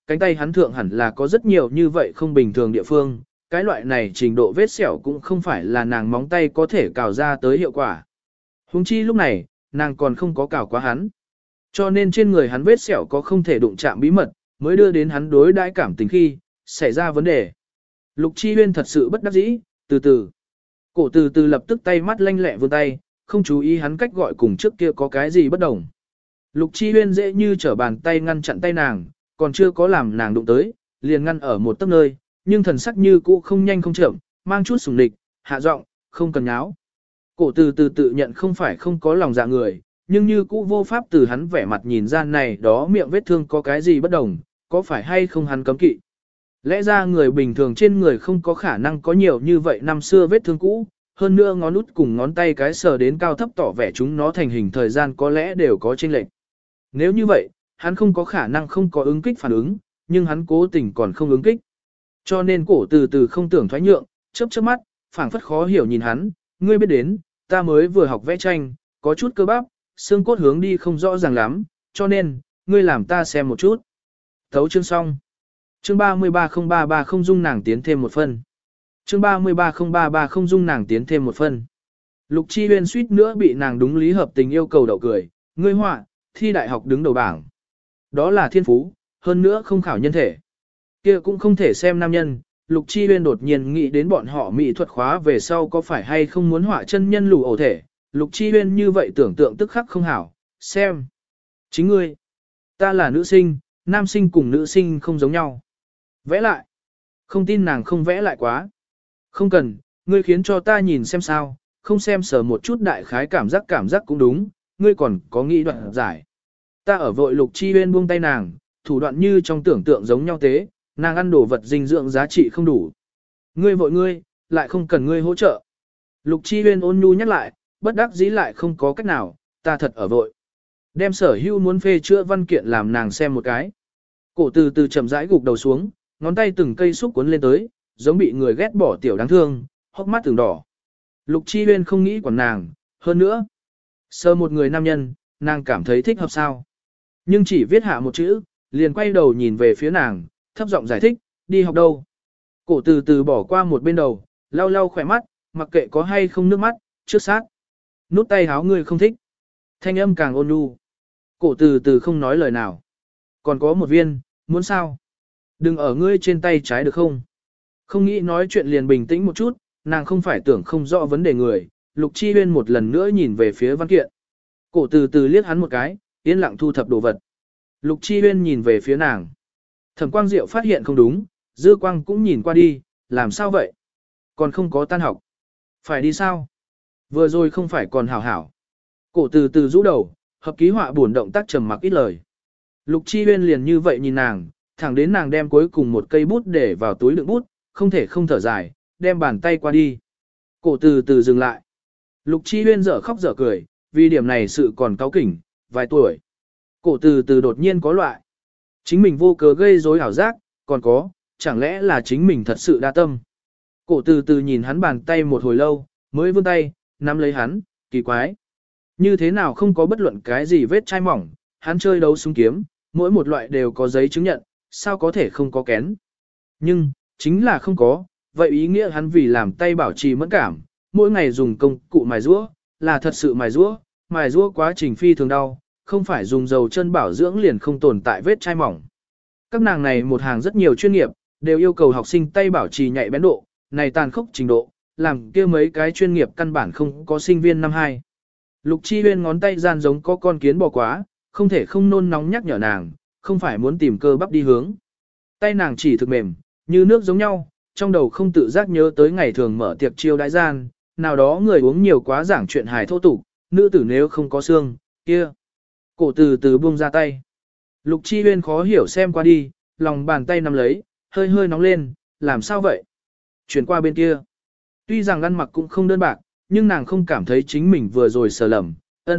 cánh tay hắn thượng hẳn là có rất nhiều như vậy không bình thường địa phương, cái loại này trình độ vết sẹo cũng không phải là nàng móng tay có thể cào ra tới hiệu quả. Huống chi lúc này, nàng còn không có cào quá hắn. Cho nên trên người hắn vết sẹo có không thể đụng chạm bí mật, mới đưa đến hắn đối đãi cảm tình khi, xảy ra vấn đề. Lục Chi Huyên thật sự bất đắc dĩ, từ từ. Cổ từ từ lập tức tay mắt lanh lẹ vươn tay, không chú ý hắn cách gọi cùng trước kia có cái gì bất đồng. Lục Chi Huyên dễ như trở bàn tay ngăn chặn tay nàng, còn chưa có làm nàng đụng tới, liền ngăn ở một tấc nơi, nhưng thần sắc như cũ không nhanh không chậm, mang chút sủng địch, hạ giọng, không cần nháo. Cổ từ từ tự nhận không phải không có lòng dạ người, nhưng như cũ vô pháp từ hắn vẻ mặt nhìn ra này đó miệng vết thương có cái gì bất đồng, có phải hay không hắn cấm kỵ. Lẽ ra người bình thường trên người không có khả năng có nhiều như vậy năm xưa vết thương cũ, hơn nữa ngón út cùng ngón tay cái sờ đến cao thấp tỏ vẻ chúng nó thành hình thời gian có lẽ đều có chênh lệch. Nếu như vậy, hắn không có khả năng không có ứng kích phản ứng, nhưng hắn cố tình còn không ứng kích. Cho nên cổ từ từ không tưởng thoái nhượng, chớp chớp mắt, phảng phất khó hiểu nhìn hắn, ngươi biết đến, ta mới vừa học vẽ tranh, có chút cơ bắp, xương cốt hướng đi không rõ ràng lắm, cho nên, ngươi làm ta xem một chút. Thấu chương xong. Chương 330330 không dung nàng tiến thêm một phân. Chương 330330 không dung nàng tiến thêm một phân. Lục Chi Huyên suýt nữa bị nàng đúng lý hợp tình yêu cầu đậu cười, ngươi họa, thi đại học đứng đầu bảng. Đó là thiên phú, hơn nữa không khảo nhân thể. Kia cũng không thể xem nam nhân. Lục Chi Huyên đột nhiên nghĩ đến bọn họ mỹ thuật khóa về sau có phải hay không muốn họa chân nhân lù ổ thể. Lục Chi Huyên như vậy tưởng tượng tức khắc không hảo, xem. Chính ngươi, ta là nữ sinh, nam sinh cùng nữ sinh không giống nhau. Vẽ lại. Không tin nàng không vẽ lại quá. Không cần, ngươi khiến cho ta nhìn xem sao, không xem sờ một chút đại khái cảm giác cũng đúng, ngươi còn có nghĩ đoạn giải. Ta ở vội. Lục Chi Huyên buông tay nàng, thủ đoạn như trong tưởng tượng giống nhau thế, nàng ăn đồ vật dinh dưỡng giá trị không đủ. Ngươi vội ngươi, lại không cần ngươi hỗ trợ. Lục Chi Huyên ôn nhu nhắc lại, bất đắc dĩ lại không có cách nào, ta thật ở vội. Đem sở hữu muốn phê chữa văn kiện làm nàng xem một cái. Cổ từ từ chậm rãi gục đầu xuống, ngón tay từng cây xúc cuốn lên tới, giống bị người ghét bỏ tiểu đáng thương, hốc mắt từng đỏ. Lục Chi Huyên không nghĩ quản nàng, hơn nữa. Sơ một người nam nhân, nàng cảm thấy thích hợp sao. Nhưng chỉ viết hạ một chữ, liền quay đầu nhìn về phía nàng, thấp giọng giải thích, đi học đâu. Cổ từ từ bỏ qua một bên đầu, lau lau khỏe mắt, mặc kệ có hay không nước mắt, trước sát. Nút tay háo ngươi không thích. Thanh âm càng ôn nhu. Cổ từ từ không nói lời nào. Còn có một viên, muốn sao? Đừng ở ngươi trên tay trái được không? Không nghĩ nói chuyện liền bình tĩnh một chút, nàng không phải tưởng không rõ vấn đề người. Lục Chi Huyên một lần nữa nhìn về phía văn kiện. Cổ từ từ liếc hắn một cái, yên lặng thu thập đồ vật. Lục Chi Huyên nhìn về phía nàng. Thẩm Quang Diệu phát hiện không đúng, Dư Quang cũng nhìn qua đi, làm sao vậy? Còn không có tan học. Phải đi sao? Vừa rồi không phải còn hảo hảo. Cổ từ từ rũ đầu, hợp ký họa buồn động tác trầm mặc ít lời. Lục Chi Huyên liền như vậy nhìn nàng, thẳng đến nàng đem cuối cùng một cây bút để vào túi đựng bút, không thể không thở dài, đem bàn tay qua đi. Cổ từ từ dừng lại. Lục Chi Huyên dở khóc dở cười, vì điểm này sự còn cáu kỉnh, vài tuổi. Cổ từ từ đột nhiên có loại. Chính mình vô cớ gây rối ảo giác, còn có, chẳng lẽ là chính mình thật sự đa tâm. Cổ từ từ nhìn hắn bàn tay một hồi lâu, mới vươn tay, nắm lấy hắn, kỳ quái. Như thế nào không có bất luận cái gì vết chai mỏng, hắn chơi đấu súng kiếm, mỗi một loại đều có giấy chứng nhận, sao có thể không có kén. Nhưng, chính là không có, vậy ý nghĩa hắn vì làm tay bảo trì mẫn cảm, mỗi ngày dùng công cụ mài rũa, là thật sự mài rũa quá trình phi thường đau, không phải dùng dầu chân bảo dưỡng liền không tồn tại vết chai mỏng. Các nàng này một hàng rất nhiều chuyên nghiệp, đều yêu cầu học sinh tay bảo trì nhạy bén độ, này tàn khốc trình độ, làm kia mấy cái chuyên nghiệp căn bản không có sinh viên năm 2. Lục Chi Huyên ngón tay gian giống có con kiến bò quá, không thể không nôn nóng nhắc nhở nàng, không phải muốn tìm cơ bắp đi hướng. Tay nàng chỉ thực mềm, như nước giống nhau, trong đầu không tự giác nhớ tới ngày thường mở tiệc chiêu đãi gian, nào đó người uống nhiều quá giảng chuyện hài thô tục, nữ tử nếu không có xương, kia. Cổ từ từ buông ra tay. Lục Chi Huyên khó hiểu xem qua đi, lòng bàn tay nắm lấy, hơi hơi nóng lên, làm sao vậy? Chuyển qua bên kia. Tuy rằng ăn mặc cũng không đơn bạc, nhưng nàng không cảm thấy chính mình vừa rồi sờ lầm,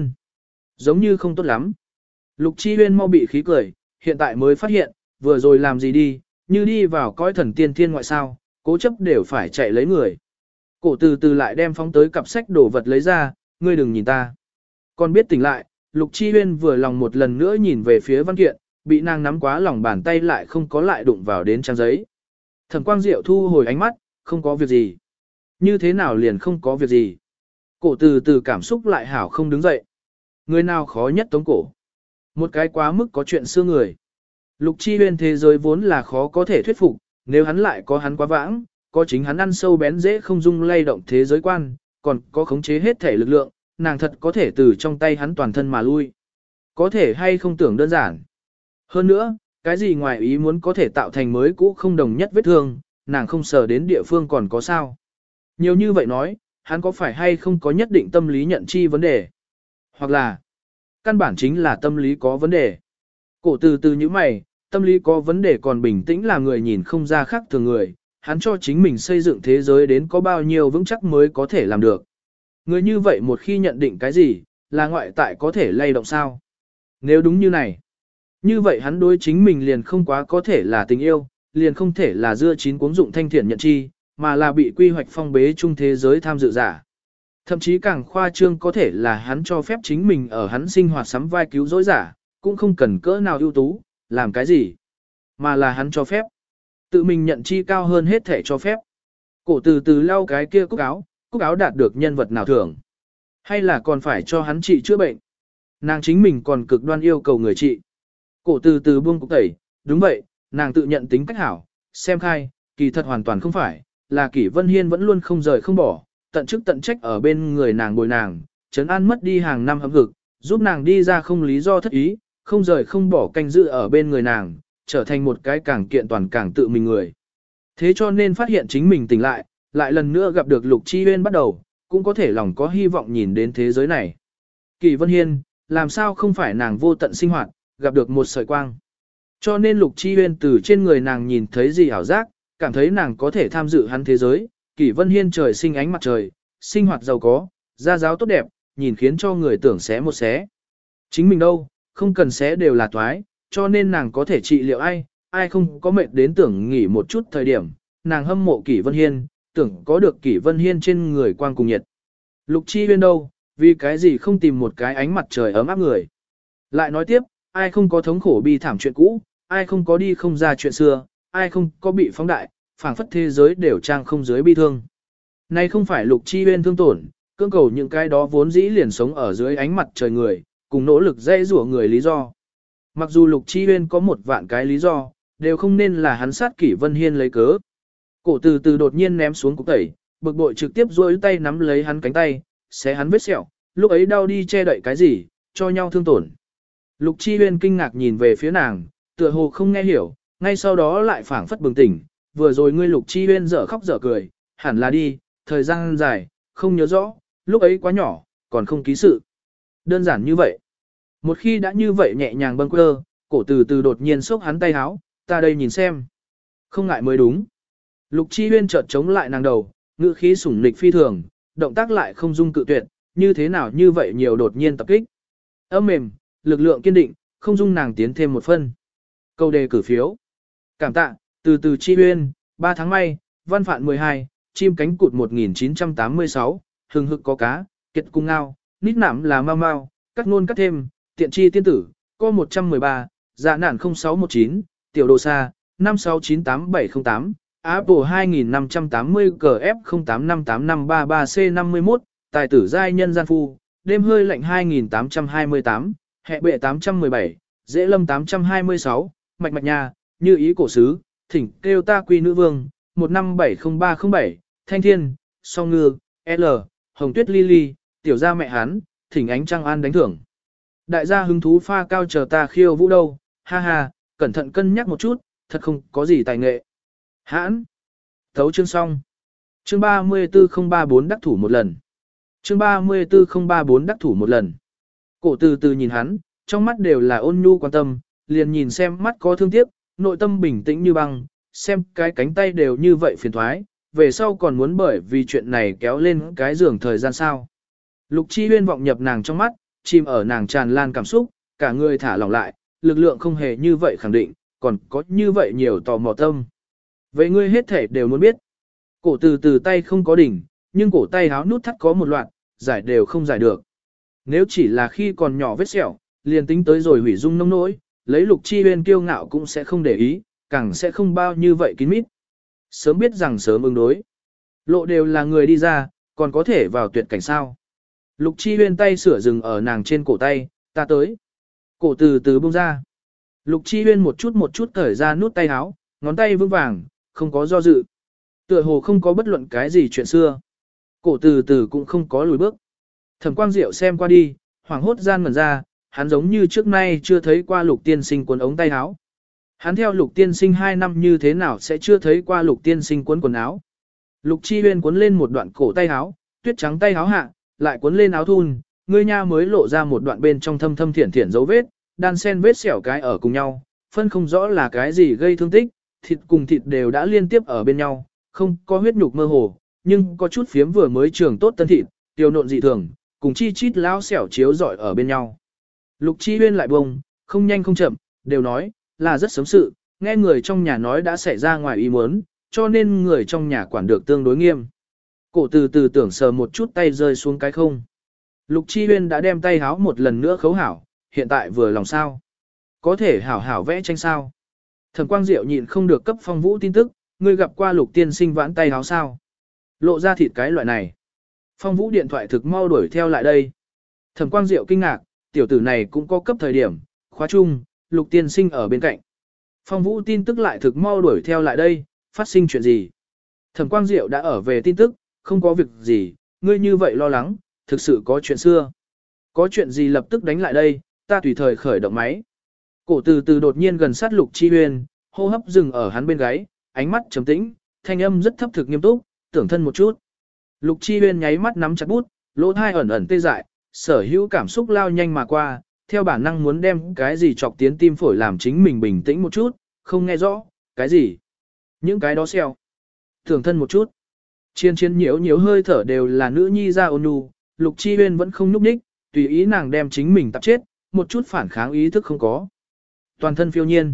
giống như không tốt lắm. Lục Chi Huyên mau bị khí cười, hiện tại mới phát hiện, vừa rồi làm gì đi, như đi vào cõi thần tiên thiên ngoại sao, cố chấp đều phải chạy lấy người. Cổ từ từ lại đem phóng tới cặp sách đồ vật lấy ra, ngươi đừng nhìn ta. Còn biết tỉnh lại, Lục Chi Huyên vừa lòng một lần nữa nhìn về phía văn kiện, bị nàng nắm quá lòng bàn tay lại không có lại đụng vào đến trang giấy. Thẩm Quang Diệu thu hồi ánh mắt, không có việc gì. Như thế nào liền không có việc gì. Cổ từ từ cảm xúc lại hảo không đứng dậy. Người nào khó nhất tống cổ. Một cái quá mức có chuyện xưa người. Lục Chi Huyên thế giới vốn là khó có thể thuyết phục, nếu hắn lại có hắn quá vãng, có chính hắn ăn sâu bén dễ không dung lay động thế giới quan, còn có khống chế hết thể lực lượng, nàng thật có thể từ trong tay hắn toàn thân mà lui. Có thể hay không tưởng đơn giản. Hơn nữa, cái gì ngoài ý muốn có thể tạo thành mới cũ không đồng nhất vết thương, nàng không sờ đến địa phương còn có sao. Nhiều như vậy nói, hắn có phải hay không có nhất định tâm lý nhận chi vấn đề. Hoặc là, căn bản chính là tâm lý có vấn đề. Cổ từ từ như mày, tâm lý có vấn đề còn bình tĩnh là người nhìn không ra khác thường người, hắn cho chính mình xây dựng thế giới đến có bao nhiêu vững chắc mới có thể làm được. Người như vậy một khi nhận định cái gì, là ngoại tại có thể lay động sao? Nếu đúng như này, như vậy hắn đối chính mình liền không quá có thể là tình yêu, liền không thể là dưa chín cuống dụng thanh thiện nhận chi, mà là bị quy hoạch phong bế chung thế giới tham dự giả. Thậm chí càng khoa trương có thể là hắn cho phép chính mình ở hắn sinh hoạt sắm vai cứu rỗi giả, cũng không cần cỡ nào ưu tú, làm cái gì, mà là hắn cho phép. Tự mình nhận chi cao hơn hết thể cho phép. Cổ từ từ lau cái kia cúc áo đạt được nhân vật nào thưởng. Hay là còn phải cho hắn trị chữa bệnh. Nàng chính mình còn cực đoan yêu cầu người trị. Cổ từ từ buông cục tẩy, đúng vậy, nàng tự nhận tính cách hảo, xem khai, kỳ thật hoàn toàn không phải, là Kỷ Vân Hiên vẫn luôn không rời không bỏ, tận chức tận trách ở bên người nàng bồi nàng, trấn an mất đi hàng năm hâm hực, giúp nàng đi ra không lý do thất ý, không rời không bỏ canh giữ ở bên người nàng, trở thành một cái càng kiện toàn càng tự mình người. Thế cho nên phát hiện chính mình tỉnh lại lần nữa gặp được Lục Chi Huyên bắt đầu, cũng có thể lòng có hy vọng nhìn đến thế giới này. Kỷ Vân Hiên, làm sao không phải nàng vô tận sinh hoạt, gặp được một sợi quang. Cho nên Lục Chi Huyên từ trên người nàng nhìn thấy gì ảo giác, cảm thấy nàng có thể tham dự hắn thế giới. Kỷ Vân Hiên trời sinh ánh mặt trời, sinh hoạt giàu có, gia giáo tốt đẹp, nhìn khiến cho người tưởng xé một xé. Chính mình đâu, không cần xé đều là toái, cho nên nàng có thể trị liệu ai không có mệt đến tưởng nghỉ một chút thời điểm, nàng hâm mộ Kỷ Vân Hiên, tưởng có được Kỷ Vân Hiên trên người quang cùng nhiệt. Lục Chi Huyên đâu, vì cái gì không tìm một cái ánh mặt trời ấm áp người. Lại nói tiếp, ai không có thống khổ bi thảm chuyện cũ, ai không có đi không ra chuyện xưa, ai không có bị phóng đại, phảng phất thế giới đều trang không dưới bi thương. Này không phải Lục Chi Huyên thương tổn, cưỡng cầu những cái đó vốn dĩ liền sống ở dưới ánh mặt trời người, cùng nỗ lực dễ rủa người lý do. Mặc dù Lục Chi Huyên có một vạn cái lý do, đều không nên là hắn sát Kỷ Vân Hiên lấy cớ. Cổ từ từ đột nhiên ném xuống cục tẩy, bực bội trực tiếp duỗi tay nắm lấy hắn cánh tay, xé hắn vết sẹo, lúc ấy đau đi che đậy cái gì, cho nhau thương tổn. Lục Chi Huyên kinh ngạc nhìn về phía nàng, tựa hồ không nghe hiểu, ngay sau đó lại phảng phất bừng tỉnh, vừa rồi ngươi Lục Chi Huyên dở khóc dở cười, hẳn là đi, thời gian dài, không nhớ rõ, lúc ấy quá nhỏ, còn không ký sự. Đơn giản như vậy. Một khi đã như vậy nhẹ nhàng bâng quơ, cổ từ từ đột nhiên xốc hắn tay háo, ta đây nhìn xem. Không ngại mới đúng. Lục Chi Huyên chợt chống lại nàng đầu, ngữ khí sủng nịch phi thường, động tác lại không dung cự tuyệt, như thế nào như vậy nhiều đột nhiên tập kích. Âm mềm, lực lượng kiên định, không dung nàng tiến thêm một phân. Câu đề cử phiếu. Cảm tạ, từ từ Chi Huyên, 3 tháng may, văn phạn 12, chim cánh cụt 1986, hừng hực có cá, kiệt cung ngao, nít nảm là mau mau, cắt ngôn cắt thêm, tiện chi tiên tử, co 113, dạ nản 0619, tiểu đồ xa, 569878, Apple 2580 CF08585333C51, tài tử giai nhân gian phu, đêm hơi lạnh 2828, hệ bệ 817, dễ lâm 826, mạch mạch nhà, như ý cổ sứ, thỉnh kêu ta quy nữ vương, 1570307, thanh thiên, song ngư, L, hồng tuyết lily, tiểu gia mẹ hán, thỉnh ánh trăng an đánh thưởng. Đại gia hứng thú pha cao chờ ta khiêu vũ đâu, ha ha, cẩn thận cân nhắc một chút, thật không có gì tài nghệ. Hãn. Thấu chương xong. Chương 34034 đắc thủ một lần. Chương 34034 đắc thủ một lần. Cổ từ từ nhìn hắn, trong mắt đều là ôn nhu quan tâm, liền nhìn xem mắt có thương tiếc, nội tâm bình tĩnh như băng, xem cái cánh tay đều như vậy phiền thoái, về sau còn muốn bởi vì chuyện này kéo lên cái giường thời gian sao. Lục Chi Huyên vọng nhập nàng trong mắt, chìm ở nàng tràn lan cảm xúc, cả người thả lỏng lại, lực lượng không hề như vậy khẳng định, còn có như vậy nhiều tò mò tâm. Vậy ngươi hết thể đều muốn biết. Cổ từ từ tay không có đỉnh, nhưng cổ tay háo nút thắt có một loạt, giải đều không giải được. Nếu chỉ là khi còn nhỏ vết sẹo, liền tính tới rồi hủy dung nông nỗi, Lấy Lục Chi Huyên kiêu ngạo cũng sẽ không để ý, càng sẽ không bao như vậy kín mít. Sớm biết rằng sớm ứng đối. Lộ đều là người đi ra, còn có thể vào tuyệt cảnh sao. Lục Chi Huyên tay sửa dừng ở nàng trên cổ tay, ta tới. Cổ từ từ buông ra. Lục Chi Huyên một chút cởi ra nút tay áo, ngón tay vững vàng, không có do dự. Tựa hồ không có bất luận cái gì chuyện xưa. Cổ từ từ cũng không có lùi bước. Thẩm Quang Diệu xem qua đi, hoảng hốt gian ngẩn ra, hắn giống như trước nay chưa thấy qua Lục tiên sinh cuốn ống tay áo. Hắn theo Lục tiên sinh 2 năm như thế nào sẽ chưa thấy qua Lục tiên sinh cuốn quần áo. Lục Chi Huyên cuốn lên một đoạn cổ tay áo, tuyết trắng tay áo hạ, lại cuốn lên áo thun, ngươi nha mới lộ ra một đoạn bên trong thâm thâm thiển thiển dấu vết, đan sen vết xẻo cái ở cùng nhau, phân không rõ là cái gì gây thương tích, thịt cùng thịt đều đã liên tiếp ở bên nhau, không có huyết nhục mơ hồ, nhưng có chút phiếm vừa mới trường tốt tân thịt, tiêu nộn dị thường, cùng chi chít lao xẻo chiếu rọi ở bên nhau. Lục Chi Huyên lại bông, không nhanh không chậm, đều nói, là rất sớm sự, nghe người trong nhà nói đã xảy ra ngoài ý muốn, cho nên người trong nhà quản được tương đối nghiêm. Cổ từ từ tưởng sờ một chút tay rơi xuống cái không. Lục Chi Huyên đã đem tay háo một lần nữa khấu hảo, hiện tại vừa lòng sao. Có thể hảo hảo vẽ tranh sao. Thẩm Quang Diệu nhịn không được cấp Phong Vũ tin tức, ngươi gặp qua Lục tiên sinh vãn tay háo sao. Lộ ra thịt cái loại này. Phong Vũ điện thoại thực mau đuổi theo lại đây. Thẩm Quang Diệu kinh ngạc, tiểu tử này cũng có cấp thời điểm, khóa chung, Lục tiên sinh ở bên cạnh. Phong Vũ tin tức lại thực mau đuổi theo lại đây, phát sinh chuyện gì. Thẩm Quang Diệu đã ở về tin tức, không có việc gì, ngươi như vậy lo lắng, thực sự có chuyện xưa. Có chuyện gì lập tức đánh lại đây, ta tùy thời khởi động máy. Cổ từ từ đột nhiên gần sát Lục Chi Huyên, hô hấp dừng ở hắn bên gáy, ánh mắt trầm tĩnh, thanh âm rất thấp thực nghiêm túc, tưởng thân một chút. Lục Chi Huyên nháy mắt nắm chặt bút, lỗ thai ẩn ẩn tê dại, sở hữu cảm xúc lao nhanh mà qua, theo bản năng muốn đem cái gì chọc tiến tim phổi làm chính mình bình tĩnh một chút, không nghe rõ, cái gì. Những cái đó xeo. Tưởng thân một chút. Chiên chiên nhiễu hơi thở đều là nữ nhi ra ôn nhu, Lục Chi Huyên vẫn không nhúc nhích, tùy ý nàng đem chính mình tập chết, một chút phản kháng ý thức không có. Toàn thân phiêu nhiên.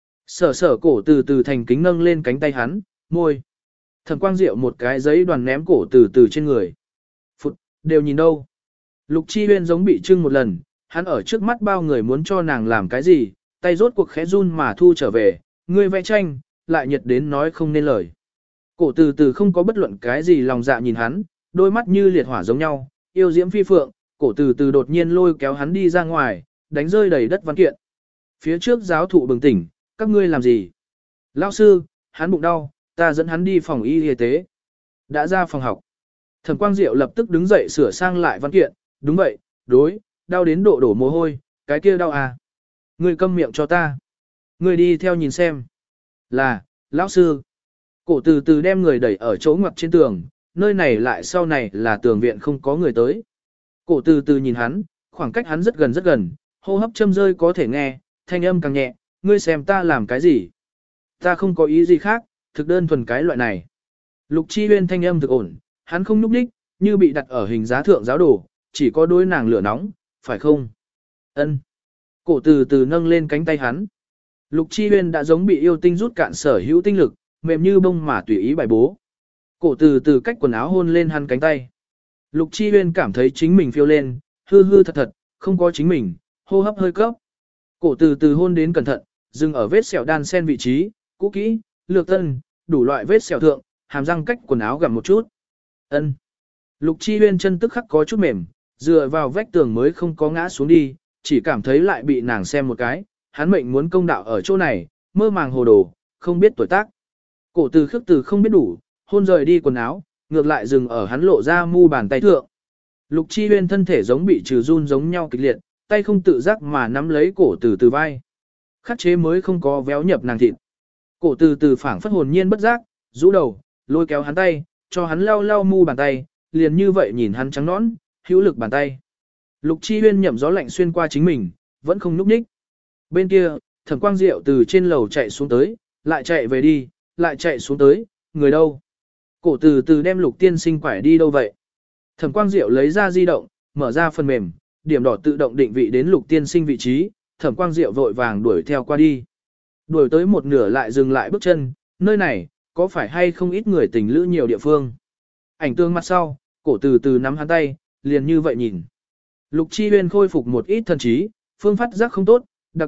Sở cổ từ từ thành kính nâng lên cánh tay hắn, môi. Thẩm Quang Diệu một cái giấy đoàn ném cổ từ từ trên người. Phụt, đều nhìn đâu. Lục Chi Huyên giống bị trưng một lần, hắn ở trước mắt bao người muốn cho nàng làm cái gì, tay rốt cuộc khẽ run mà thu trở về, ngươi vẽ tranh, lại nhiệt đến nói không nên lời. Cổ từ từ không có bất luận cái gì lòng dạ nhìn hắn, đôi mắt như liệt hỏa giống nhau, yêu diễm phi phượng, cổ từ từ đột nhiên lôi kéo hắn đi ra ngoài, đánh rơi đầy đất văn kiện. Phía trước giáo thụ bừng tỉnh, các ngươi làm gì? Lão sư, hắn bụng đau, ta dẫn hắn đi phòng y tế. Đã ra phòng học. Thẩm Quang Diệu lập tức đứng dậy sửa sang lại văn kiện, đúng vậy, đối, đau đến độ đổ mồ hôi, cái kia đau à. Ngươi câm miệng cho ta. Ngươi đi theo nhìn xem. Là, lão sư. Cổ từ từ đem người đẩy ở chỗ ngoặt trên tường, nơi này lại sau này là tường viện không có người tới. Cổ từ từ nhìn hắn, khoảng cách hắn rất gần, hô hấp châm rơi có thể nghe, thanh âm càng nhẹ, ngươi xem ta làm cái gì. Ta không có ý gì khác, thực đơn thuần cái loại này. Lục Chi Huyên thanh âm thực ổn, hắn không nhúc đích, như bị đặt ở hình giá thượng giáo đồ, chỉ có đôi nàng lửa nóng, phải không? Ân. Cổ từ từ nâng lên cánh tay hắn. Lục Chi Huyên đã giống bị yêu tinh rút cạn sở hữu tinh lực, mềm như bông mà tùy ý bài bố. Cổ từ từ cách quần áo hôn lên hắn cánh tay. Lục Chi Huyên cảm thấy chính mình phiêu lên, hư thật, không có chính mình, hô hấp hơi cấp. Cổ từ từ hôn đến cẩn thận, dừng ở vết sẹo đan sen vị trí, cũ kỹ, lược tân, đủ loại vết sẹo thượng, hàm răng cách quần áo gặm một chút. Ân. Lục Chi Huyên chân tức khắc có chút mềm, dựa vào vách tường mới không có ngã xuống đi, chỉ cảm thấy lại bị nàng xem một cái, hắn mệnh muốn công đạo ở chỗ này, mơ màng hồ đồ, không biết tuổi tác. Cổ từ khước từ không biết đủ, hôn rời đi quần áo, ngược lại dừng ở hắn lộ ra mu bàn tay thượng. Lục Chi Huyên thân thể giống bị trừ run giống nhau kịch liệt, tay không tự giác mà nắm lấy cổ từ từ vai. Khắc chế mới không có véo nhập nàng thịt. Cổ từ từ phảng phất hồn nhiên bất giác, rũ đầu, lôi kéo hắn tay, cho hắn lau mu bàn tay, liền như vậy nhìn hắn trắng nõn, hữu lực bàn tay. Lục Chi Huyên nhậm gió lạnh xuyên qua chính mình, vẫn không núp ních. Bên kia, Thẩm Quang Diệu từ trên lầu chạy xuống tới, lại chạy về đi, lại chạy xuống tới, người đâu? Cổ từ từ đem Lục tiên sinh quải đi đâu vậy? Thẩm Quang Diệu lấy ra di động, mở ra phần mềm, điểm đỏ tự động định vị đến Lục tiên sinh vị trí, Thẩm Quang Diệu vội vàng đuổi theo qua đi. Đuổi tới một nửa lại dừng lại bước chân, nơi này, có phải hay không ít người tình lữ nhiều địa phương? Ảnh tương mặt sau, cổ từ từ nắm hắn tay, liền như vậy nhìn. Lục Chi Huyên khôi phục một ít thần trí, phương phát giác không tốt, đặc biệt,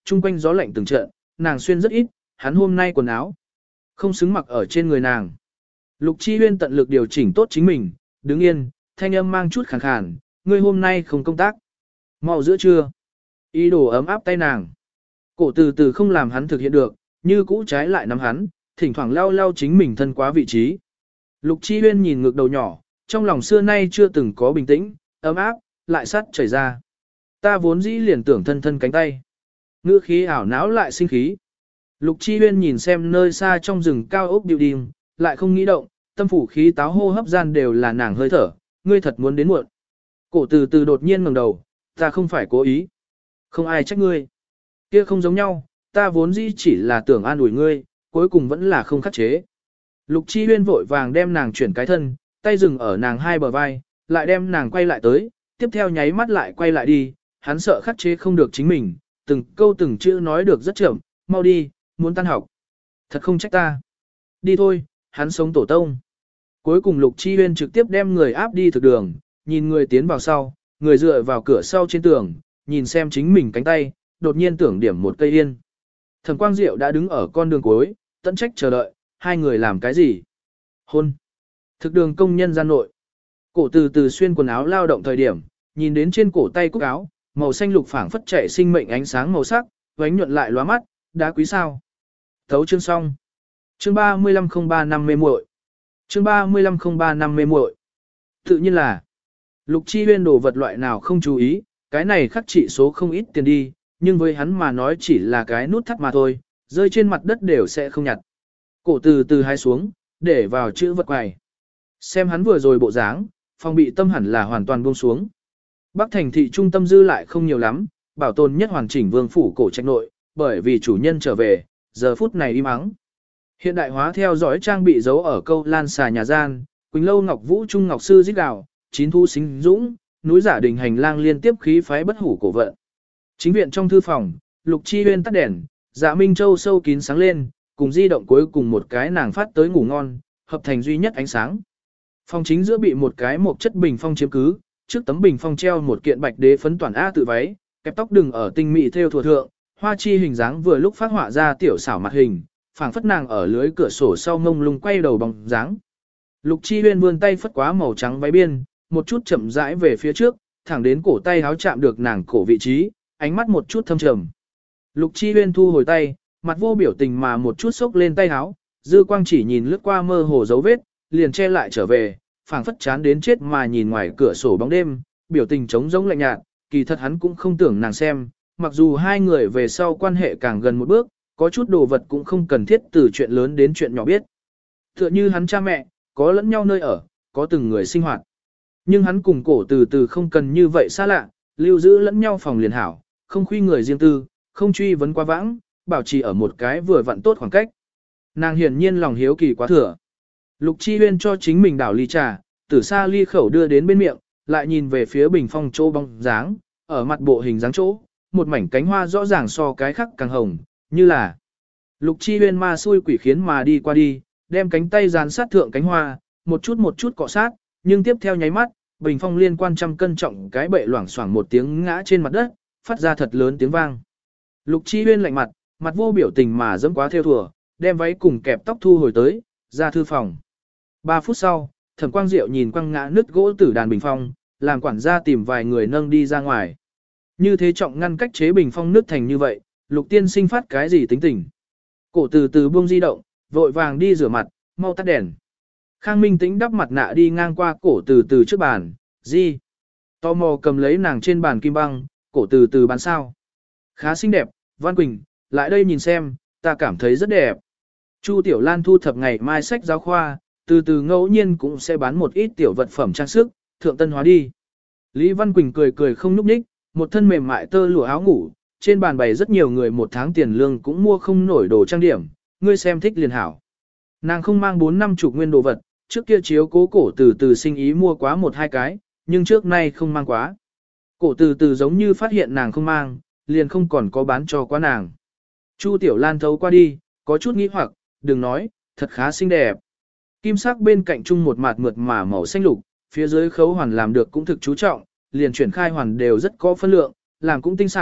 chung quanh gió lạnh từng trận, nàng xuyên rất ít, hắn hôm nay quần áo không xứng mặc ở trên người nàng. Lục Chi Huyên tận lực điều chỉnh tốt chính mình, đứng yên, thanh âm mang chút khàn khàn, ngươi hôm nay không công tác. Mau giữa trưa. Ý đồ ấm áp tay nàng. Cổ từ từ không làm hắn thực hiện được, như cũ trái lại nắm hắn, thỉnh thoảng lau lau chính mình thân quá vị trí. Lục Chi Huyên nhìn ngược đầu nhỏ, trong lòng xưa nay chưa từng có bình tĩnh, ấm áp, lại sắt chảy ra. Ta vốn dĩ liền tưởng thân thân cánh tay. Ngữ khí ảo não lại sinh khí. Lục Chi Huyên nhìn xem nơi xa trong rừng cao ốc building, lại không nghĩ động, tâm phủ khí táo hô hấp gian đều là nàng hơi thở, ngươi thật muốn đến muộn. Cổ từ từ đột nhiên ngẩng đầu, ta không phải cố ý. Không ai trách ngươi. Kia không giống nhau, ta vốn dĩ chỉ là tưởng an ủi ngươi, cuối cùng vẫn là không khắc chế. Lục Chi Huyên vội vàng đem nàng chuyển cái thân, tay dừng ở nàng hai bờ vai, lại đem nàng quay lại tới, tiếp theo nháy mắt lại quay lại đi, hắn sợ khắc chế không được chính mình, từng câu từng chữ nói được rất chậm, mau đi, muốn tan học. Thật không trách ta. Đi thôi, hắn sống tổ tông. Cuối cùng Lục Chi Huyên trực tiếp đem người áp đi thực đường, nhìn người tiến vào sau, người dựa vào cửa sau trên tường, nhìn xem chính mình cánh tay, đột nhiên tưởng điểm một cây yên. Thẩm Quang Diệu đã đứng ở con đường cuối, tận trách chờ đợi, hai người làm cái gì? Hôn. Thực đường công nhân gian nội. Cổ từ từ xuyên quần áo lao động thời điểm, nhìn đến trên cổ tay cúc áo, màu xanh lục phảng phất chạy sinh mệnh ánh sáng màu sắc, vánh nhuận lại lóa mắt, đá quý sao. Thấu chương xong. Chương 3503 mê muội. Chương 3503 mê muội. Tự nhiên là Lục Chi Huyên đồ vật loại nào không chú ý, cái này khắc trị số không ít tiền đi, nhưng với hắn mà nói chỉ là cái nút thắt mà thôi, rơi trên mặt đất đều sẽ không nhặt. Cổ từ từ hai xuống, để vào chữ vật quầy. Xem hắn vừa rồi bộ dáng, phòng bị tâm hẳn là hoàn toàn buông xuống. Bắc thành thị trung tâm dư lại không nhiều lắm, bảo tồn nhất hoàn chỉnh vương phủ cổ trạch nội, bởi vì chủ nhân trở về, giờ phút này im ắng. Hiện đại hóa theo dõi trang bị giấu ở câu lan xà nhà gian, Quỳnh Lâu Ngọc Vũ Trung Ngọc Sư giết gạo, chín thu sinh dũng, núi giả đình hành lang liên tiếp khí phái bất hủ cổ vận. Chính viện trong thư phòng, Lục Chi Huyên tắt đèn, Dạ Minh Châu sâu kín sáng lên, cùng di động cuối cùng một cái nàng phát tới ngủ ngon, hợp thành duy nhất ánh sáng. Phòng chính giữa bị một cái mộc chất bình phong chiếm cứ, trước tấm bình phong treo một kiện bạch đế phấn toàn A tự váy, kẹp tóc đừng ở tinh mỹ theo thùa thượng, hoa chi hình dáng vừa lúc phát họa ra tiểu xảo mặt hình, phảng phất nàng ở lưới cửa sổ sau ngông lung quay đầu bóng dáng. Lục Chi Huyên vươn tay phất quá màu trắng váy biên, một chút chậm rãi về phía trước, thẳng đến cổ tay háo chạm được nàng cổ vị trí, ánh mắt một chút thâm trầm. Lục Chi Huyên thu hồi tay, mặt vô biểu tình mà một chút xốc lên tay háo, dư quang chỉ nhìn lướt qua mơ hồ dấu vết, liền che lại trở về, phảng phất chán đến chết mà nhìn ngoài cửa sổ bóng đêm, biểu tình trống rỗng lạnh nhạt, kỳ thật hắn cũng không tưởng nàng xem, mặc dù hai người về sau quan hệ càng gần một bước, có chút đồ vật cũng không cần thiết từ chuyện lớn đến chuyện nhỏ biết. Tựa như hắn cha mẹ, có lẫn nhau nơi ở, có từng người sinh hoạt. Nhưng hắn cùng cổ từ từ không cần như vậy xa lạ, lưu giữ lẫn nhau phòng liền hảo, không khuy người riêng tư, không truy vấn quá vãng, bảo trì ở một cái vừa vặn tốt khoảng cách. Nàng hiển nhiên lòng hiếu kỳ quá thừa. Lục Chi Huyên cho chính mình đảo ly trà, từ xa ly khẩu đưa đến bên miệng, lại nhìn về phía bình phong chỗ bóng dáng, ở mặt bộ hình dáng chỗ, một mảnh cánh hoa rõ ràng so cái khác càng hồng, như là Lục Chi Huyên ma xui quỷ khiến mà đi qua đi, đem cánh tay dán sát thượng cánh hoa, một chút cọ sát, nhưng tiếp theo nháy mắt, bình phong liên quan trăm cân trọng cái bệ loảng xoảng một tiếng ngã trên mặt đất, phát ra thật lớn tiếng vang. Lục Chi Huyên lạnh mặt, mặt vô biểu tình mà dẫm quá theo thùa, đem váy cùng kẹp tóc thu hồi tới, ra thư phòng. 3 phút sau, Thẩm Quang Diệu nhìn quăng ngã nứt gỗ tử đàn bình phong, làm quản gia tìm vài người nâng đi ra ngoài. Như thế trọng ngăn cách chế bình phong nứt thành như vậy, Lục tiên sinh phát cái gì tính tình. Cổ từ từ buông di động, vội vàng đi rửa mặt, mau tắt đèn. Khang Minh Tĩnh đắp mặt nạ đi ngang qua cổ từ từ trước bàn, gì? Tò mò cầm lấy nàng trên bàn kim băng, cổ từ từ bán sao. Khá xinh đẹp, Văn Quỳnh, lại đây nhìn xem, ta cảm thấy rất đẹp. Chu Tiểu Lan thu thập ngày mai sách giáo khoa, từ từ ngẫu nhiên cũng sẽ bán một ít tiểu vật phẩm trang sức, thượng tân hóa đi. Lý Văn Quỳnh cười cười không núp ních, một thân mềm mại tơ lụa áo ngủ, trên bàn bày rất nhiều người một tháng tiền lương cũng mua không nổi đồ trang điểm, ngươi xem thích liền hảo. Nàng không mang 4-50 nguyên đồ vật, trước kia chiếu cố cổ từ từ sinh ý mua quá 1-2 cái, nhưng trước nay không mang quá. Cổ từ từ giống như phát hiện nàng không mang, liền không còn có bán cho quá nàng. Chu Tiểu Lan thấu qua đi, có chút nghĩ hoặc, đừng nói, thật khá xinh đẹp. Kim sắc bên cạnh chung một mạt mượt mà màu xanh lục, phía dưới khấu hoàn làm được cũng thực chú trọng, liền chuyển khai hoàn đều rất có phân lượng, làm cũng tinh xảo,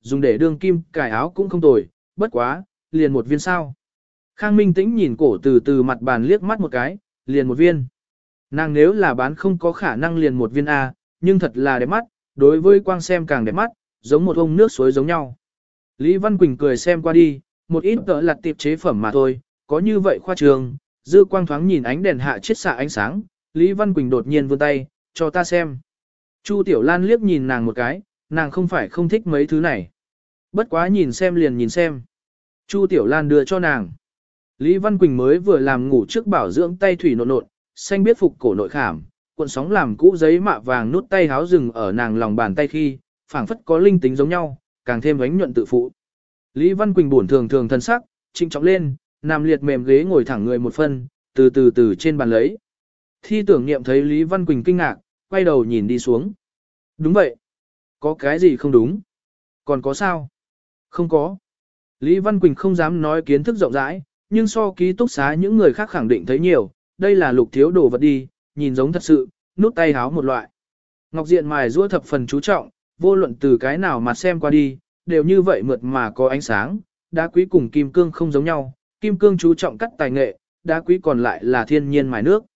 dùng để đương kim cài áo cũng không tồi, bất quá, liền một viên sao. Khang Minh Tĩnh nhìn cổ từ từ mặt bàn liếc mắt một cái, liền một viên. Nàng nếu là bán không có khả năng liền một viên A, nhưng thật là đẹp mắt, đối với quang xem càng đẹp mắt, giống một ông nước suối giống nhau. Lý Văn Quỳnh cười xem qua đi, một ít tợ lặt tiệp chế phẩm mà thôi, có như vậy khoa trường, dư quang thoáng nhìn ánh đèn hạ chiết xạ ánh sáng, Lý Văn Quỳnh đột nhiên vươn tay, cho ta xem. Chu Tiểu Lan liếc nhìn nàng một cái, nàng không phải không thích mấy thứ này. Bất quá nhìn xem liền nhìn xem. Chu Tiểu Lan đưa cho nàng. Lý Văn Quỳnh mới vừa làm ngủ trước bảo dưỡng tay thủy nộn nộn, xanh biết phục cổ nội khảm, cuộn sóng làm cũ giấy mạ vàng nút tay háo rừng ở nàng lòng bàn tay khi, phảng phất có linh tính giống nhau, càng thêm ánh nhuận tự phụ. Lý Văn Quỳnh buồn thường thường thân sắc, trinh trọng lên, nằm liệt mềm ghế ngồi thẳng người một phân, từ trên bàn lấy. Thi tưởng niệm thấy Lý Văn Quỳnh kinh ngạc, quay đầu nhìn đi xuống. Đúng vậy. Có cái gì không đúng? Còn có sao? Không có. Lý Văn Quỳnh không dám nói kiến thức rộng rãi, nhưng so ký túc xá những người khác khẳng định thấy nhiều, đây là Lục Thiếu đồ vật đi, nhìn giống thật sự, nút tay háo một loại. Ngọc Diện mài giũa thập phần chú trọng, vô luận từ cái nào mà xem qua đi, đều như vậy mượt mà có ánh sáng, đá quý cùng kim cương không giống nhau, kim cương chú trọng cắt tài nghệ, đá quý còn lại là thiên nhiên mài nước.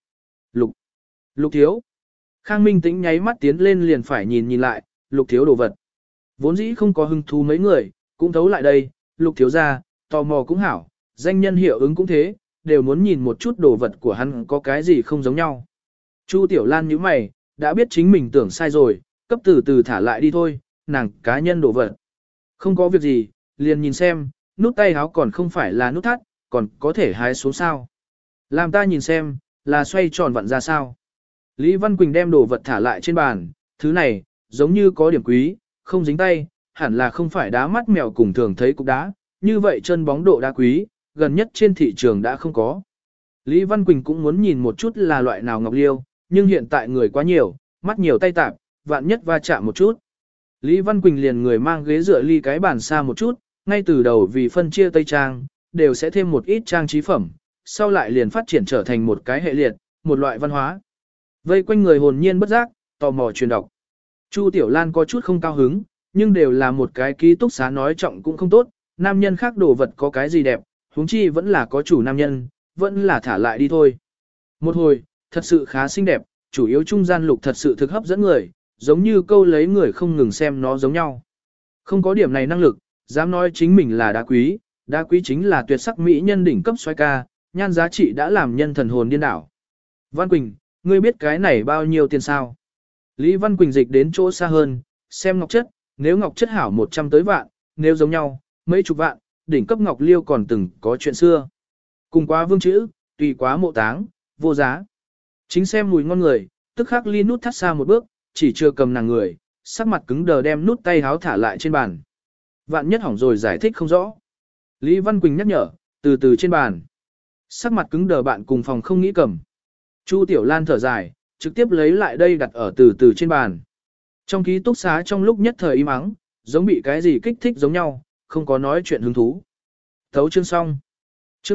Lục Thiếu. Khang Minh Tĩnh nháy mắt tiến lên liền phải nhìn lại, Lục Thiếu đồ vật. Vốn dĩ không có hứng thú mấy người, cũng thấu lại đây, Lục Thiếu ra, tò mò cũng hảo, danh nhân hiệu ứng cũng thế, đều muốn nhìn một chút đồ vật của hắn có cái gì không giống nhau. Chu Tiểu Lan nhíu mày, đã biết chính mình tưởng sai rồi, cấp từ thả lại đi thôi, nàng cá nhân đồ vật. Không có việc gì, liền nhìn xem, nút tay háo còn không phải là nút thắt, còn có thể hái xuống sao. Làm ta nhìn xem, là xoay tròn vặn ra sao. Lý Văn Quỳnh đem đồ vật thả lại trên bàn, thứ này, giống như có điểm quý, không dính tay, hẳn là không phải đá mắt mèo cùng thường thấy cục đá, như vậy chân bóng độ đá quý, gần nhất trên thị trường đã không có. Lý Văn Quỳnh cũng muốn nhìn một chút là loại nào ngọc liêu, nhưng hiện tại người quá nhiều, mắt nhiều tay tạp, vạn nhất va chạm một chút. Lý Văn Quỳnh liền người mang ghế dựa ly cái bàn xa một chút, ngay từ đầu vì phân chia tây trang, đều sẽ thêm một ít trang trí phẩm, sau lại liền phát triển trở thành một cái hệ liệt, một loại văn hóa. Vây quanh người hồn nhiên bất giác, tò mò truyền đọc. Chu Tiểu Lan có chút không cao hứng, nhưng đều là một cái ký túc xá nói trọng cũng không tốt, nam nhân khác đồ vật có cái gì đẹp, huống chi vẫn là có chủ nam nhân, vẫn là thả lại đi thôi. Một hồi, thật sự khá xinh đẹp, chủ yếu trung gian lục thật sự thực hấp dẫn người, giống như câu lấy người không ngừng xem nó giống nhau. Không có điểm này năng lực, dám nói chính mình là đá quý chính là tuyệt sắc mỹ nhân đỉnh cấp xoay ca, nhan giá trị đã làm nhân thần hồn điên đảo. Văn Quỳnh, ngươi biết cái này bao nhiêu tiền sao? Lý Văn Quỳnh dịch đến chỗ xa hơn, xem ngọc chất, nếu ngọc chất hảo 100 tới vạn, nếu giống nhau, mấy chục vạn, đỉnh cấp ngọc liêu còn từng có chuyện xưa. Cùng quá vương chữ, tùy quá mộ táng, vô giá. Chính xem mùi ngon người, tức khắc ly nút thắt xa một bước, chỉ chưa cầm nàng người, sắc mặt cứng đờ đem nút tay háo thả lại trên bàn. Vạn nhất hỏng rồi giải thích không rõ. Lý Văn Quỳnh nhắc nhở, từ trên bàn. Sắc mặt cứng đờ bạn cùng phòng không nghĩ cầm. Chu Tiểu Lan thở dài, trực tiếp lấy lại đây đặt ở từ trên bàn. Trong ký túc xá trong lúc nhất thời im ắng, giống bị cái gì kích thích giống nhau, không có nói chuyện hứng thú. Thấu chương xong. Chương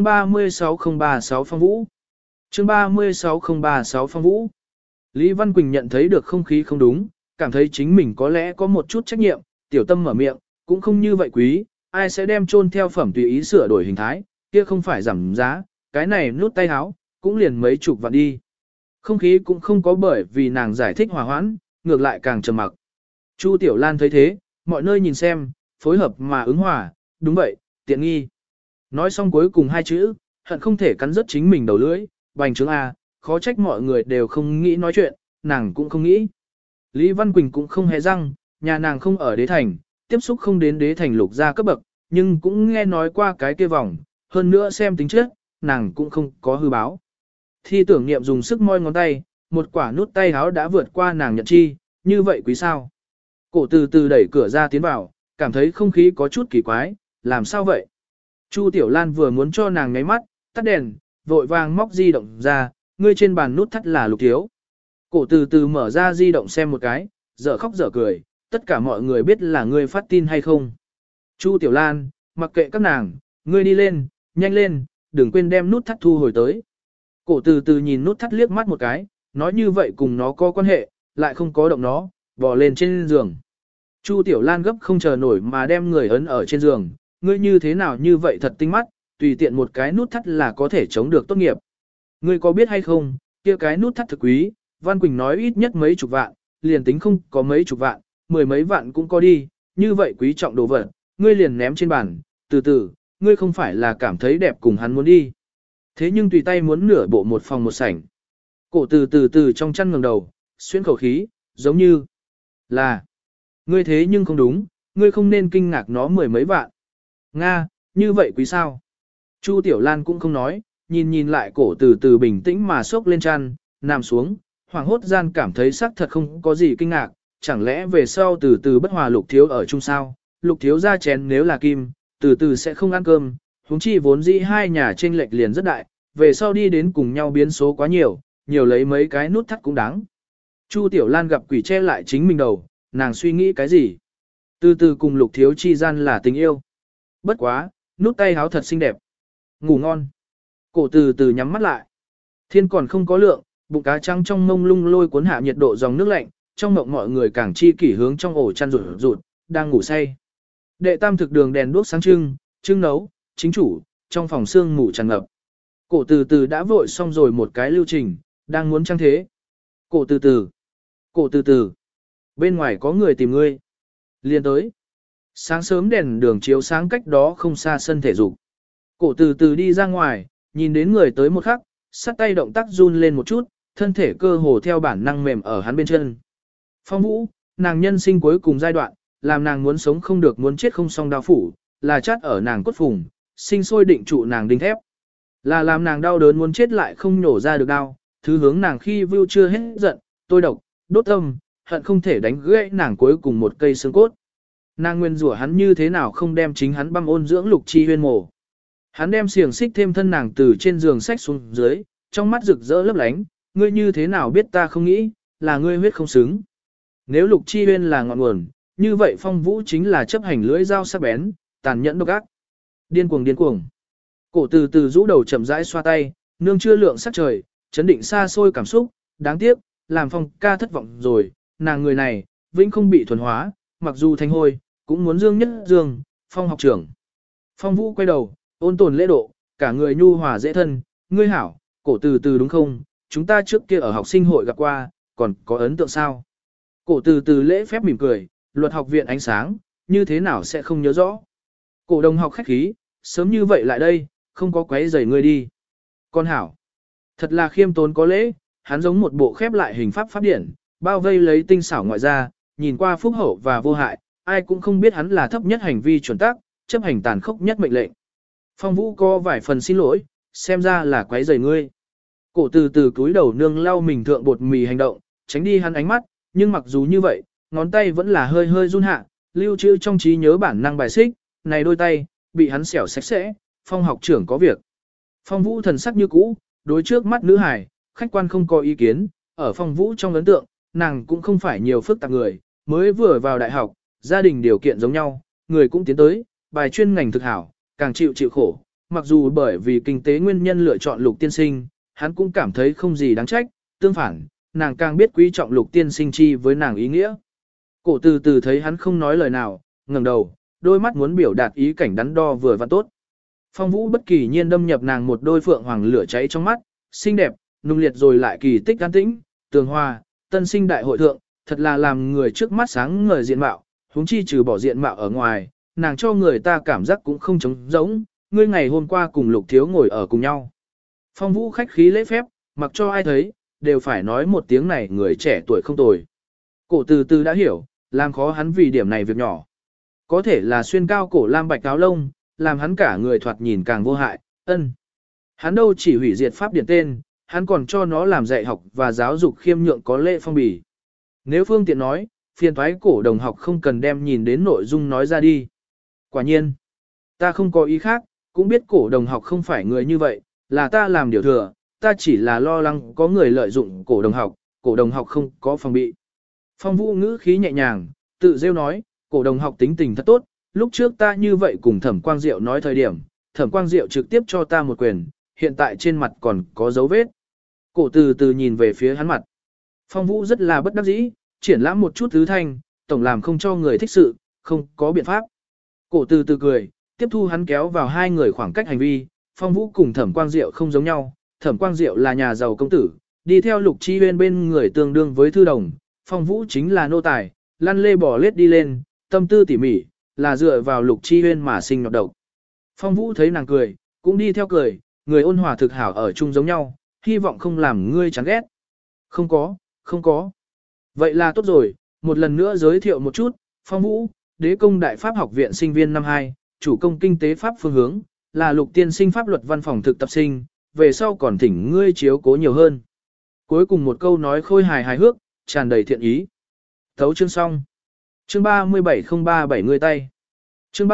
36036 Phong Vũ. Chương 36036 Phong Vũ. Lý Văn Quỳnh nhận thấy được không khí không đúng, cảm thấy chính mình có lẽ có một chút trách nhiệm, tiểu tâm mở miệng, cũng không như vậy quý, ai sẽ đem chôn theo phẩm tùy ý sửa đổi hình thái, kia không phải giảm giá, cái này nút tay háo, cũng liền mấy chục vạn đi. Không khí cũng không có bởi vì nàng giải thích hòa hoãn, ngược lại càng trầm mặc. Chu Tiểu Lan thấy thế, mọi nơi nhìn xem, phối hợp mà ứng hòa, đúng vậy, tiện nghi. Nói xong cuối cùng hai chữ, hận không thể cắn rớt chính mình đầu lưỡi, bành trướng A, khó trách mọi người đều không nghĩ nói chuyện, nàng cũng không nghĩ. Lý Văn Quỳnh cũng không hề răng, nhà nàng không ở đế thành, tiếp xúc không đến đế thành lục gia cấp bậc, nhưng cũng nghe nói qua cái kia vòng, hơn nữa xem tính chất, nàng cũng không có hư báo. Thi tưởng niệm dùng sức moi ngón tay, một quả nút tay háo đã vượt qua nàng nhận chi, như vậy quý sao. Cổ từ đẩy cửa ra tiến vào, cảm thấy không khí có chút kỳ quái, làm sao vậy? Chu Tiểu Lan vừa muốn cho nàng ngáy mắt, tắt đèn, vội vàng móc di động ra, ngươi trên bàn nút thắt là Lục Thiếu. Cổ từ mở ra di động xem một cái, dở khóc dở cười, tất cả mọi người biết là ngươi phát tin hay không. Chu Tiểu Lan, mặc kệ các nàng, ngươi đi lên, nhanh lên, đừng quên đem nút thắt thu hồi tới. Cổ từ nhìn nút thắt liếc mắt một cái, nói như vậy cùng nó có quan hệ, lại không có động nó, bò lên trên giường. Chu Tiểu Lan gấp không chờ nổi mà đem người ấn ở trên giường, ngươi như thế nào như vậy thật tinh mắt, tùy tiện một cái nút thắt là có thể chống được tốt nghiệp. Ngươi có biết hay không, kia cái nút thắt thực quý, Văn Quỳnh nói ít nhất mấy chục vạn, liền tính không có mấy chục vạn, mười mấy vạn cũng có đi, như vậy quý trọng đồ vật, ngươi liền ném trên bàn, từ từ, ngươi không phải là cảm thấy đẹp cùng hắn muốn đi. Thế nhưng tùy tay muốn nửa bộ một phòng một sảnh. Cổ từ trong chăn ngẩng đầu, xuyên khẩu khí, giống như là, ngươi thế nhưng không đúng, ngươi không nên kinh ngạc nó mười mấy vạn. Nga, như vậy quý sao? Chu Tiểu Lan cũng không nói, nhìn lại cổ từ bình tĩnh mà xốc lên chăn, nằm xuống, hoàng hốt gian cảm thấy xác thật không có gì kinh ngạc, chẳng lẽ về sau từ bất hòa Lục Thiếu ở chung sao? Lục Thiếu ra chén nếu là kim, từ sẽ không ăn cơm, huống chi vốn dĩ hai nhà chênh lệch liền rất đại, về sau đi đến cùng nhau biến số quá nhiều, nhiều lấy mấy cái nút thắt cũng đáng. Chu Tiểu Lan gặp quỷ che lại chính mình đầu, nàng suy nghĩ cái gì? Từ cùng Lục Thiếu chi gian là tình yêu. Bất quá, nút tay háo thật xinh đẹp. Ngủ ngon. Cổ từ nhắm mắt lại. Thiên còn không có lượng, bụng cá trắng trong mông lung lôi cuốn hạ nhiệt độ dòng nước lạnh, trong mộng mọi người càng chi kỷ hướng trong ổ chăn rụt, đang ngủ say. Đệ tam thực đường đèn đuốc sáng trưng nấu, chính chủ, trong phòng xương ngủ tràn ngập. Cổ từ đã vội xong rồi một cái lưu trình, đang muốn trang thế. Cổ từ, bên ngoài có người tìm ngươi. Liên tới. Sáng sớm đèn đường chiếu sáng cách đó không xa sân thể dục. Cổ từ đi ra ngoài, nhìn đến người tới một khắc, sát tay động tác run lên một chút, thân thể cơ hồ theo bản năng mềm ở hắn bên chân. Phong Vũ, nàng nhân sinh cuối cùng giai đoạn, làm nàng muốn sống không được muốn chết không xong đau phủ, là chát ở nàng cốt phùng, sinh sôi định trụ nàng đinh thép. Là làm nàng đau đớn muốn chết lại không nhổ ra được đau, thứ hướng nàng khi view chưa hết giận, tôi độc, đốt tâm, hận không thể đánh gãy nàng cuối cùng một cây xương cốt. Nàng nguyên rủa hắn như thế nào không đem chính hắn băm ôn dưỡng Lục Chi Huyên mổ. Hắn đem xiềng xích thêm thân nàng từ trên giường xách xuống dưới, trong mắt rực rỡ lấp lánh, ngươi như thế nào biết ta không nghĩ, là ngươi huyết không xứng. Nếu Lục Chi Huyên là ngọn nguồn, như vậy Phong Vũ chính là chấp hành lưỡi dao sắc bén, tàn nhẫn độc ác. Điên cuồng. Cổ từ rũ đầu chậm rãi xoa tay, nương chưa lượng sắc trời, chấn định xa xôi cảm xúc, đáng tiếc, làm Phong ca thất vọng rồi, nàng người này, vĩnh không bị thuần hóa, mặc dù thanh hôi, cũng muốn dương nhất dương, Phong học trưởng. Phong Vũ quay đầu, ôn tồn lễ độ, cả người nhu hòa dễ thân, ngươi hảo, cổ từ đúng không, chúng ta trước kia ở học sinh hội gặp qua, còn có ấn tượng sao? Cổ từ lễ phép mỉm cười, luật học viện ánh sáng, như thế nào sẽ không nhớ rõ. Cổ đồng học khách khí, sớm như vậy lại đây, không có quấy rầy ngươi đi. Con hảo, thật là khiêm tốn có lễ, hắn giống một bộ khép lại hình pháp điển, bao vây lấy tinh xảo ngoại ra, nhìn qua phúc hậu và vô hại, ai cũng không biết hắn là thấp nhất hành vi chuẩn tắc, chấp hành tàn khốc nhất mệnh lệnh. Phong Vũ có vài phần xin lỗi, xem ra là quấy rầy ngươi. Cổ từ cúi đầu nương lau mình thượng bột mì hành động, tránh đi hắn ánh mắt, nhưng mặc dù như vậy, ngón tay vẫn là hơi run hạ, lưu trữ trong trí nhớ bản năng bài xích, này đôi tay, bị hắn xẻo sạch sẽ, Phong học trưởng có việc. Phong Vũ thần sắc như cũ, đối trước mắt nữ hải, khách quan không có ý kiến, ở Phong Vũ trong ấn tượng, nàng cũng không phải nhiều phức tạp người, mới vừa vào đại học, gia đình điều kiện giống nhau, người cũng tiến tới, bài chuyên ngành thực hảo, càng chịu khổ, mặc dù bởi vì kinh tế nguyên nhân lựa chọn Lục tiên sinh, hắn cũng cảm thấy không gì đáng trách, tương phản, nàng càng biết quý trọng Lục tiên sinh chi với nàng ý nghĩa. Cổ từ thấy hắn không nói lời nào, ngẩng đầu, đôi mắt muốn biểu đạt ý cảnh đắn đo vừa và tốt. Phong Vũ bất kỳ nhiên đâm nhập nàng một đôi phượng hoàng lửa cháy trong mắt, xinh đẹp, nung liệt rồi lại kỳ tích an tĩnh, tường hòa, tân sinh đại hội thượng, thật là làm người trước mắt sáng ngời diện mạo, huống chi trừ bỏ diện mạo ở ngoài, nàng cho người ta cảm giác cũng không trống rỗng, ngươi ngày hôm qua cùng Lục Thiếu ngồi ở cùng nhau. Phong Vũ khách khí lễ phép, mặc cho ai thấy, đều phải nói một tiếng này người trẻ tuổi không tồi. Cổ từ đã hiểu, làm khó hắn vì điểm này việc nhỏ. Có thể là xuyên cao cổ lam bạch áo lông, làm hắn cả người thoạt nhìn càng vô hại, Hắn đâu chỉ hủy diệt pháp điển tên, hắn còn cho nó làm dạy học và giáo dục khiêm nhượng có lễ phong bì. Nếu phương tiện nói, phiền thoái cổ đồng học không cần đem nhìn đến nội dung nói ra đi. Quả nhiên, ta không có ý khác, cũng biết cổ đồng học không phải người như vậy, là ta làm điều thừa, ta chỉ là lo lắng có người lợi dụng cổ đồng học không có phòng bị. Phong Vũ ngữ khí nhẹ nhàng, tự rêu nói, cổ đồng học tính tình thật tốt, lúc trước ta như vậy cùng Thẩm Quang Diệu nói thời điểm, Thẩm Quang Diệu trực tiếp cho ta một quyền, hiện tại trên mặt còn có dấu vết. Cổ từ nhìn về phía hắn mặt. Phong Vũ rất là bất đắc dĩ, triển lãm một chút thứ thanh, tổng làm không cho người thích sự, không có biện pháp. Cổ từ từ cười, tiếp thu hắn kéo vào hai người khoảng cách hành vi, Phong Vũ cùng Thẩm Quang Diệu không giống nhau, Thẩm Quang Diệu là nhà giàu công tử, đi theo Lục Chi Huyên bên người tương đương với thư đồng, Phong Vũ chính là nô tài, lăn lê bò lết đi lên, tâm tư tỉ mỉ, là dựa vào Lục Chi Huyên mà sinh nhọc độc. Phong Vũ thấy nàng cười, cũng đi theo cười, người ôn hòa thực hảo ở chung giống nhau, hy vọng không làm ngươi chán ghét. Không có, không có. Vậy là tốt rồi, một lần nữa giới thiệu một chút, Phong Vũ, Đế Công Đại Pháp Học viện sinh viên năm 2, chủ công kinh tế pháp phương hướng, là Lục tiên sinh pháp luật văn phòng thực tập sinh, về sau còn thỉnh ngươi chiếu cố nhiều hơn. Cuối cùng một câu nói khôi hài hài hước, tràn đầy thiện ý. Thấu chương xong. Chương 37037 người tay. Chương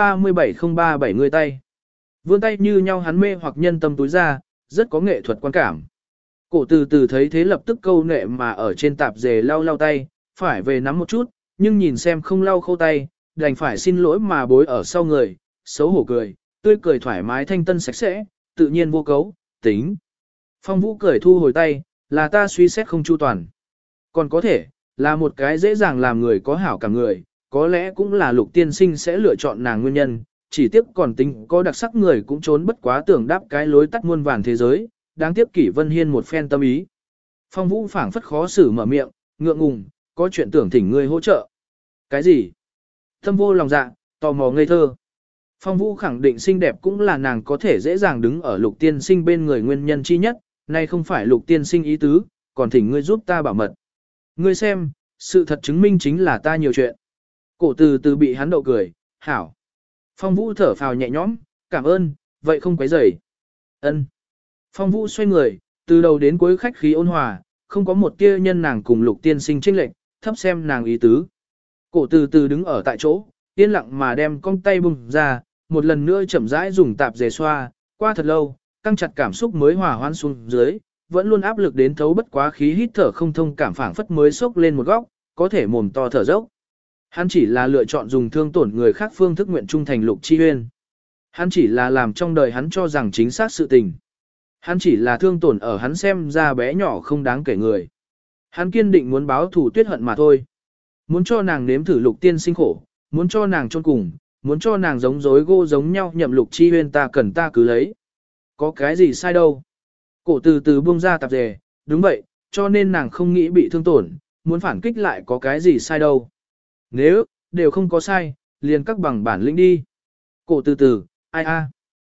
37037 người tay. Vươn tay như nhau hắn mê hoặc nhân tâm túi ra, rất có nghệ thuật quan cảm. Cổ từ từ thấy thế lập tức câu nệ mà ở trên tạp dề lau lau tay, phải về nắm một chút, nhưng nhìn xem không lau khô tay, đành phải xin lỗi mà bối ở sau người, xấu hổ cười, tươi cười thoải mái thanh tân sạch sẽ, tự nhiên vô cấu, tính. Phong Vũ cười thu hồi tay, là ta suy xét không chu toàn. Còn có thể, là một cái dễ dàng làm người có hảo cảm người, có lẽ cũng là Lục tiên sinh sẽ lựa chọn nàng nguyên nhân, chỉ tiếc còn tính có đặc sắc người cũng trốn bất quá tưởng đáp cái lối tắt muôn vàn thế giới, đáng tiếc Kỷ Vân Hiên một phen tâm ý. Phong Vũ phảng phất khó xử mở miệng, ngượng ngùng, có chuyện tưởng thỉnh ngươi hỗ trợ. Cái gì? Thâm vô lòng dạ, tò mò ngây thơ. Phong Vũ khẳng định xinh đẹp cũng là nàng có thể dễ dàng đứng ở Lục tiên sinh bên người nguyên nhân chi nhất, nay không phải Lục tiên sinh ý tứ, còn thỉnh ngươi giúp ta bảo mật. Ngươi xem, sự thật chứng minh chính là ta nhiều chuyện. Cổ từ từ bị hắn đậu cười, hảo. Phong Vũ thở phào nhẹ nhõm, cảm ơn, vậy không quấy rầy. Ân. Phong Vũ xoay người, từ đầu đến cuối khách khí ôn hòa, không có một tia nhân nàng cùng Lục tiên sinh chênh lệch, thấp xem nàng ý tứ. Cổ từ từ đứng ở tại chỗ, yên lặng mà đem cong tay bung ra, một lần nữa chậm rãi dùng tạp dề xoa, qua thật lâu, căng chặt cảm xúc mới hòa hoãn xuống dưới, vẫn luôn áp lực đến thấu bất quá khí hít thở không thông cảm phảng phất mới sốc lên một góc, có thể mồm to thở dốc. Hắn chỉ là lựa chọn dùng thương tổn người khác phương thức nguyện trung thành Lục Chi Huyên. Hắn chỉ là làm trong đời hắn cho rằng chính xác sự tình. Hắn chỉ là thương tổn ở hắn xem ra bé nhỏ không đáng kể người. Hắn kiên định muốn báo thù tuyết hận mà thôi. Muốn cho nàng nếm thử Lục tiên sinh khổ, muốn cho nàng chôn cùng, muốn cho nàng giống dối gô giống nhau nhậm Lục Chi Huyên ta cần ta cứ lấy. Có cái gì sai đâu. Cổ từ từ buông ra tạp dề, đúng vậy, cho nên nàng không nghĩ bị thương tổn, muốn phản kích lại có cái gì sai đâu. Nếu, đều không có sai, liền các bằng bản lĩnh đi. Cổ từ từ, ai a?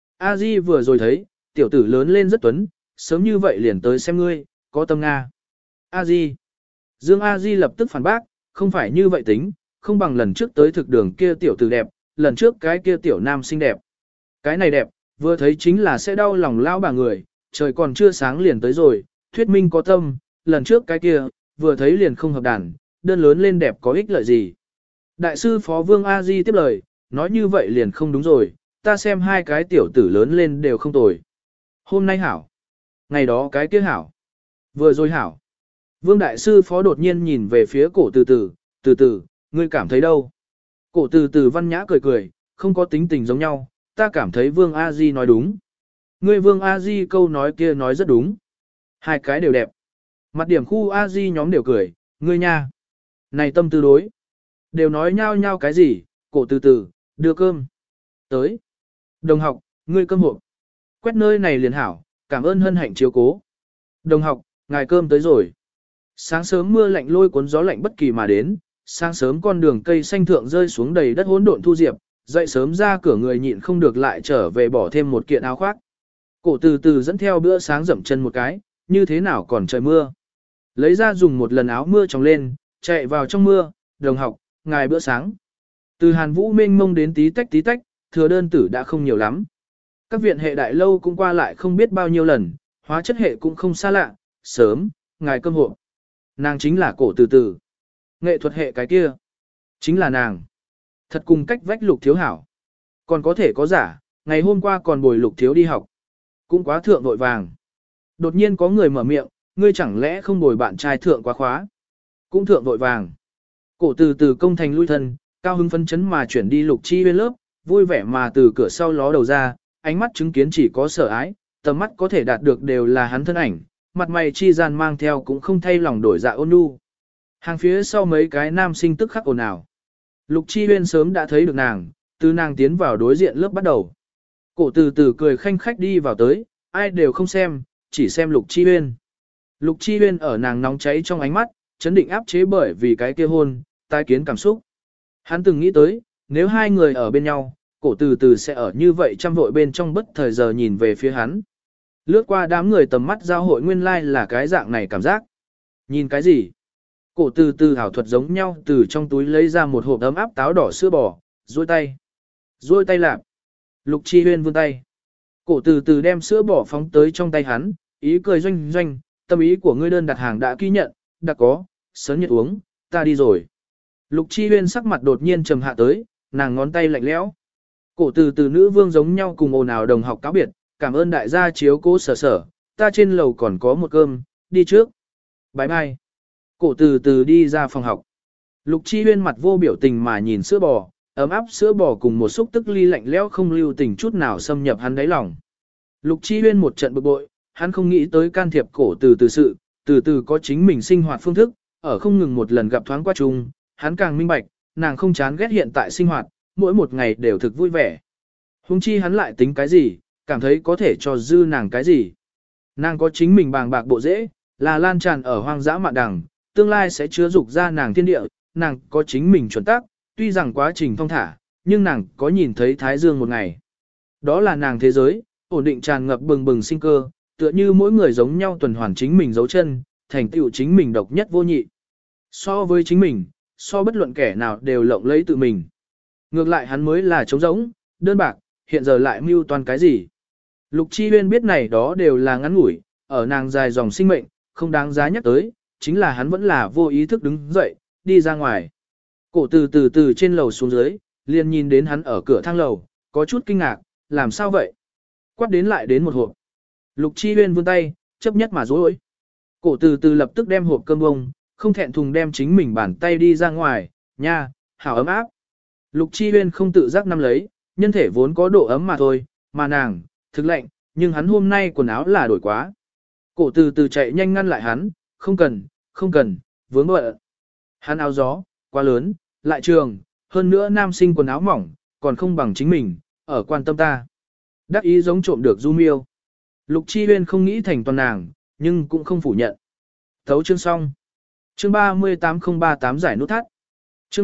A Di vừa rồi thấy, tiểu tử lớn lên rất tuấn, sớm như vậy liền tới xem ngươi, có tâm Nga. A Di. Dương A Di lập tức phản bác, không phải như vậy tính, không bằng lần trước tới thực đường kia tiểu tử đẹp, lần trước cái kia tiểu nam xinh đẹp. Cái này đẹp, vừa thấy chính là sẽ đau lòng lao bà người, trời còn chưa sáng liền tới rồi, thuyết minh có tâm, lần trước cái kia, vừa thấy liền không hợp đàn, đơn lớn lên đẹp có ích lợi gì. Đại sư Phó Vương A Di tiếp lời, nói như vậy liền không đúng rồi, ta xem hai cái tiểu tử lớn lên đều không tồi. Hôm nay hảo, ngày đó cái kia hảo, vừa rồi hảo. Vương Đại sư Phó đột nhiên nhìn về phía cổ từ từ, ngươi cảm thấy đâu? Cổ từ từ văn nhã cười cười, không có tính tình giống nhau, ta cảm thấy Vương A Di nói đúng. Ngươi Vương A Di câu nói kia nói rất đúng. Hai cái đều đẹp. Mặt điểm khu A Di nhóm đều cười, ngươi nha. Này tâm tư đối. Đều nói nhau nhau cái gì, cổ từ từ, đưa cơm. Tới. Đồng học, ngươi cơm hộp. Quét nơi này liền hảo, cảm ơn hân hạnh chiếu cố. Đồng học, ngài cơm tới rồi. Sáng sớm mưa lạnh lôi cuốn gió lạnh bất kỳ mà đến, sáng sớm con đường cây xanh thượng rơi xuống đầy đất hỗn độn thu diệp, dậy sớm ra cửa người nhịn không được lại trở về bỏ thêm một kiện áo khoác. Cổ từ từ dẫn theo bữa sáng dậm chân một cái, như thế nào còn trời mưa. Lấy ra dùng một lần áo mưa tròng lên, chạy vào trong mưa, đồng học, ngài bữa sáng. Từ Hàn Vũ mênh mông đến tí tách, thừa đơn tử đã không nhiều lắm. Các viện hệ đại lâu cũng qua lại không biết bao nhiêu lần, hóa chất hệ cũng không xa lạ, sớm, ngài cơm hộ. Nàng chính là cổ từ từ. Nghệ thuật hệ cái kia, chính là nàng. Thật cùng cách vách Lục Thiếu hảo. Còn có thể có giả, ngày hôm qua còn bồi Lục Thiếu đi học. Cũng quá thượng vội vàng. Đột nhiên có người mở miệng, ngươi chẳng lẽ không bồi bạn trai thượng quá khóa. Cũng thượng vội vàng. Cổ từ từ công thành lui thân, cao hứng phấn chấn mà chuyển đi Lục Chi bên lớp, vui vẻ mà từ cửa sau ló đầu ra, ánh mắt chứng kiến chỉ có sợ ái, tầm mắt có thể đạt được đều là hắn thân ảnh, mặt mày chi gian mang theo cũng không thay lòng đổi dạ ôn nhu. Hàng phía sau mấy cái nam sinh tức khắc ồn ào. Lục Chi Huyên sớm đã thấy được nàng, từ nàng tiến vào đối diện lớp bắt đầu. Cổ từ từ cười khanh khách đi vào tới, ai đều không xem, chỉ xem Lục Chi Huyên. Lục Chi Huyên ở nàng nóng cháy trong ánh mắt, chấn định áp chế bởi vì cái kia hôn, tai kiến cảm xúc. Hắn từng nghĩ tới, nếu hai người ở bên nhau, cổ từ từ sẽ ở như vậy trăm vội bên trong bất thời giờ nhìn về phía hắn. Lướt qua đám người tầm mắt giao hội nguyên lai là cái dạng này cảm giác. Nhìn cái gì? Cổ từ từ hảo thuật giống nhau từ trong túi lấy ra một hộp ấm áp táo đỏ sữa bò, duỗi tay. Duỗi tay lạp. Lục Chi Huyên vươn tay. Cổ từ từ đem sữa bò phóng tới trong tay hắn, ý cười doanh doanh, tâm ý của ngươi đơn đặt hàng đã ghi nhận, đã có, sớm nhiệt uống, ta đi rồi. Lục Chi Huyên sắc mặt đột nhiên trầm hạ tới, nàng ngón tay lạnh lẽo. Cổ từ từ nữ vương giống nhau cùng ồn ào đồng học cáo biệt, cảm ơn đại gia chiếu cố sở sở, ta trên lầu còn có một cơm, đi trước. Bye bye. Cổ từ từ đi ra phòng học. Lục Chi Huyên mặt vô biểu tình mà nhìn sữa bò, ấm áp sữa bò cùng một xúc tức ly lạnh lẽo không lưu tình chút nào xâm nhập hắn đáy lòng. Lục Chi Huyên một trận bực bội, hắn không nghĩ tới can thiệp cổ từ từ sự, từ từ có chính mình sinh hoạt phương thức, ở không ngừng một lần gặp thoáng qua chung, hắn càng minh bạch, nàng không chán ghét hiện tại sinh hoạt, mỗi một ngày đều thực vui vẻ. Huống chi hắn lại tính cái gì, cảm thấy có thể cho dư nàng cái gì. Nàng có chính mình bàng bạc bộ dễ, là lan tràn ở hoang dã mạn đằng, tương lai sẽ chứa dục ra nàng thiên địa, nàng có chính mình chuẩn tác, tuy rằng quá trình thong thả, nhưng nàng có nhìn thấy Thái Dương một ngày. Đó là nàng thế giới, ổn định tràn ngập bừng bừng sinh cơ, tựa như mỗi người giống nhau tuần hoàn chính mình dấu chân, thành tựu chính mình độc nhất vô nhị. So với chính mình, so bất luận kẻ nào đều lộng lẫy tự mình. Ngược lại hắn mới là trống rỗng, đơn bạc, hiện giờ lại mưu toan cái gì. Lục Chi Huyên biết này đó đều là ngắn ngủi, ở nàng dài dòng sinh mệnh, không đáng giá nhắc tới, chính là hắn vẫn là vô ý thức đứng dậy, đi ra ngoài. Cổ từ trên lầu xuống dưới, liền nhìn đến hắn ở cửa thang lầu, có chút kinh ngạc, làm sao vậy? Quát đến lại đến một hộp. Lục Chi Huyên vươn tay, chấp nhất mà dối. Cổ từ lập tức đem hộp cơm bông, không thẹn thùng đem chính mình bàn tay đi ra ngoài, nha, hảo ấm áp. Lục Chi Huyên không tự giác nắm lấy, nhân thể vốn có độ ấm mà thôi, mà nàng, thực lạnh, nhưng hắn hôm nay quần áo là đổi quá. Cổ từ chạy nhanh ngăn lại hắn, không cần, vướng bận. Hắn áo gió, quá lớn, lại trường, hơn nữa nam sinh quần áo mỏng, còn không bằng chính mình, ở quan tâm ta. Đắc ý giống trộm được du miêu. Lục Chi Huyên không nghĩ thành toàn nàng, nhưng cũng không phủ nhận. Thấu chương xong. Chương 38038 giải nút thắt. Chương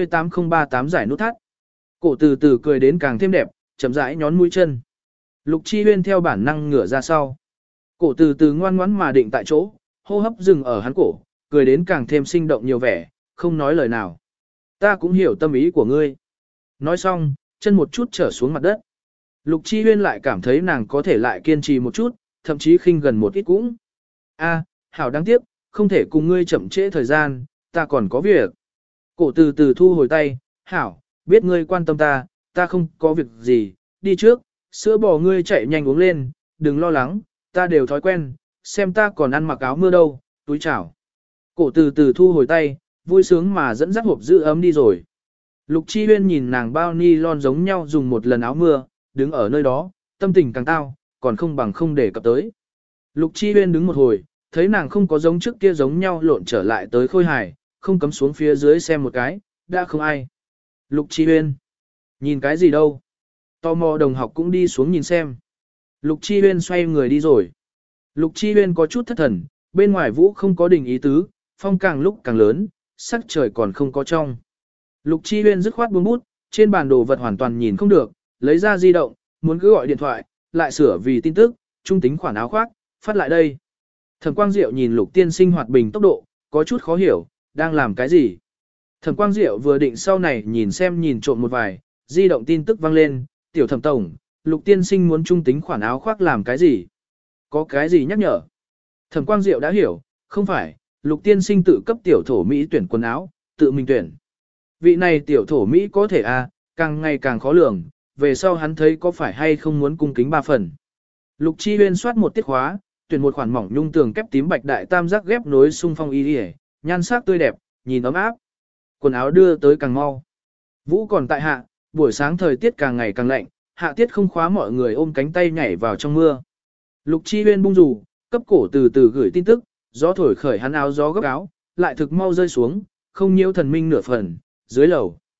38038 giải nút thắt. Cổ từ cười đến càng thêm đẹp, chậm rãi nhón mũi chân. Lục Chi Huyên theo bản năng ngửa ra sau. Cổ từ ngoan ngoãn mà định tại chỗ, hô hấp dừng ở hắn cổ, cười đến càng thêm sinh động nhiều vẻ, không nói lời nào. Ta cũng hiểu tâm ý của ngươi. Nói xong, chân một chút trở xuống mặt đất. Lục Chi Huyên lại cảm thấy nàng có thể lại kiên trì một chút, thậm chí khinh gần một ít cũng. A, hảo đáng tiếc, không thể cùng ngươi chậm trễ thời gian, ta còn có việc. Cổ từ thu hồi tay, hảo, biết ngươi quan tâm ta, ta không có việc gì, đi trước, sữa bò ngươi chạy nhanh uống lên, đừng lo lắng, ta đều thói quen, xem ta còn ăn mặc áo mưa đâu, túi chảo. Cổ từ thu hồi tay, vui sướng mà dẫn dắt hộp giữ ấm đi rồi. Lục Chi Huyên nhìn nàng bao ni lon giống nhau dùng một lần áo mưa, đứng ở nơi đó, tâm tình càng tao, còn không bằng không để cập tới. Lục Chi Huyên đứng một hồi, thấy nàng không có giống trước kia giống nhau lộn trở lại tới khôi hài, không cấm xuống phía dưới xem một cái, đã không ai. Lục Chi Huyên, nhìn cái gì đâu? Tò mò đồng học cũng đi xuống nhìn xem. Lục Chi Huyên xoay người đi rồi. Lục Chi Huyên có chút thất thần, bên ngoài vũ không có đình ý tứ, phong càng lúc càng lớn, sắc trời còn không có trong. Lục Chi Huyên dứt khoát buông bút, trên bản đồ vật hoàn toàn nhìn không được, lấy ra di động, muốn cứ gọi điện thoại, lại sửa vì tin tức, trung tính khoản áo khoác, phát lại đây. Thẩm Quang Diệu nhìn Lục Tiên Sinh hoạt bình tốc độ, có chút khó hiểu, đang làm cái gì. Thẩm Quang Diệu vừa định sau này nhìn trộm một vài, di động tin tức vang lên, tiểu thẩm tổng, Lục Tiên Sinh muốn trung tính khoản áo khoác làm cái gì? Có cái gì nhắc nhở? Thẩm Quang Diệu đã hiểu, không phải, Lục Tiên Sinh tự cấp tiểu thổ Mỹ tuyển quần áo, tự mình tuyển. Vị này tiểu thổ Mỹ có thể càng ngày càng khó lường, về sau hắn thấy có phải hay không muốn cung kính 3 phần. Lục Chi Huyên soát một tiết khóa, tuyển một khoản mỏng nhung tường kép tím bạch đại tam giác ghép nối xung phong y đi, nhan sắc tươi đẹp, nhìn ấm áp. Quần áo đưa tới càng mau. Vũ còn tại hạ, buổi sáng thời tiết càng ngày càng lạnh, hạ tiết không khóa mọi người ôm cánh tay nhảy vào trong mưa. Lục Chi Huyên bung dù, cấp cổ từ gửi tin tức, gió thổi khởi hắn áo gió gấp áo, lại thực mau rơi xuống, không nhiễu thần minh nửa phần, dưới lầu.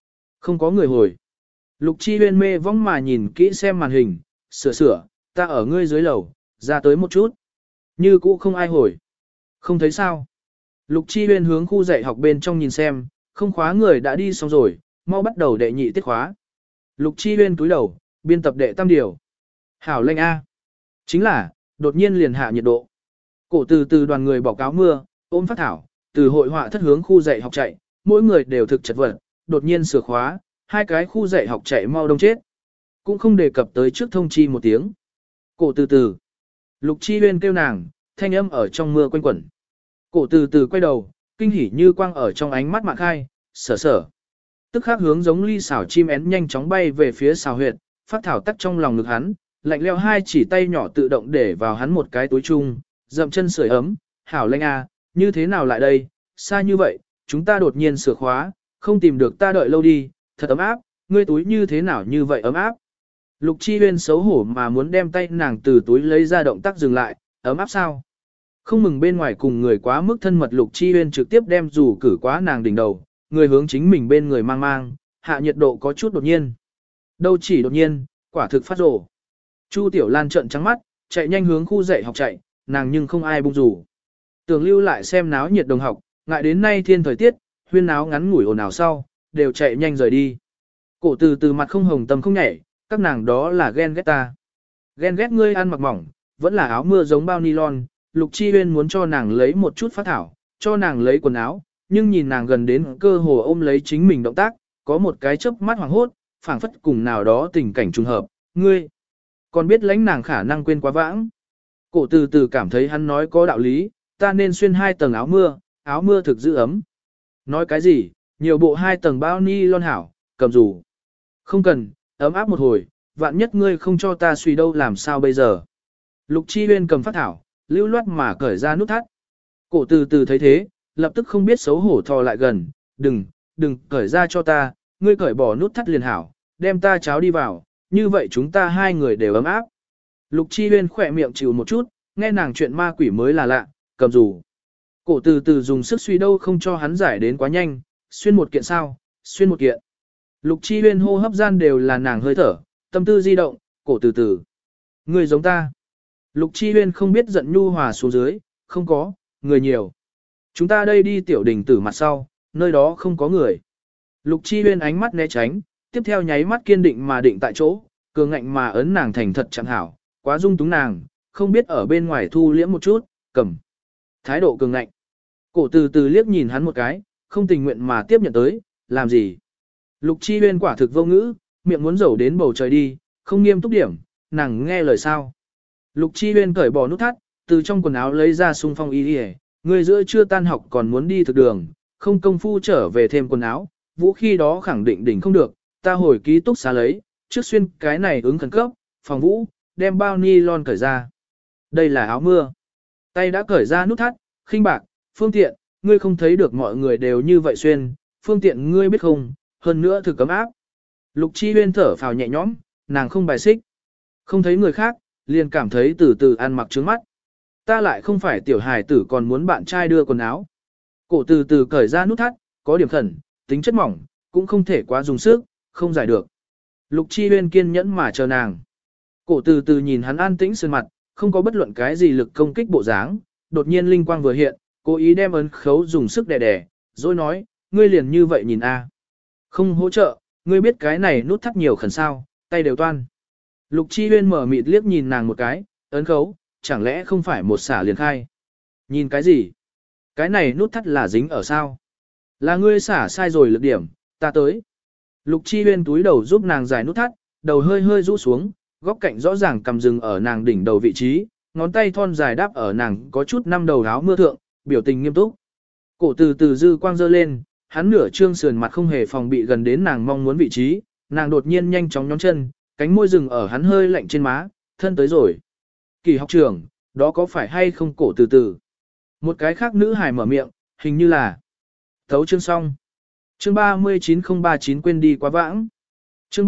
Không có người hồi. Lục Chi Huyên mê vong mà nhìn kỹ xem màn hình, sửa, ta ở ngươi dưới lầu, ra tới một chút. Như cũ không ai hồi. Không thấy sao. Lục Chi Huyên hướng khu dạy học bên trong nhìn xem, không khóa người đã đi xong rồi, mau bắt đầu đệ nhị tiết khóa. Lục Chi Huyên túi đầu, biên tập đệ tam điều. Hảo lệnh A. Chính là, đột nhiên liền hạ nhiệt độ. Cổ từ đoàn người bỏ cáo mưa, ôm phát thảo, từ hội họa thất hướng khu dạy học chạy, mỗi người đều thực chật vật, đột nhiên sửa khóa, hai cái khu dạy học chạy mau đông chết. Cũng không đề cập tới trước thông chi một tiếng. Cổ từ. Lục Chi Huyên kêu nàng, thanh âm ở trong mưa quanh quẩn. Cổ từ quay đầu, kinh hỉ như quang ở trong ánh mắt mạc khai, sở. Tức khắc hướng giống ly xảo chim én nhanh chóng bay về phía xào huyệt, phát thảo tắc trong lòng ngực hắn, lạnh leo hai chỉ tay nhỏ tự động để vào hắn một cái túi chung, dậm chân sưởi ấm, hảo lanh a, như thế nào lại đây, xa như vậy, chúng ta đột nhiên sửa khóa, không tìm được ta đợi lâu đi, thật ấm áp, ngươi túi như thế nào như vậy ấm áp. Lục Chi Huyên xấu hổ mà muốn đem tay nàng từ túi lấy ra, động tác dừng lại, ấm áp sao? Không mừng bên ngoài cùng người quá mức thân mật, Lục Chi Huyên trực tiếp đem dù cử quá nàng đỉnh đầu, người hướng chính mình bên người mang, hạ nhiệt độ có chút đột nhiên. Đâu chỉ đột nhiên, quả thực phát rồ. Chu Tiểu Lan trợn trắng mắt, chạy nhanh hướng khu dạy học chạy, nàng nhưng không ai bung rủ. Tưởng lưu lại xem náo nhiệt đồng học, ngại đến nay thiên thời tiết, huyên náo ngắn ngủi ồn ào sau, đều chạy nhanh rời đi. Cổ từ mặt không hồng tâm không nhảy, các nàng đó là ghen ghét ta. Ghen ghét ngươi ăn mặc mỏng, vẫn là áo mưa giống bao nylon, Lục Chi Huyên muốn cho nàng lấy một chút phát thảo, cho nàng lấy quần áo, nhưng nhìn nàng gần đến cơ hồ ôm lấy chính mình động tác, có một cái chớp mắt hoàng hốt, phảng phất cùng nào đó tình cảnh trùng hợp, ngươi còn biết lãnh nàng khả năng quên quá vãng. Cổ từ cảm thấy hắn nói có đạo lý, ta nên xuyên 2 tầng áo mưa thực giữ ấm. Nói cái gì, nhiều bộ 2 tầng bao ni lon hảo, cầm dù. Không cần, ấm áp một hồi, vạn nhất ngươi không cho ta suy đâu làm sao bây giờ. Lục Chi Huyên cầm phát thảo, lưu loát mà cởi ra nút thắt. Cổ từ thấy thế, lập tức không biết xấu hổ thò lại gần, đừng cởi ra cho ta, ngươi cởi bỏ nút thắt liền hảo, đem ta cháo đi vào, như vậy chúng ta hai người đều ấm áp. Lục Chi Huyên khỏe miệng chịu một chút, nghe nàng chuyện ma quỷ mới là lạ, cầm dù. Cổ từ dùng sức suy đâu không cho hắn giải đến quá nhanh, xuyên một kiện sao, xuyên một kiện. Lục Chi Huyên hô hấp gian đều là nàng hơi thở, tâm tư di động, cổ từ. Người giống ta. Lục Chi Huyên không biết giận nhu hòa xuống dưới, không có, người nhiều. Chúng ta đây đi tiểu đình tử mặt sau, nơi đó không có người. Lục Chi Huyên ánh mắt né tránh, tiếp theo nháy mắt kiên định mà định tại chỗ, cường ngạnh mà ấn nàng thành thật chẳng hảo, quá dung túng nàng, không biết ở bên ngoài thu liễm một chút, cầm. Thái độ cường ngạnh. Cổ từ liếc nhìn hắn một cái, không tình nguyện mà tiếp nhận tới, làm gì. Lục Chi Huyên quả thực vô ngữ, miệng muốn dầu đến bầu trời đi, không nghiêm túc điểm, nàng nghe lời sao. Lục Chi Huyên cởi bỏ nút thắt, từ trong quần áo lấy ra xung phong y đi, người giữa chưa tan học còn muốn đi thực đường, không công phu trở về thêm quần áo, vũ khi đó khẳng định đỉnh không được, ta hồi ký túc xá lấy, trước xuyên cái này ứng khẩn cấp, phòng vũ, đem bao nylon cởi ra. Đây là áo mưa. Tay đã cởi ra nút thắt, khinh bạc, phương tiện, ngươi không thấy được mọi người đều như vậy xuyên, phương tiện ngươi biết không, hơn nữa thực cấm áp. Lục Chi Huyên thở phào nhẹ nhõm, nàng không bài xích. Không thấy người khác, liền cảm thấy từ từ ăn mặc trướng mắt. Ta lại không phải tiểu hài tử còn muốn bạn trai đưa quần áo. Cổ từ cởi ra nút thắt, có điểm khẩn, tính chất mỏng, cũng không thể quá dùng sức, không giải được. Lục Chi Huyên kiên nhẫn mà chờ nàng. Cổ từ nhìn hắn an tĩnh sơn mặt, không có bất luận cái gì lực công kích bộ dáng, đột nhiên linh quang vừa hiện, cố ý đem ấn khấu dùng sức đè, rồi nói, ngươi liền như vậy nhìn a. Không hỗ trợ, ngươi biết cái này nút thắt nhiều khẩn sao, tay đều toan. Lục Chi Huyên mở mịt liếc nhìn nàng một cái, ấn khấu, chẳng lẽ không phải một xả liền khai. Nhìn cái gì? Cái này nút thắt là dính ở sao? Là ngươi xả sai rồi lực điểm, ta tới. Lục Chi Huyên túi đầu giúp nàng giải nút thắt, đầu hơi hơi rũ xuống, góc cạnh rõ ràng cầm rừng ở nàng đỉnh đầu vị trí, ngón tay thon dài đáp ở nàng có chút năm đầu áo mưa thượng, biểu tình nghiêm túc. Cổ từ dư quang dơ lên, hắn nửa trương sườn mặt không hề phòng bị gần đến nàng mong muốn vị trí, nàng đột nhiên nhanh chóng nhón chân, cánh môi rừng ở hắn hơi lạnh trên má, thân tới rồi. Kỳ học trưởng, đó có phải hay không? Cổ từ. Một cái khác nữ hài mở miệng, hình như là. Thấu chương xong. Chương 39039 quên đi quá vãng. Chương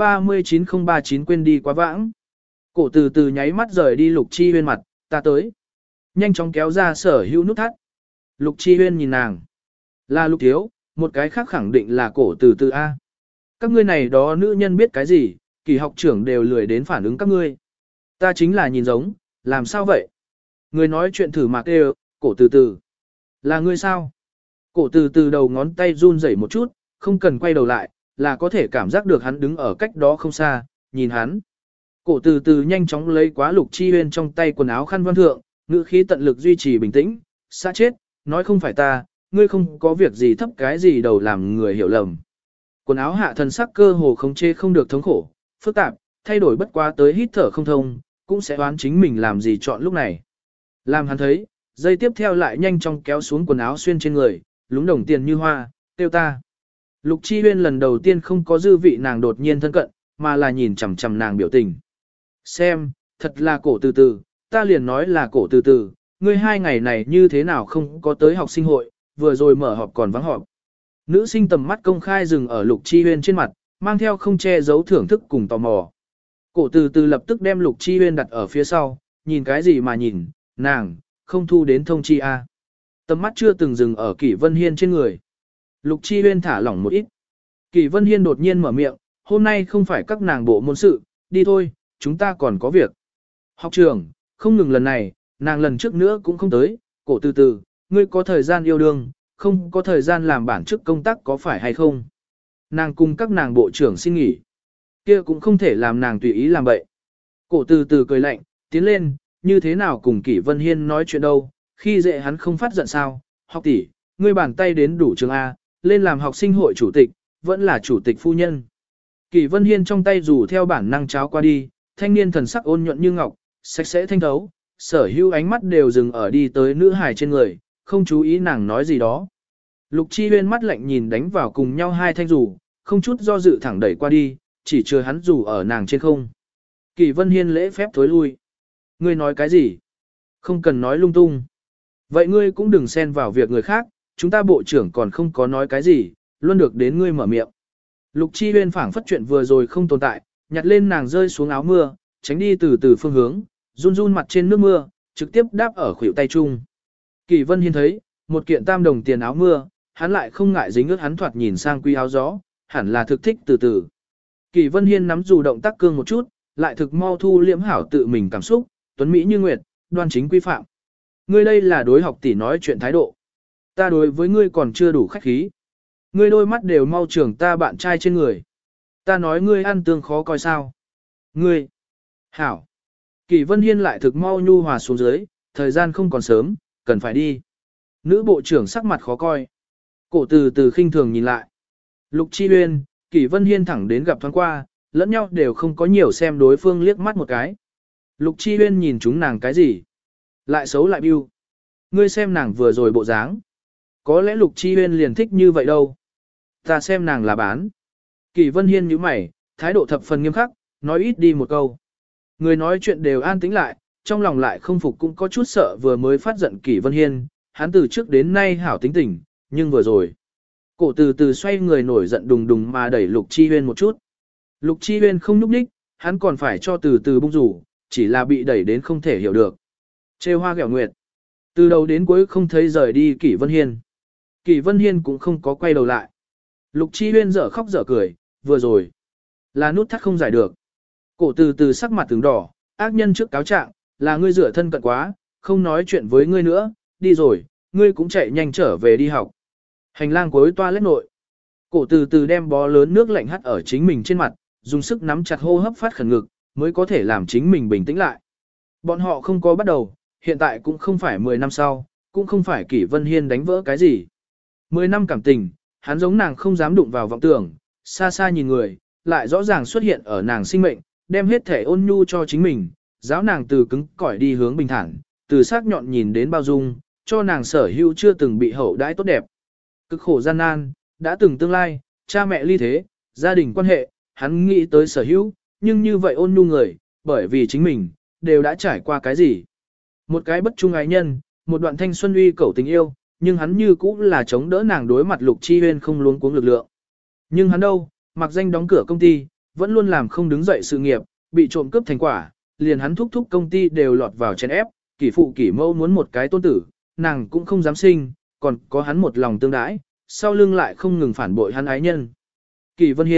39039 quên đi quá vãng. Cổ từ nháy mắt rời đi Lục Chi Huyên mặt, ta tới. Nhanh chóng kéo ra sở hữu nút thắt. Lục Chi Huyên nhìn nàng. Là Lục Thiếu, một cái khác khẳng định là cổ từ A. Các ngươi này đó nữ nhân biết cái gì, kỳ học trưởng đều lười đến phản ứng các ngươi. Ta chính là nhìn giống, làm sao vậy? Người nói chuyện thử mạc đều, cổ từ từ. Là ngươi sao? Cổ từ từ đầu ngón tay run rẩy một chút, không cần quay đầu lại, là có thể cảm giác được hắn đứng ở cách đó không xa, nhìn hắn. Cổ từ từ nhanh chóng lấy quá Lục Chi Huyên trong tay quần áo khăn văn thượng, ngữ khí tận lực duy trì bình tĩnh, xa chết, nói không phải ta, ngươi không có việc gì thấp cái gì đầu làm người hiểu lầm. Quần áo hạ thần sắc cơ hồ không chê không được thống khổ, phức tạp, thay đổi bất quá tới hít thở không thông, cũng sẽ đoán chính mình làm gì chọn lúc này. Làm hắn thấy, dây tiếp theo lại nhanh chóng kéo xuống quần áo xuyên trên người, lúng đồng tiền như hoa, tiêu ta. Lục Chi Huyên lần đầu tiên không có dư vị nàng đột nhiên thân cận, mà là nhìn chằm chằm nàng biểu tình. Xem, thật là cổ từ từ, ta liền nói là cổ từ từ, ngươi 2 ngày này như thế nào không có tới học sinh hội, vừa rồi mở họp còn vắng họp. Nữ sinh tầm mắt công khai dừng ở Lục Chi Huyên trên mặt, mang theo không che giấu thưởng thức cùng tò mò. Cổ từ từ lập tức đem Lục Chi Huyên đặt ở phía sau, nhìn cái gì mà nhìn, nàng, không thu đến thông chi a. Tầm mắt chưa từng dừng ở Kỷ Vân Hiên trên người. Lục Chi Huyên thả lỏng một ít. Kỷ Vân Hiên đột nhiên mở miệng, hôm nay không phải các nàng bộ môn sự, đi thôi, chúng ta còn có việc. Học trưởng, không ngừng lần này, nàng lần trước nữa cũng không tới, cổ từ từ, ngươi có thời gian yêu đương, không có thời gian làm bản chức công tác có phải hay không? Nàng cùng các nàng bộ trưởng xin nghỉ. Kia cũng không thể làm nàng tùy ý làm bậy. Cổ từ từ cười lạnh, tiến lên, như thế nào cùng Kỷ Vân Hiên nói chuyện đâu, khi dễ hắn không phát giận sao, học tỷ, ngươi bàn tay đến đủ trường A, lên làm học sinh hội chủ tịch, vẫn là chủ tịch phu nhân. Kỷ Vân Hiên trong tay rủ theo bản năng cháo qua đi, thanh niên thần sắc ôn nhuận như ngọc, sạch sẽ thanh thấu, sở hữu ánh mắt đều dừng ở đi tới nữ hài trên người, không chú ý nàng nói gì đó. Lục Chi Huyên mắt lạnh nhìn đánh vào cùng nhau hai thanh rủ, không chút do dự thẳng đẩy qua đi, chỉ chờ hắn rủ ở nàng trên không. Kỷ Vân Hiên lễ phép thối lui. Ngươi nói cái gì? Không cần nói lung tung. Vậy ngươi cũng đừng xen vào việc người khác, chúng ta bộ trưởng còn không có nói cái gì, luôn được đến ngươi mở miệng. Lục Chi Huyên phảng phất chuyện vừa rồi không tồn tại, nhặt lên nàng rơi xuống áo mưa, tránh đi từ từ phương hướng, run run mặt trên nước mưa, trực tiếp đáp ở khuỷu tay chung. Kỷ Vân Hiên thấy, một kiện tam đồng tiền áo mưa, hắn lại không ngại dính ướt hắn thoạt nhìn sang quý áo gió, hẳn là thực thích từ từ. Kỷ Vân Hiên nắm dù động tác cương một chút, lại thực mau thu liễm hảo tự mình cảm xúc, tuấn mỹ như nguyệt, đoan chính quy phạm. Ngươi đây là đối học tỷ nói chuyện thái độ. Ta đối với ngươi còn chưa đủ khách khí. Ngươi đôi mắt đều mau trưởng ta bạn trai trên người. Ta nói ngươi ăn tương khó coi sao. Ngươi. Hảo. Kỷ Vân Hiên lại thực mau nhu hòa xuống dưới, thời gian không còn sớm, cần phải đi. Nữ bộ trưởng sắc mặt khó coi. Cổ từ từ khinh thường nhìn lại. Lục Chi Uyên, Kỷ Vân Hiên thẳng đến gặp thoáng qua, lẫn nhau đều không có nhiều xem đối phương liếc mắt một cái. Lục Chi Uyên nhìn chúng nàng cái gì? Lại xấu lại biu. Ngươi xem nàng vừa rồi bộ dáng. Có lẽ Lục Chi Uyên liền thích như vậy đâu. Ta xem nàng là bán. Kỷ Vân Hiên nhíu mày, thái độ thập phần nghiêm khắc, nói ít đi một câu. Người nói chuyện đều an tĩnh lại, trong lòng lại không phục cũng có chút sợ vừa mới phát giận Kỷ Vân Hiên, hắn từ trước đến nay hảo tính tình, nhưng vừa rồi. Cổ từ từ xoay người nổi giận đùng đùng mà đẩy Lục Chi Huyên một chút. Lục Chi Huyên không nhúc nhích, hắn còn phải cho từ từ bung rủ, chỉ là bị đẩy đến không thể hiểu được. Trêu hoa ghẹo nguyệt. Từ đầu đến cuối không thấy rời đi Kỷ Vân Hiên. Kỷ Vân Hiên cũng không có quay đầu lại. Lục Chi Huyên dở khóc dở cười, vừa rồi. Là nút thắt không giải được. Cổ từ từ sắc mặt tướng đỏ, ác nhân trước cáo trạng, là ngươi rửa thân cận quá, không nói chuyện với ngươi nữa, đi rồi, ngươi cũng chạy nhanh trở về đi học. Hành lang cuối toilet nội. Cổ từ từ đem bó lớn nước lạnh hắt ở chính mình trên mặt, dùng sức nắm chặt hô hấp phát khẩn ngực, mới có thể làm chính mình bình tĩnh lại. Bọn họ không có bắt đầu, hiện tại cũng không phải 10 năm sau, cũng không phải Kỷ Vân Hiên đánh vỡ cái gì. 10 năm cảm tình, hắn giống nàng không dám đụng vào vọng tưởng, xa xa nhìn người, lại rõ ràng xuất hiện ở nàng sinh mệnh, đem hết thể ôn nhu cho chính mình, giáo nàng từ cứng cỏi đi hướng bình thản, từ sắc nhọn nhìn đến bao dung, cho nàng sở hữu chưa từng bị hậu đãi tốt đẹp. Cực khổ gian nan, đã từng tương lai, cha mẹ ly thế, gia đình quan hệ, hắn nghĩ tới sở hữu, nhưng như vậy ôn nhu người, bởi vì chính mình, đều đã trải qua cái gì. Một cái bất trung ái nhân, một đoạn thanh xuân uy cầu tình yêu, nhưng hắn như cũ là chống đỡ nàng đối mặt Lục Chi Huyên không luống cuống lực lượng. Nhưng hắn đâu, mặc danh đóng cửa công ty, vẫn luôn làm không đứng dậy sự nghiệp, bị trộm cướp thành quả, liền hắn thúc thúc công ty đều lọt vào chèn ép, kỷ phụ kỷ mẫu muốn một cái tôn tử, nàng cũng không dám sinh, còn có hắn một lòng tương đãi, sau lưng lại không ngừng phản bội hắn ái nhân. Kỷ Vân Hiên,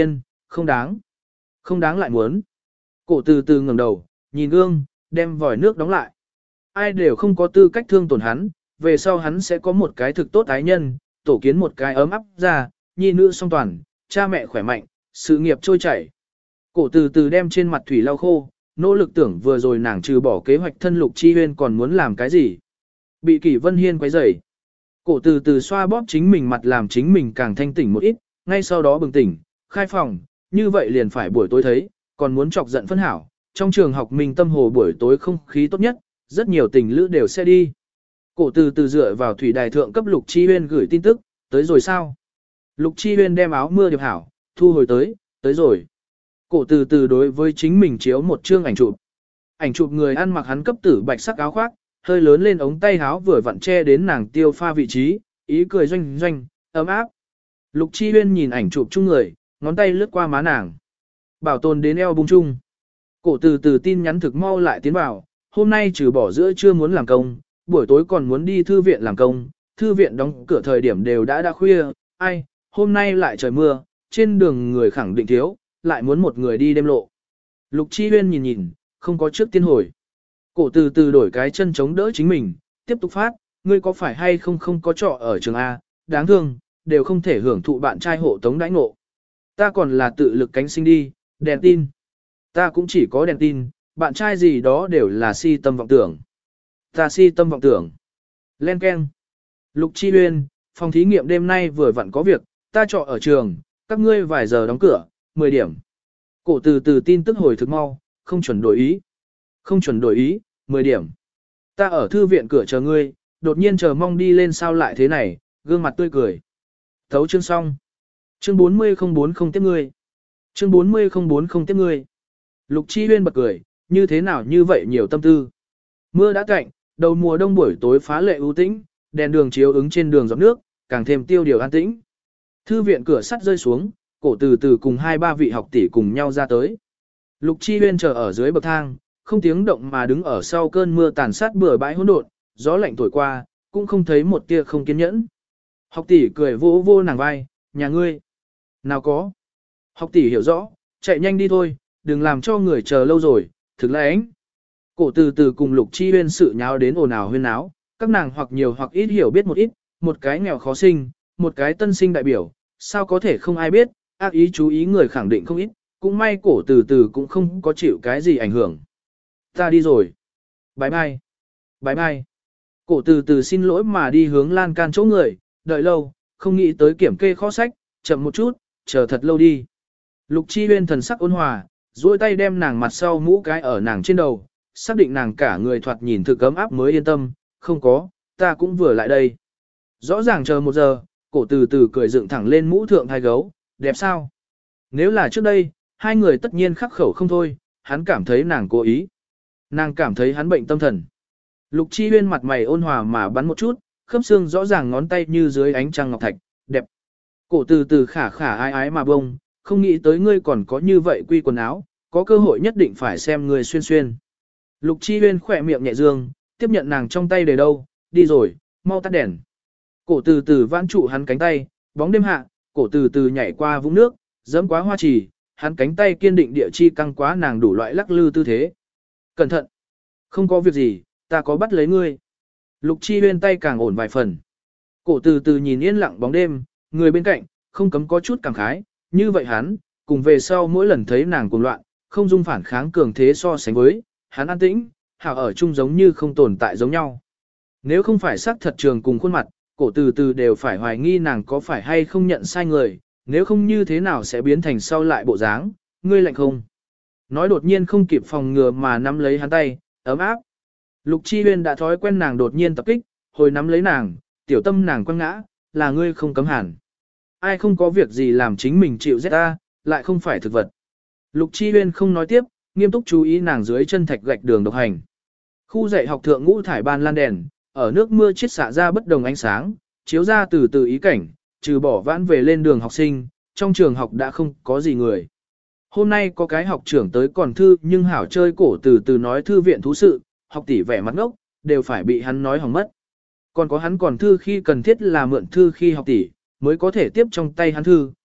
không đáng. Không đáng lại muốn. Cổ từ từ ngẩng đầu, nhìn gương, đem vòi nước đóng lại. Ai đều không có tư cách thương tổn hắn, về sau hắn sẽ có một cái thực tốt ái nhân, tổ kiến một cái ấm áp ra, nhi nữ song toàn, cha mẹ khỏe mạnh, sự nghiệp trôi chảy. Cổ từ từ đem trên mặt thủy lau khô, nỗ lực tưởng vừa rồi nàng trừ bỏ kế hoạch thân Lục Chi Huyên còn muốn làm cái gì. Bị Kỷ Vân Hiên quấy rầy. Cổ từ từ xoa bóp chính mình mặt làm chính mình càng thanh tỉnh một ít, ngay sau đó bừng tỉnh, khai phòng, như vậy liền phải buổi tối thấy, còn muốn chọc giận phân hảo. Trong trường học mình tâm hồ buổi tối không khí tốt nhất, rất nhiều tình lữ đều sẽ đi. Cổ từ từ dựa vào thủy đài thượng cấp Lục Chi Huyên gửi tin tức, tới rồi sao? Lục Chi Huyên đem áo mưa điệp hảo, thu hồi tới rồi. Cổ từ từ đối với chính mình chiếu một chương ảnh chụp. Ảnh chụp người ăn mặc hắn cấp tử bạch sắc áo khoác, hơi lớn lên ống tay áo vừa vặn che đến nàng tiêu pha vị trí, ý cười doanh doanh, ấm áp. Lục Chi Huyên nhìn ảnh chụp chung người, ngón tay lướt qua má nàng. Bảo tồn đến eo bung chung. Cổ từ từ tin nhắn thực mau lại tiến vào, hôm nay trừ bỏ giữa trưa muốn làm công, buổi tối còn muốn đi thư viện làm công, thư viện đóng cửa thời điểm đều đã khuya, ai, hôm nay lại trời mưa, trên đường người khẳng định thiếu, lại muốn một người đi đêm lộ. Lục Chi Huyên nhìn nhìn, không có trước tiên hồi. Cổ từ từ đổi cái chân chống đỡ chính mình, tiếp tục phát, ngươi có phải hay không có trọ ở trường A, đáng thương, đều không thể hưởng thụ bạn trai hộ tống đãi ngộ. Ta còn là tự lực cánh sinh đi, đèn tin. Ta cũng chỉ có đèn tin, bạn trai gì đó đều là si tâm vọng tưởng. Ta si tâm vọng tưởng. Len keng. Lục Chi Huyên, phòng thí nghiệm đêm nay vừa vặn có việc, ta trọ ở trường, các ngươi vài giờ đóng cửa, 10 điểm. Cổ từ từ tin tức hồi thực mau, không chuẩn đổi ý. Không chuẩn đổi ý, 10 điểm. Ta ở thư viện cửa chờ ngươi, đột nhiên chờ mong đi lên sao lại thế này, gương mặt tươi cười. Thấu chương xong. Chương 40 không tiếp ngươi. Chương 40 không tiếp ngươi. Lục Chi Huyên bật cười, như thế nào như vậy nhiều tâm tư. Mưa đã cạnh, đầu mùa đông buổi tối phá lệ ưu tĩnh, đèn đường chiếu ứng trên đường giọt nước, càng thêm tiêu điều an tĩnh. Thư viện cửa sắt rơi xuống, cổ từ từ cùng 2-3 vị học tỷ cùng nhau ra tới. Lục Chi Huyên chờ ở dưới bậc thang, không tiếng động mà đứng ở sau cơn mưa tàn sát bừa bãi hỗn độn, gió lạnh thổi qua, cũng không thấy một tia không kiên nhẫn. Học tỷ cười vỗ vô nàng vai, nhà ngươi. Nào có. Học tỷ hiểu rõ, chạy nhanh đi thôi, đừng làm cho người chờ lâu rồi, thực là ánh. Cổ từ từ cùng Lục Chi Huyên sự nháo đến ồn ào huyên náo, các nàng hoặc nhiều hoặc ít hiểu biết một ít, một cái nghèo khó sinh, một cái tân sinh đại biểu, sao có thể không ai biết, ác ý chú ý người khẳng định không ít, cũng may cổ từ từ cũng không có chịu cái gì ảnh hưởng. Ta đi rồi. Bye bye. Bye bye. Cổ từ từ xin lỗi mà đi hướng lan can chỗ người, đợi lâu, không nghĩ tới kiểm kê kho sách, chậm một chút, chờ thật lâu đi. Lục Chi Huyên thần sắc ôn hòa, duỗi tay đem nàng mặt sau mũ cái ở nàng trên đầu, xác định nàng cả người thoạt nhìn thực ấm áp mới yên tâm, không có, ta cũng vừa lại đây. Rõ ràng chờ 1 giờ, cổ từ từ cười dựng thẳng lên mũ thượng hai gấu, đẹp sao? Nếu là trước đây, hai người tất nhiên khắc khẩu không thôi, hắn cảm thấy nàng cố ý. Nàng cảm thấy hắn bệnh tâm thần. Lục Chi Huyên mặt mày ôn hòa mà bắn một chút, khớp xương rõ ràng ngón tay như dưới ánh trăng ngọc thạch, đẹp. Cổ từ từ khả khả ái ái mà bông, không nghĩ tới ngươi còn có như vậy quy quần áo, có cơ hội nhất định phải xem ngươi xuyên xuyên. Lục Chi Huyên khỏe miệng nhẹ dương, tiếp nhận nàng trong tay để đâu, đi rồi, mau tắt đèn. Cổ từ từ vãn trụ hắn cánh tay, bóng đêm hạ, cổ từ từ nhảy qua vũng nước, giẫm quá hoa trì, hắn cánh tay kiên định địa chi căng quá nàng đủ loại lắc lư tư thế. Cẩn thận! Không có việc gì, ta có bắt lấy ngươi. Lục Chi Huyên tay càng ổn vài phần. Cổ từ từ nhìn yên lặng bóng đêm, người bên cạnh, không cấm có chút cảm khái, như vậy hắn, cùng về sau mỗi lần thấy nàng cuồng loạn, không dung phản kháng cường thế so sánh với, hắn an tĩnh, hảo ở chung giống như không tồn tại giống nhau. Nếu không phải sắc thật trường cùng khuôn mặt, cổ từ từ đều phải hoài nghi nàng có phải hay không nhận sai người, nếu không như thế nào sẽ biến thành sau lại bộ dáng, ngươi lạnh không? Nói đột nhiên không kịp phòng ngừa mà nắm lấy hắn tay, ấm áp. Lục Chi Huyên đã thói quen nàng đột nhiên tập kích, hồi nắm lấy nàng, tiểu tâm nàng quăng ngã, là ngươi không cấm hẳn. Ai không có việc gì làm chính mình chịu rét ta, lại không phải thực vật. Lục Chi Huyên không nói tiếp, nghiêm túc chú ý nàng dưới chân thạch gạch đường độc hành. Khu dạy học thượng ngũ thải ban lan đèn, ở nước mưa chiết xạ ra bất đồng ánh sáng, chiếu ra từ từ ý cảnh, trừ bỏ vãn về lên đường học sinh, trong trường học đã không có gì người. Hôm nay có cái học trưởng tới còn thư nhưng hảo chơi cổ từ từ nói thư viện thú sự, học tỷ vẻ mặt ngốc, đều phải bị hắn nói hỏng mất. Còn có hắn còn thư khi cần thiết là mượn thư khi học tỷ, mới có thể tiếp trong tay hắn thư,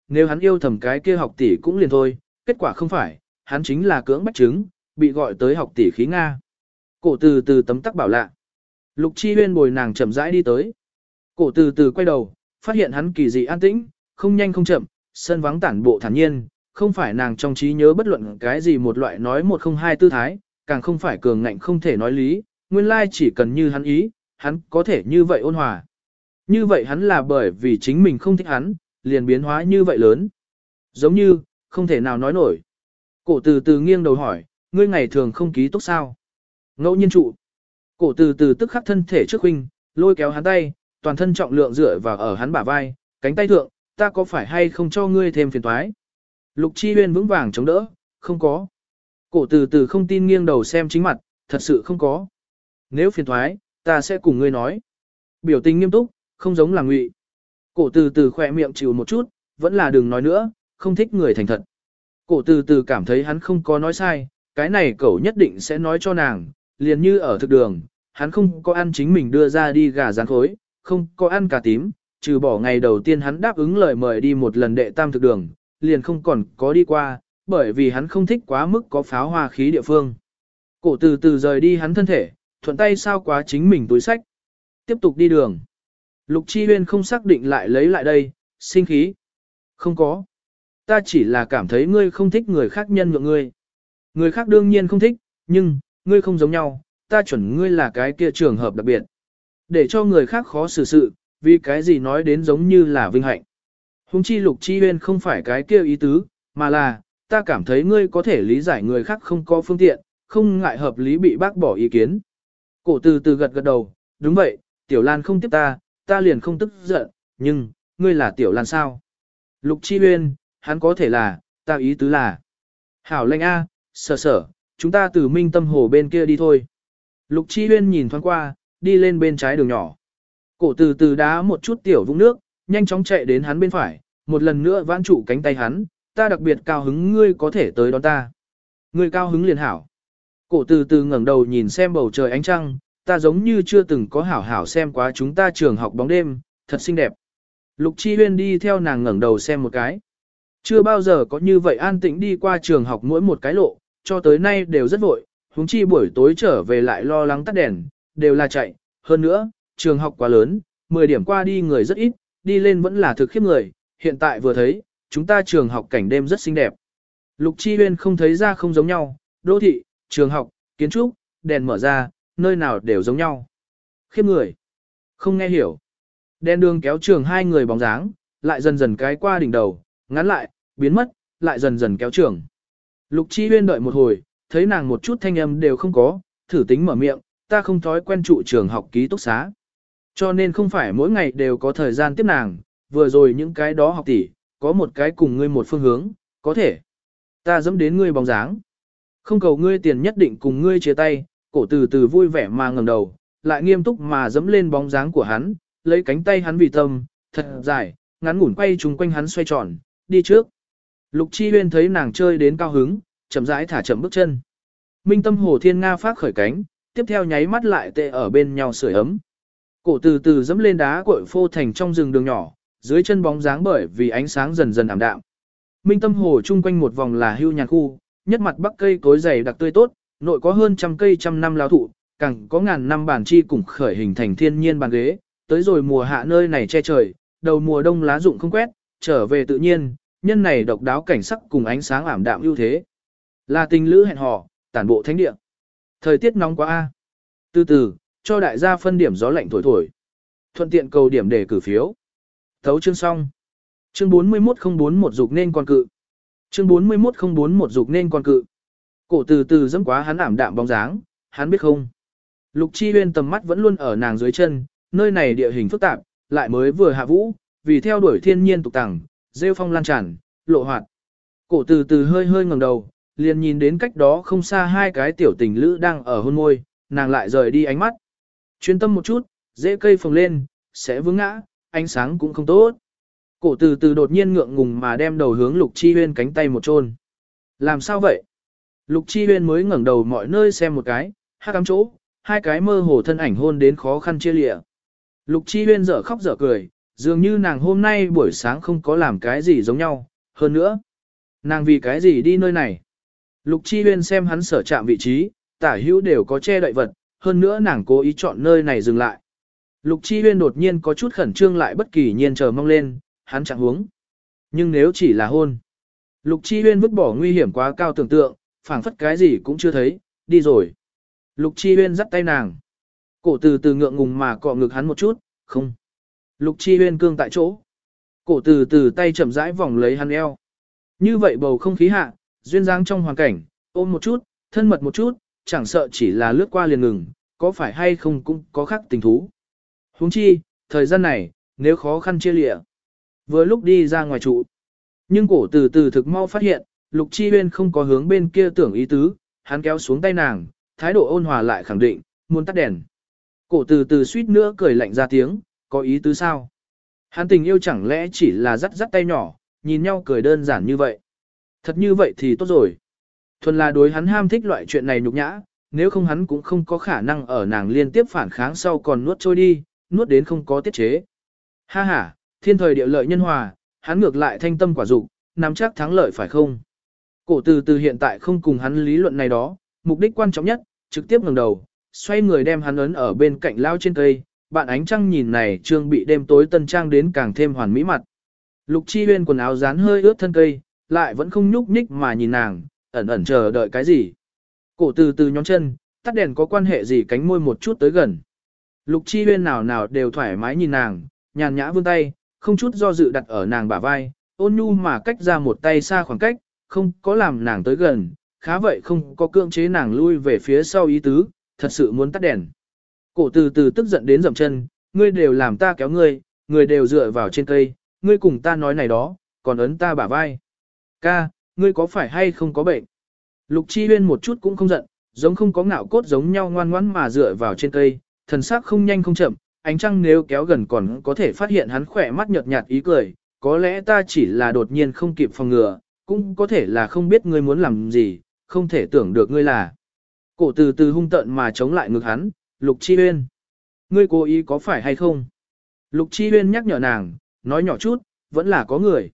nếu hắn yêu thầm cái kia học tỷ cũng liền thôi, kết quả không phải, hắn chính là cưỡng bách chứng, bị gọi tới học tỷ khí Nga. Cổ từ từ tấm tắc bảo lạ. Lục Chi Huyên bồi nàng chậm rãi đi tới. Cổ từ từ quay đầu, phát hiện hắn kỳ dị an tĩnh, không nhanh không chậm, sân vắng tản bộ thản nhiên, không phải nàng trong trí nhớ bất luận cái gì một loại nói một không hai tư thái, càng không phải cường ngạnh không thể nói lý, nguyên lai chỉ cần như hắn ý, hắn có thể như vậy ôn hòa. Như vậy hắn là bởi vì chính mình không thích hắn, liền biến hóa như vậy lớn. Giống như, không thể nào nói nổi. Cổ từ từ nghiêng đầu hỏi, ngươi ngày thường không ký túc sao? Ngẫu nhiên trụ. Cổ từ từ tức khắc thân thể trước huynh, lôi kéo hắn tay, toàn thân trọng lượng dựa vào ở hắn bả vai, cánh tay thượng, ta có phải hay không cho ngươi thêm phiền toái? Lục Chi Huyên vững vàng chống đỡ, không có. Cổ từ từ không tin nghiêng đầu xem chính mặt, thật sự không có. Nếu phiền toái, ta sẽ cùng ngươi nói. Biểu tình nghiêm túc, không giống là ngụy. Cổ từ từ khỏe miệng chịu một chút, vẫn là đừng nói nữa, không thích người thành thật. Cổ từ từ cảm thấy hắn không có nói sai, cái này cậu nhất định sẽ nói cho nàng, liền như ở thực đường, hắn không có ăn chính mình đưa ra đi gà rán khối, không có ăn cà tím, trừ bỏ ngày đầu tiên hắn đáp ứng lời mời đi một lần đệ tam thực đường, liền không còn có đi qua, bởi vì hắn không thích quá mức có pháo hoa khí địa phương. Cổ từ từ rời đi hắn thân thể, thuận tay sao quá chính mình túi sách. Tiếp tục đi đường. Lục Chi Huyên không xác định lại lấy lại đây, sinh khí. Không có. Ta chỉ là cảm thấy ngươi không thích người khác nhân nhượng ngươi. Người khác đương nhiên không thích, nhưng, ngươi không giống nhau, ta chuẩn ngươi là cái kia trường hợp đặc biệt. Để cho người khác khó xử sự, vì cái gì nói đến giống như là vinh hạnh. Hùng chi Lục Chi Huyên không phải cái kia ý tứ, mà là, ta cảm thấy ngươi có thể lý giải người khác không có phương tiện, không ngại hợp lý bị bác bỏ ý kiến. Cổ từ từ gật gật đầu, đúng vậy, Tiểu Lan không tiếp ta liền không tức giận, nhưng, ngươi là Tiểu Lan sao? Lục Chi Huyên, hắn có thể là, ta ý tứ là. Hảo lệnh A, sở, chúng ta từ Minh Tâm Hồ bên kia đi thôi. Lục Chi Huyên nhìn thoáng qua, đi lên bên trái đường nhỏ. Cổ từ từ đá một chút tiểu vũng nước, nhanh chóng chạy đến hắn bên phải, một lần nữa vãn trụ cánh tay hắn, ta đặc biệt cao hứng ngươi có thể tới đón ta. Ngươi cao hứng liền hảo. Cổ từ từ ngẩng đầu nhìn xem bầu trời ánh trăng, ta giống như chưa từng có hảo hảo xem quá chúng ta trường học bóng đêm, thật xinh đẹp. Lục Chi Huyên đi theo nàng ngẩng đầu xem một cái. Chưa bao giờ có như vậy an tĩnh đi qua trường học mỗi một cái lộ, cho tới nay đều rất vội, huống chi buổi tối trở về lại lo lắng tắt đèn, đều là chạy. Hơn nữa, trường học quá lớn, 10 điểm qua đi người rất ít, đi lên vẫn là thực khiếp người, hiện tại vừa thấy, chúng ta trường học cảnh đêm rất xinh đẹp. Lục Chi Huyên không thấy ra không giống nhau, đô thị, trường học, kiến trúc, đèn mở ra, nơi nào đều giống nhau. Khiếp người. Không nghe hiểu. Đèn đường kéo trường hai người bóng dáng, lại dần dần cái qua đỉnh đầu, ngắn lại, biến mất, lại dần dần kéo trường. Lục Chi Huyên đợi một hồi, thấy nàng một chút thanh âm đều không có, thử tính mở miệng, ta không thói quen trụ trường học ký túc xá. Cho nên không phải mỗi ngày đều có thời gian tiếp nàng, vừa rồi những cái đó học tỷ, có một cái cùng ngươi một phương hướng, có thể. Ta dẫm đến ngươi bóng dáng. Không cầu ngươi tiền nhất định cùng ngươi chia tay, cổ từ từ vui vẻ mà ngẩng đầu, lại nghiêm túc mà dẫm lên bóng dáng của hắn, lấy cánh tay hắn vì tâm, thật dài, ngắn ngủn quay trùng quanh hắn xoay tròn, đi trước. Lục Chi Huyên thấy nàng chơi đến cao hứng, chậm rãi thả chậm bước chân. Minh Tâm Hồ Thiên Nga phát khởi cánh, tiếp theo nháy mắt lại tệ ở bên nhau sưởi ấm. Cổ từ từ dẫm lên đá cội phô thành trong rừng đường nhỏ, dưới chân bóng dáng bởi vì ánh sáng dần dần ảm đạm. Minh Tâm Hồ chung quanh một vòng là hưu nhàn khu, nhất mặt bắc cây cối dày đặc tươi tốt, nội có hơn trăm cây trăm năm lao thụ, càng có ngàn năm bản chi cùng khởi hình thành thiên nhiên bàn ghế, tới rồi mùa hạ nơi này che trời, đầu mùa đông lá rụng không quét, trở về tự nhiên, nhân này độc đáo cảnh sắc cùng ánh sáng ảm đạm ưu thế. Là tình lữ hẹn hò, tản bộ thánh địa. Thời tiết nóng quá a. Từ từ, cho đại gia phân điểm gió lạnh thổi thổi. Thuận tiện cầu điểm để cử phiếu. Thấu chương xong. Chương 41041 dục nên con cự. Chương 41041 dục nên con cự. Cổ từ từ dẫm quá hắn ảm đạm bóng dáng, hắn biết không. Lục Chi Huyên tầm mắt vẫn luôn ở nàng dưới chân, nơi này địa hình phức tạp, lại mới vừa hạ vũ, vì theo đuổi thiên nhiên tục tẳng, rêu phong lan tràn, lộ hoạt. Cổ từ từ hơi hơi ngẩng đầu, liền nhìn đến cách đó không xa hai cái tiểu tình lữ đang ở hôn môi, nàng lại rời đi ánh mắt. Chuyên tâm một chút, dễ cây phồng lên, sẽ vướng ngã, ánh sáng cũng không tốt. Cổ từ từ đột nhiên ngượng ngùng mà đem đầu hướng Lục Chi Huyên cánh tay một chôn. Làm sao vậy? Lục Chi Huyên mới ngẩng đầu mọi nơi xem một cái, hát cắm chỗ, hai cái mơ hồ thân ảnh hôn đến khó khăn chia lịa. Lục Chi Huyên dở khóc dở cười, Dường như nàng hôm nay buổi sáng không có làm cái gì giống nhau, hơn nữa. Nàng vì cái gì đi nơi này? Lục Chi Huyên xem hắn sở chạm vị trí, tả hữu đều có che đậy vật, hơn nữa nàng cố ý chọn nơi này dừng lại. Lục Chi Huyên đột nhiên có chút khẩn trương lại bất kỳ nhiên chờ mong lên, hắn chẳng huống. Nhưng nếu chỉ là hôn. Lục Chi Huyên vứt bỏ nguy hiểm quá cao tưởng tượng, phảng phất cái gì cũng chưa thấy, đi rồi. Lục Chi Huyên dắt tay nàng. Cổ từ từ ngượng ngùng mà cọ ngực hắn một chút, không. Lục Chi Huyên cương tại chỗ. Cổ từ từ tay chậm rãi vòng lấy hắn eo. Như vậy bầu không khí hạ, duyên dáng trong hoàn cảnh, ôm một chút, thân mật một chút, chẳng sợ chỉ là lướt qua liền ngừng, có phải hay không cũng có khác tình thú. Huống chi, thời gian này, nếu khó khăn chia lịa. Vừa lúc đi ra ngoài trụ. Nhưng cổ từ từ thực mau phát hiện, Lục Chi Huyên không có hướng bên kia tưởng ý tứ, hắn kéo xuống tay nàng, thái độ ôn hòa lại khẳng định, muốn tắt đèn. Cổ từ từ suýt nữa cười lạnh ra tiếng, có ý tứ sao? Hắn tình yêu chẳng lẽ chỉ là dắt dắt tay nhỏ, nhìn nhau cười đơn giản như vậy. Thật như vậy thì tốt rồi. Thuần là đối hắn ham thích loại chuyện này nhục nhã, nếu không hắn cũng không có khả năng ở nàng liên tiếp phản kháng sau còn nuốt trôi đi, nuốt đến không có tiết chế. Ha ha, thiên thời địa lợi nhân hòa, hắn ngược lại thanh tâm quả dục, nắm chắc thắng lợi phải không? Cổ từ từ hiện tại không cùng hắn lý luận này đó, mục đích quan trọng nhất, trực tiếp ngẩng đầu, xoay người đem hắn ấn ở bên cạnh lao trên cây, bạn ánh trăng nhìn này trương bị đêm tối tân trang đến càng thêm hoàn mỹ mặt. Lục Chi Huyên quần áo dán hơi ướt thân cây, lại vẫn không nhúc nhích mà nhìn nàng, ẩn ẩn chờ đợi cái gì. Cổ từ từ nhón chân, tắt đèn có quan hệ gì cánh môi một chút tới gần. Lục Chi Huyên nào nào đều thoải mái nhìn nàng, nhàn nhã vươn tay, không chút do dự đặt ở nàng bả vai, ôn nhu mà cách ra một tay xa khoảng cách, không có làm nàng tới gần, khá vậy không có cưỡng chế nàng lui về phía sau ý tứ, thật sự muốn tắt đèn. Cổ từ từ tức giận đến dậm chân, ngươi đều làm ta kéo ngươi, người đều dựa vào trên cây, ngươi cùng ta nói này đó, còn ấn ta bả vai. Ca, ngươi có phải hay không có bệnh? Lục Chi Huyên một chút cũng không giận, giống không có ngạo cốt giống nhau ngoan ngoãn mà dựa vào trên cây, thần sắc không nhanh không chậm, ánh trăng nếu kéo gần còn có thể phát hiện hắn khỏe mắt nhợt nhạt ý cười, có lẽ ta chỉ là đột nhiên không kịp phòng ngừa, cũng có thể là không biết ngươi muốn làm gì, không thể tưởng được ngươi là. Cổ từ từ hung tợn mà chống lại ngực hắn, Lục Chi Huyên. Ngươi cố ý có phải hay không? Lục Chi Huyên nhắc nhở nàng, nói nhỏ chút, vẫn là có người.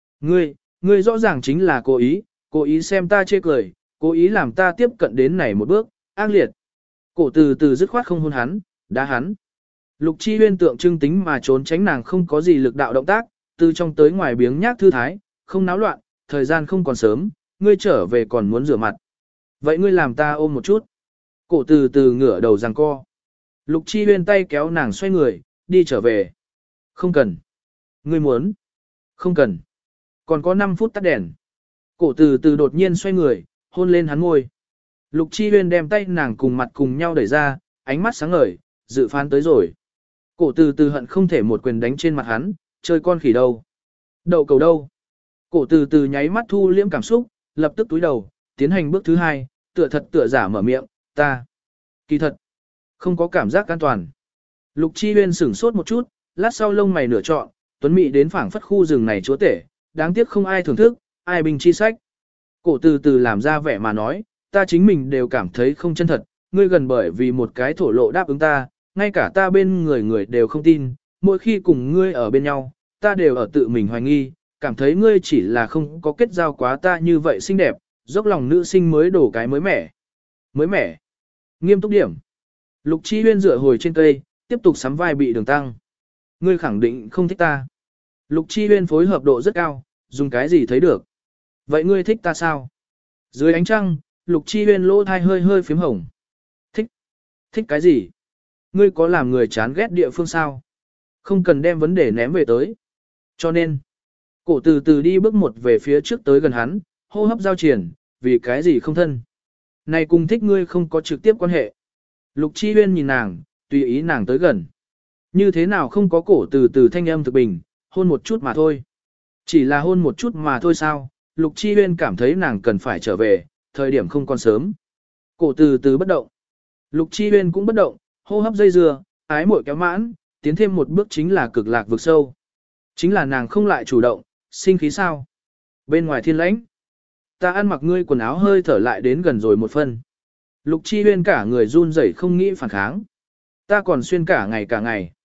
Ngươi rõ ràng chính là cố ý xem ta chê cười, cố ý làm ta tiếp cận đến này một bước, ác liệt. Cổ từ từ dứt khoát không hôn hắn, đá hắn. Lục Chi Huyên tượng trưng tính mà trốn tránh nàng không có gì lực đạo động tác, từ trong tới ngoài biếng nhác thư thái, không náo loạn, thời gian không còn sớm, ngươi trở về còn muốn rửa mặt. Vậy ngươi làm ta ôm một chút. Cổ từ từ ngửa đầu giằng co. Lục Chi Huyên tay kéo nàng xoay người, đi trở về. Không cần. Ngươi muốn. Không cần. Còn có 5 phút tắt đèn. Cổ từ từ đột nhiên xoay người, hôn lên hắn môi. Lục Chi Huyên đem tay nàng cùng mặt cùng nhau đẩy ra, ánh mắt sáng ngời, dự phán tới rồi. Cổ từ từ hận không thể một quyền đánh trên mặt hắn, chơi con khỉ đâu. Đậu cầu đâu. Cổ từ từ nháy mắt thu liễm cảm xúc, lập tức túi đầu, tiến hành bước thứ 2, tựa thật tựa giả mở miệng, ta. Kỳ thật. Không có cảm giác an toàn. Lục Chi Huyên sửng sốt một chút, lát sau lông mày nửa trọn, tuấn mỹ đến phảng phất khu rừng này chúa tể, đáng tiếc không ai thưởng thức, ai bình chi sách. Cổ từ từ làm ra vẻ mà nói, ta chính mình đều cảm thấy không chân thật, ngươi gần bởi vì một cái thổ lộ đáp ứng ta, ngay cả ta bên người đều không tin, mỗi khi cùng ngươi ở bên nhau, ta đều ở tự mình hoài nghi, cảm thấy ngươi chỉ là không có kết giao quá ta như vậy xinh đẹp, dốc lòng nữ sinh mới đổ cái mới mẻ. Mới mẻ. Nghiêm túc điểm. Lục Chi Huyên dựa hồi trên cây, tiếp tục sắm vai bị Đường Tăng. Ngươi khẳng định không thích ta. Lục Chi Huyên phối hợp độ rất cao, dùng cái gì thấy được. Vậy ngươi thích ta sao? Dưới ánh trăng, Lục Chi Huyên lỗ thai hơi hơi phím hồng. Thích. Thích cái gì? Ngươi có làm người chán ghét địa phương sao? Không cần đem vấn đề ném về tới. Cho nên, cổ từ từ đi bước một về phía trước tới gần hắn, hô hấp giao triển, vì cái gì không thân. Này cùng thích ngươi không có trực tiếp quan hệ. Lục Chi Huyên nhìn nàng, tùy ý nàng tới gần. Như thế nào không có cổ từ từ thanh âm thực bình, hôn một chút mà thôi. Chỉ là hôn một chút mà thôi sao, Lục Chi Huyên cảm thấy nàng cần phải trở về, thời điểm không còn sớm. Cổ từ từ bất động. Lục Chi Huyên cũng bất động, hô hấp dây dưa, ái muội kéo mãn, tiến thêm một bước chính là cực lạc vực sâu. Chính là nàng không lại chủ động, sinh khí sao. Bên ngoài thiên lãnh, ta ăn mặc ngươi quần áo hơi thở lại đến gần rồi một phân. Lục Chi Huyên cả người run rẩy không nghĩ phản kháng. Ta còn xuyên cả ngày cả ngày.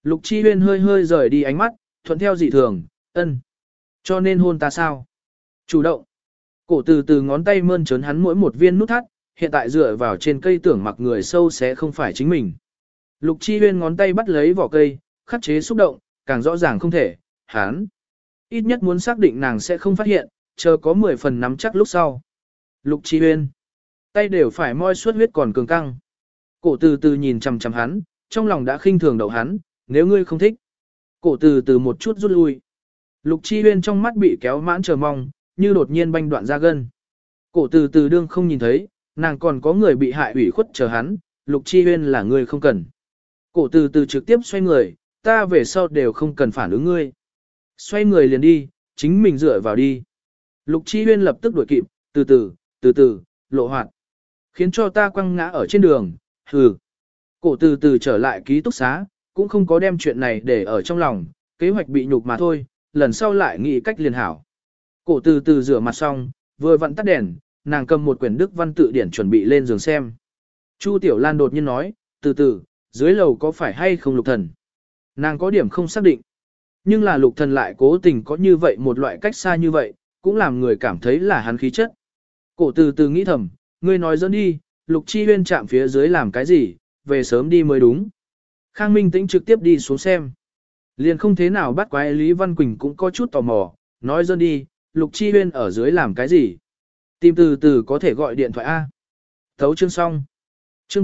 Lục Chi Huyên hơi hơi rời đi ánh mắt, thuận theo dị thường, ân. Cho nên hôn ta sao? Chủ động. Cổ từ từ ngón tay mơn trớn hắn mỗi một viên nút thắt, hiện tại dựa vào trên cây tưởng mặc người sâu sẽ không phải chính mình. Lục Chi Huyên ngón tay bắt lấy vỏ cây, khắc chế xúc động, càng rõ ràng không thể, hắn. Ít nhất muốn xác định nàng sẽ không phát hiện, chờ có 10 phần nắm chắc lúc sau. Lục Chi Huyên. Tay đều phải moi suốt huyết còn cường căng. Cổ từ từ nhìn chằm chằm hắn, trong lòng đã khinh thường đậu hắn, nếu ngươi không thích. Cổ từ từ một chút rút lui. Lục Chi Huyên trong mắt bị kéo mãn chờ mong, như đột nhiên banh đoạn ra gân. Cổ từ từ đương không nhìn thấy, nàng còn có người bị hại ủy khuất chờ hắn, Lục Chi Huyên là người không cần. Cổ từ từ trực tiếp xoay người, ta về sau đều không cần phản ứng ngươi. Xoay người liền đi, chính mình dựa vào đi. Lục Chi Huyên lập tức đuổi kịp, từ từ, lộ hoạt. Khiến cho ta quăng ngã ở trên đường, hừ. Cổ từ từ trở lại ký túc xá, cũng không có đem chuyện này để ở trong lòng, kế hoạch bị nhục mà thôi, lần sau lại nghĩ cách liền hảo. Cổ từ từ rửa mặt xong, vừa vặn tắt đèn, nàng cầm một quyển Đức Văn tự điển chuẩn bị lên giường xem. Chu Tiểu Lan đột nhiên nói, từ từ, dưới lầu có phải hay không Lục Thần? Nàng có điểm không xác định. Nhưng là Lục Thần lại cố tình có như vậy một loại cách xa như vậy, cũng làm người cảm thấy là hắn khí chất. Cổ từ từ nghĩ thầm, ngươi nói dẫn đi, Lục Chi Huyên chạm phía dưới làm cái gì, về sớm đi mới đúng. Khang Minh Tĩnh trực tiếp đi xuống xem. Liền không thế nào bắt quái Lý Văn Quỳnh cũng có chút tò mò, nói dẫn đi, Lục Chi Huyên ở dưới làm cái gì. Tìm từ từ có thể gọi điện thoại A. Thấu chương xong. Chương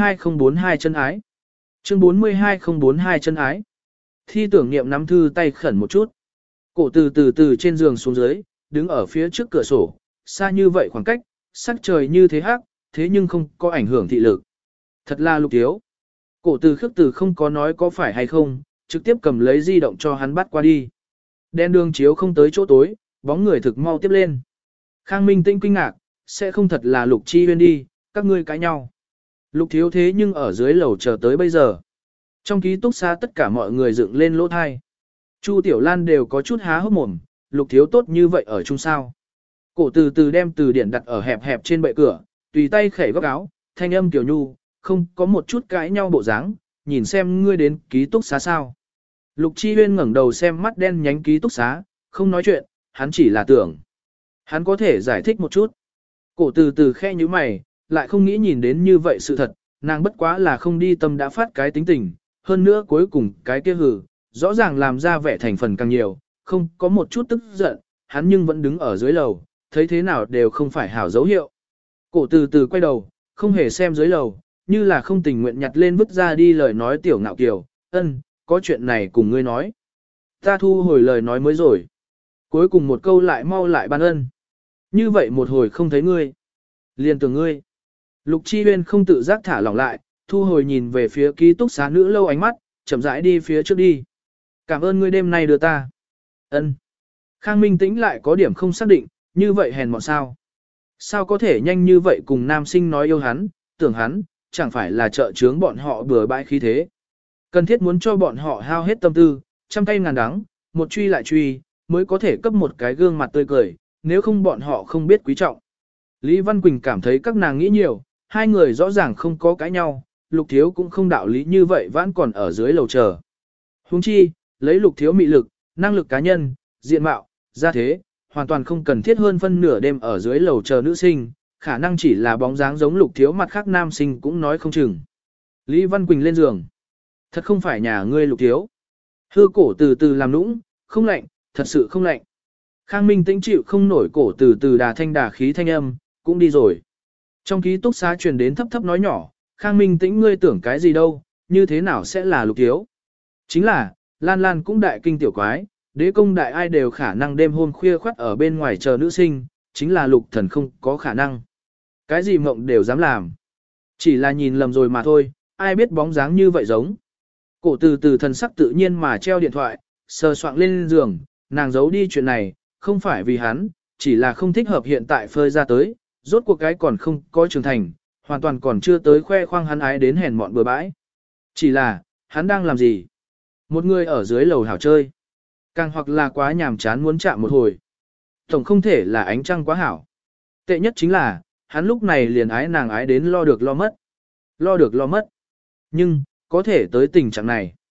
42042 chân ái. Chương 42042 chân ái. Thi tưởng niệm nắm thư tay khẩn một chút. Cổ từ trên giường xuống dưới, đứng ở phía trước cửa sổ, xa như vậy khoảng cách, sắc trời như thế hắc, thế nhưng không có ảnh hưởng thị lực. Thật là Lục thiếu. Cổ khước từ không có nói có phải hay không, trực tiếp cầm lấy di động cho hắn bắt qua đi. Đèn đường chiếu không tới chỗ tối, bóng người thực mau tiếp lên. Khang Minh Tĩnh kinh ngạc, sẽ không thật là Lục Chi Huyên đi, các ngươi cãi nhau. Lục thiếu thế nhưng ở dưới lầu chờ tới bây giờ. Trong ký túc xá tất cả mọi người dựng lên lỗ thai. Chu Tiểu Lan đều có chút há hốc mồm, Lục thiếu tốt như vậy ở chung sao. Cổ từ đem từ điển đặt ở hẹp hẹp trên bệ cửa, tùy tay khẩy góc áo, thanh âm tiểu nhu, không có một chút cãi nhau bộ dáng, nhìn xem ngươi đến ký túc xá sao. Lục Chi Huyên ngẩng đầu xem mắt đen nhánh ký túc xá, không nói chuyện, hắn chỉ là tưởng. Hắn có thể giải thích một chút. Cổ từ khẽ như mày, lại không nghĩ nhìn đến như vậy sự thật, nàng bất quá là không đi tâm đã phát cái tính tình, hơn nữa cuối cùng cái kia hử, rõ ràng làm ra vẻ thành phần càng nhiều, không có một chút tức giận, hắn nhưng vẫn đứng ở dưới lầu, thấy thế nào đều không phải hảo dấu hiệu. Cổ từ quay đầu, không hề xem dưới lầu, như là không tình nguyện nhặt lên vứt ra đi lời nói tiểu ngạo kiều, có chuyện này cùng ngươi nói. Ta thu hồi lời nói mới rồi. Cuối cùng một câu lại mau lại ban ân. Như vậy một hồi không thấy ngươi. Liền tưởng ngươi. Lục Chi Huyên không tự giác thả lỏng lại, thu hồi nhìn về phía ký túc xá nữ lâu ánh mắt, chậm rãi đi phía trước đi. Cảm ơn ngươi đêm nay đưa ta. Ân. Khang Minh Tĩnh lại có điểm không xác định, như vậy hèn mọn sao. Sao có thể nhanh như vậy cùng nam sinh nói yêu hắn, tưởng hắn, chẳng phải là trợ chướng bọn họ bừa bãi khí thế. Cần thiết muốn cho bọn họ hao hết tâm tư, trăm tay ngàn đắng, một truy lại truy, mới có thể cấp một cái gương mặt tươi cười, nếu không bọn họ không biết quý trọng. Lý Văn Quỳnh cảm thấy các nàng nghĩ nhiều, hai người rõ ràng không có cãi nhau, Lục thiếu cũng không đạo lý như vậy vẫn còn ở dưới lầu chờ. Huống chi, lấy Lục thiếu mị lực, năng lực cá nhân, diện mạo, gia thế, hoàn toàn không cần thiết hơn phân nửa đêm ở dưới lầu chờ nữ sinh, khả năng chỉ là bóng dáng giống Lục thiếu mặt khác nam sinh cũng nói không chừng. Lý Văn Quỳnh lên giường. Thật không phải nhà ngươi Lục thiếu. Hư cổ từ làm nũng, không lạnh, thật sự không lạnh. Khang Minh Tĩnh chịu không nổi cổ từ đà thanh đà khí thanh âm, cũng đi rồi. Trong ký túc xá truyền đến thấp thấp nói nhỏ, Khang Minh Tĩnh ngươi tưởng cái gì đâu, như thế nào sẽ là Lục thiếu. Chính là, Lan Lan cũng đại kinh tiểu quái, đế công đại ai đều khả năng đêm hôm khuya khoắt ở bên ngoài chờ nữ sinh, chính là Lục thần không có khả năng. Cái gì mộng đều dám làm. Chỉ là nhìn lầm rồi mà thôi, ai biết bóng dáng như vậy giống. Cổ từ thần sắc tự nhiên mà treo điện thoại, sờ soạng lên giường, nàng giấu đi chuyện này, không phải vì hắn, chỉ là không thích hợp hiện tại phơi ra tới, rốt cuộc cái còn không có trưởng thành, hoàn toàn còn chưa tới khoe khoang hắn ái đến hèn mọn bừa bãi. Chỉ là, hắn đang làm gì? Một người ở dưới lầu hảo chơi. Càng hoặc là quá nhàm chán muốn chạm một hồi. Tổng không thể là ánh trăng quá hảo. Tệ nhất chính là, hắn lúc này liền ái nàng ái đến lo được lo mất. Lo được lo mất. Nhưng, có thể tới tình trạng này.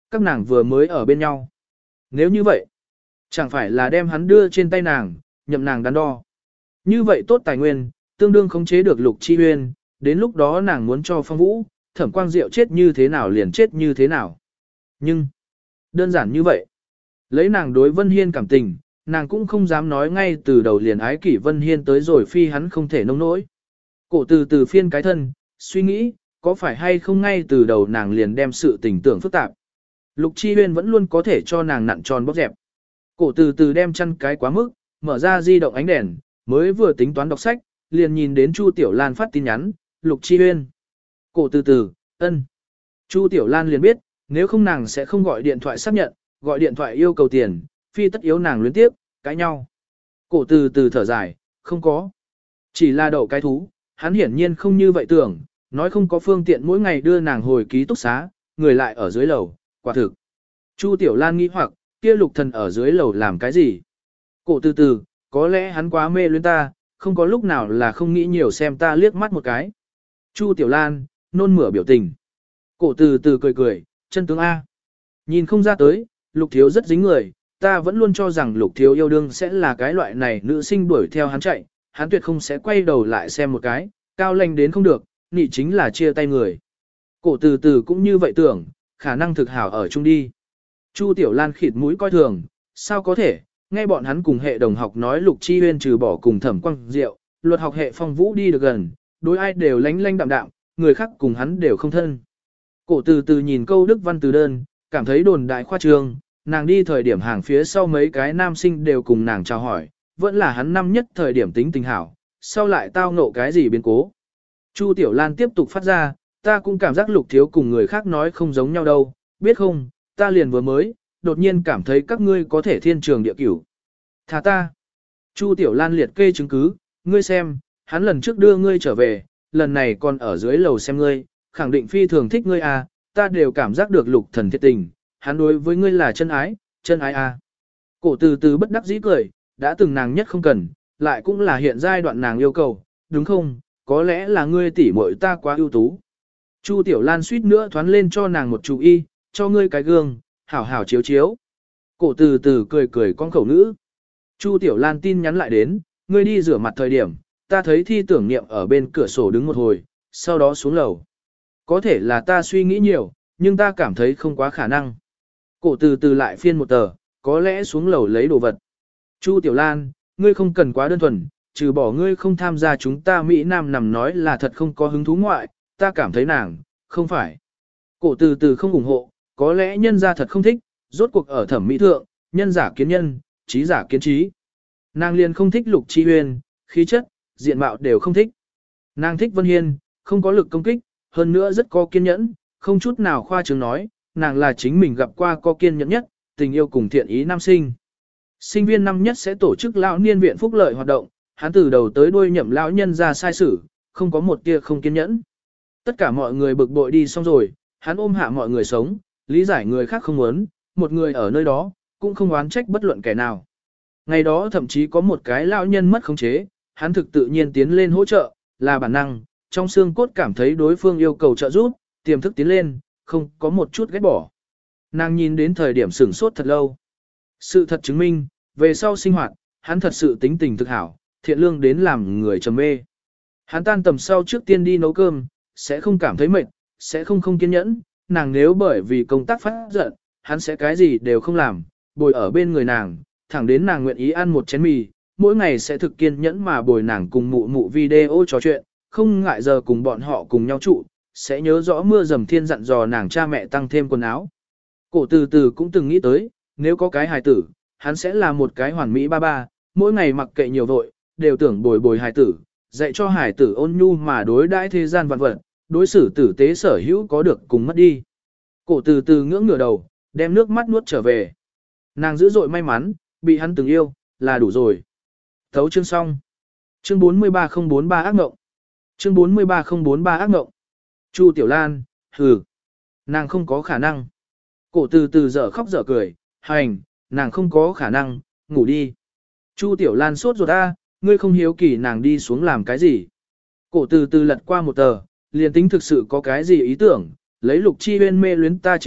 Các nàng vừa mới ở bên nhau. Nếu như vậy, chẳng phải là đem hắn đưa trên tay nàng, nhậm nàng đắn đo. Như vậy tốt tài nguyên, tương đương khống chế được Lục Chi Huyên, đến lúc đó nàng muốn cho Phong Vũ, Thẩm Quang Diệu chết như thế nào liền chết như thế nào. Nhưng, đơn giản như vậy. Lấy nàng đối Vân Hiên cảm tình, nàng cũng không dám nói ngay từ đầu liền ái kỷ Vân Hiên tới rồi phi hắn không thể nông nỗi. Cổ từ từ phiên cái thân, suy nghĩ, có phải hay không ngay từ đầu nàng liền đem sự tình tưởng phức tạp. Lục Chi Huyên vẫn luôn có thể cho nàng nặn tròn bóp dẹp. Cổ từ từ đem chăn cái quá mức, mở ra di động ánh đèn, mới vừa tính toán đọc sách, liền nhìn đến Chu Tiểu Lan phát tin nhắn, Lục Chi Huyên. Cổ từ từ, ân. Chu Tiểu Lan liền biết, nếu không nàng sẽ không gọi điện thoại xác nhận, gọi điện thoại yêu cầu tiền, phi tất yếu nàng luyến tiếp, cãi nhau. Cổ từ từ thở dài, không có. Chỉ là đậu cái thú, hắn hiển nhiên không như vậy tưởng, nói không có phương tiện mỗi ngày đưa nàng hồi ký túc xá, người lại ở dưới lầu, quả thực. Chu Tiểu Lan nghĩ hoặc, kia Lục Thần ở dưới lầu làm cái gì? Cổ từ từ, có lẽ hắn quá mê luyến ta, không có lúc nào là không nghĩ nhiều xem ta liếc mắt một cái. Chu Tiểu Lan, nôn mửa biểu tình. Cổ từ từ cười cười, chân tướng A. Nhìn không ra tới, Lục Thiếu rất dính người, ta vẫn luôn cho rằng Lục Thiếu yêu đương sẽ là cái loại này nữ sinh đuổi theo hắn chạy, hắn tuyệt không sẽ quay đầu lại xem một cái, cao lanh đến không được, nị chính là chia tay người. Cổ từ từ cũng như vậy tưởng, khả năng thực hảo ở chung đi. Chu Tiểu Lan khịt mũi coi thường, sao có thể, nghe bọn hắn cùng hệ đồng học nói Lục Chi Huyên trừ bỏ cùng Thẩm Quang Diệu, luật học hệ Phong Vũ đi được gần, đối ai đều lánh lánh đạm đạm, người khác cùng hắn đều không thân. Cổ từ từ nhìn câu đức văn từ đơn, cảm thấy đồn đại khoa trương, nàng đi thời điểm hàng phía sau mấy cái nam sinh đều cùng nàng chào hỏi, vẫn là hắn năm nhất thời điểm tính tình hảo, sau lại tao ngộ cái gì biến cố. Chu Tiểu Lan tiếp tục phát ra, ta cũng cảm giác Lục Thiếu cùng người khác nói không giống nhau đâu, biết không, ta liền vừa mới, đột nhiên cảm thấy các ngươi có thể thiên trường địa cửu. Thả ta. Chu Tiểu Lan liệt kê chứng cứ, ngươi xem, hắn lần trước đưa ngươi trở về, lần này còn ở dưới lầu xem ngươi, khẳng định phi thường thích ngươi à, ta đều cảm giác được Lục Thần thiệt tình, hắn đối với ngươi là chân ái à. Cổ từ từ bất đắc dĩ cười, đã từng nàng nhất không cần, lại cũng là hiện giai đoạn nàng yêu cầu, đúng không, có lẽ là ngươi tỉ muội ta quá ưu tú. Chu Tiểu Lan suýt nữa thoán lên cho nàng một chú y, cho ngươi cái gương, hảo hảo chiếu chiếu. Cổ từ từ cười cười con khẩu ngữ. Chu Tiểu Lan tin nhắn lại đến, ngươi đi rửa mặt thời điểm, ta thấy Thi Tưởng Niệm ở bên cửa sổ đứng một hồi, sau đó xuống lầu. Có thể là ta suy nghĩ nhiều, nhưng ta cảm thấy không quá khả năng. Cổ từ từ lại phiên một tờ, có lẽ xuống lầu lấy đồ vật. Chu Tiểu Lan, ngươi không cần quá đơn thuần, trừ bỏ ngươi không tham gia chúng ta Mỹ Nam nằm nói là thật không có hứng thú ngoại, ta cảm thấy nàng, không phải. Cổ từ từ không ủng hộ, có lẽ nhân gia thật không thích, rốt cuộc ở thẩm mỹ thượng, nhân giả kiến nhân, trí giả kiến trí. Nàng liền không thích Lục Chi Huyên, khí chất, diện mạo đều không thích. Nàng thích Vân Hiên, không có lực công kích, hơn nữa rất có kiên nhẫn, không chút nào khoa trương nói, nàng là chính mình gặp qua có kiên nhẫn nhất, tình yêu cùng thiện ý nam sinh. Sinh viên năm nhất sẽ tổ chức lão niên viện phúc lợi hoạt động, hắn từ đầu tới đuôi nhậm lão nhân ra sai sử, không có một tia không kiên nhẫn. Tất cả mọi người bực bội đi xong rồi, hắn ôm hạ mọi người sống, lý giải người khác không muốn, một người ở nơi đó, cũng không oán trách bất luận kẻ nào. Ngày đó thậm chí có một cái lão nhân mất khống chế, hắn thực tự nhiên tiến lên hỗ trợ, là bản năng, trong xương cốt cảm thấy đối phương yêu cầu trợ giúp, tiềm thức tiến lên, không có một chút ghét bỏ. Nàng nhìn đến thời điểm sửng sốt thật lâu. Sự thật chứng minh, về sau sinh hoạt, hắn thật sự tính tình thực hảo, thiện lương đến làm người trầm mê. Hắn tan tầm sau trước tiên đi nấu cơm, sẽ không cảm thấy mệt, sẽ không kiên nhẫn, nàng nếu bởi vì công tác phát giận, hắn sẽ cái gì đều không làm, bồi ở bên người nàng, thẳng đến nàng nguyện ý ăn một chén mì, mỗi ngày sẽ thực kiên nhẫn mà bồi nàng cùng mụ mụ video trò chuyện, không ngại giờ cùng bọn họ cùng nhau trụ, sẽ nhớ rõ mưa dầm thiên dặn dò nàng cha mẹ tăng thêm quần áo. Cổ từ từ cũng từng nghĩ tới, nếu có cái hài tử, hắn sẽ là một cái hoàn mỹ ba ba, mỗi ngày mặc kệ nhiều vội, đều tưởng bồi bồi hài tử, dạy cho hài tử ôn nhu mà đối đãi thế gian vạn vật, đối xử tử tế sở hữu có được cùng mất đi. Cổ từ từ ngưỡng ngửa đầu, đem nước mắt nuốt trở về. Nàng dữ dội may mắn, bị hắn từng yêu, là đủ rồi. Thấu chương xong. Chương 43043 ác ngộng. Chương 43043 ác ngộng. Chu Tiểu Lan, hừ. Nàng không có khả năng. Cổ từ từ dở khóc dở cười, hành, nàng không có khả năng, ngủ đi. Chu Tiểu Lan sốt ruột ngươi không hiếu kỳ nàng đi xuống làm cái gì. Cổ từ từ lật qua một tờ, liền tính thực sự có cái gì ý tưởng, lấy Lục Chi Huyên mê luyến ta trình độ,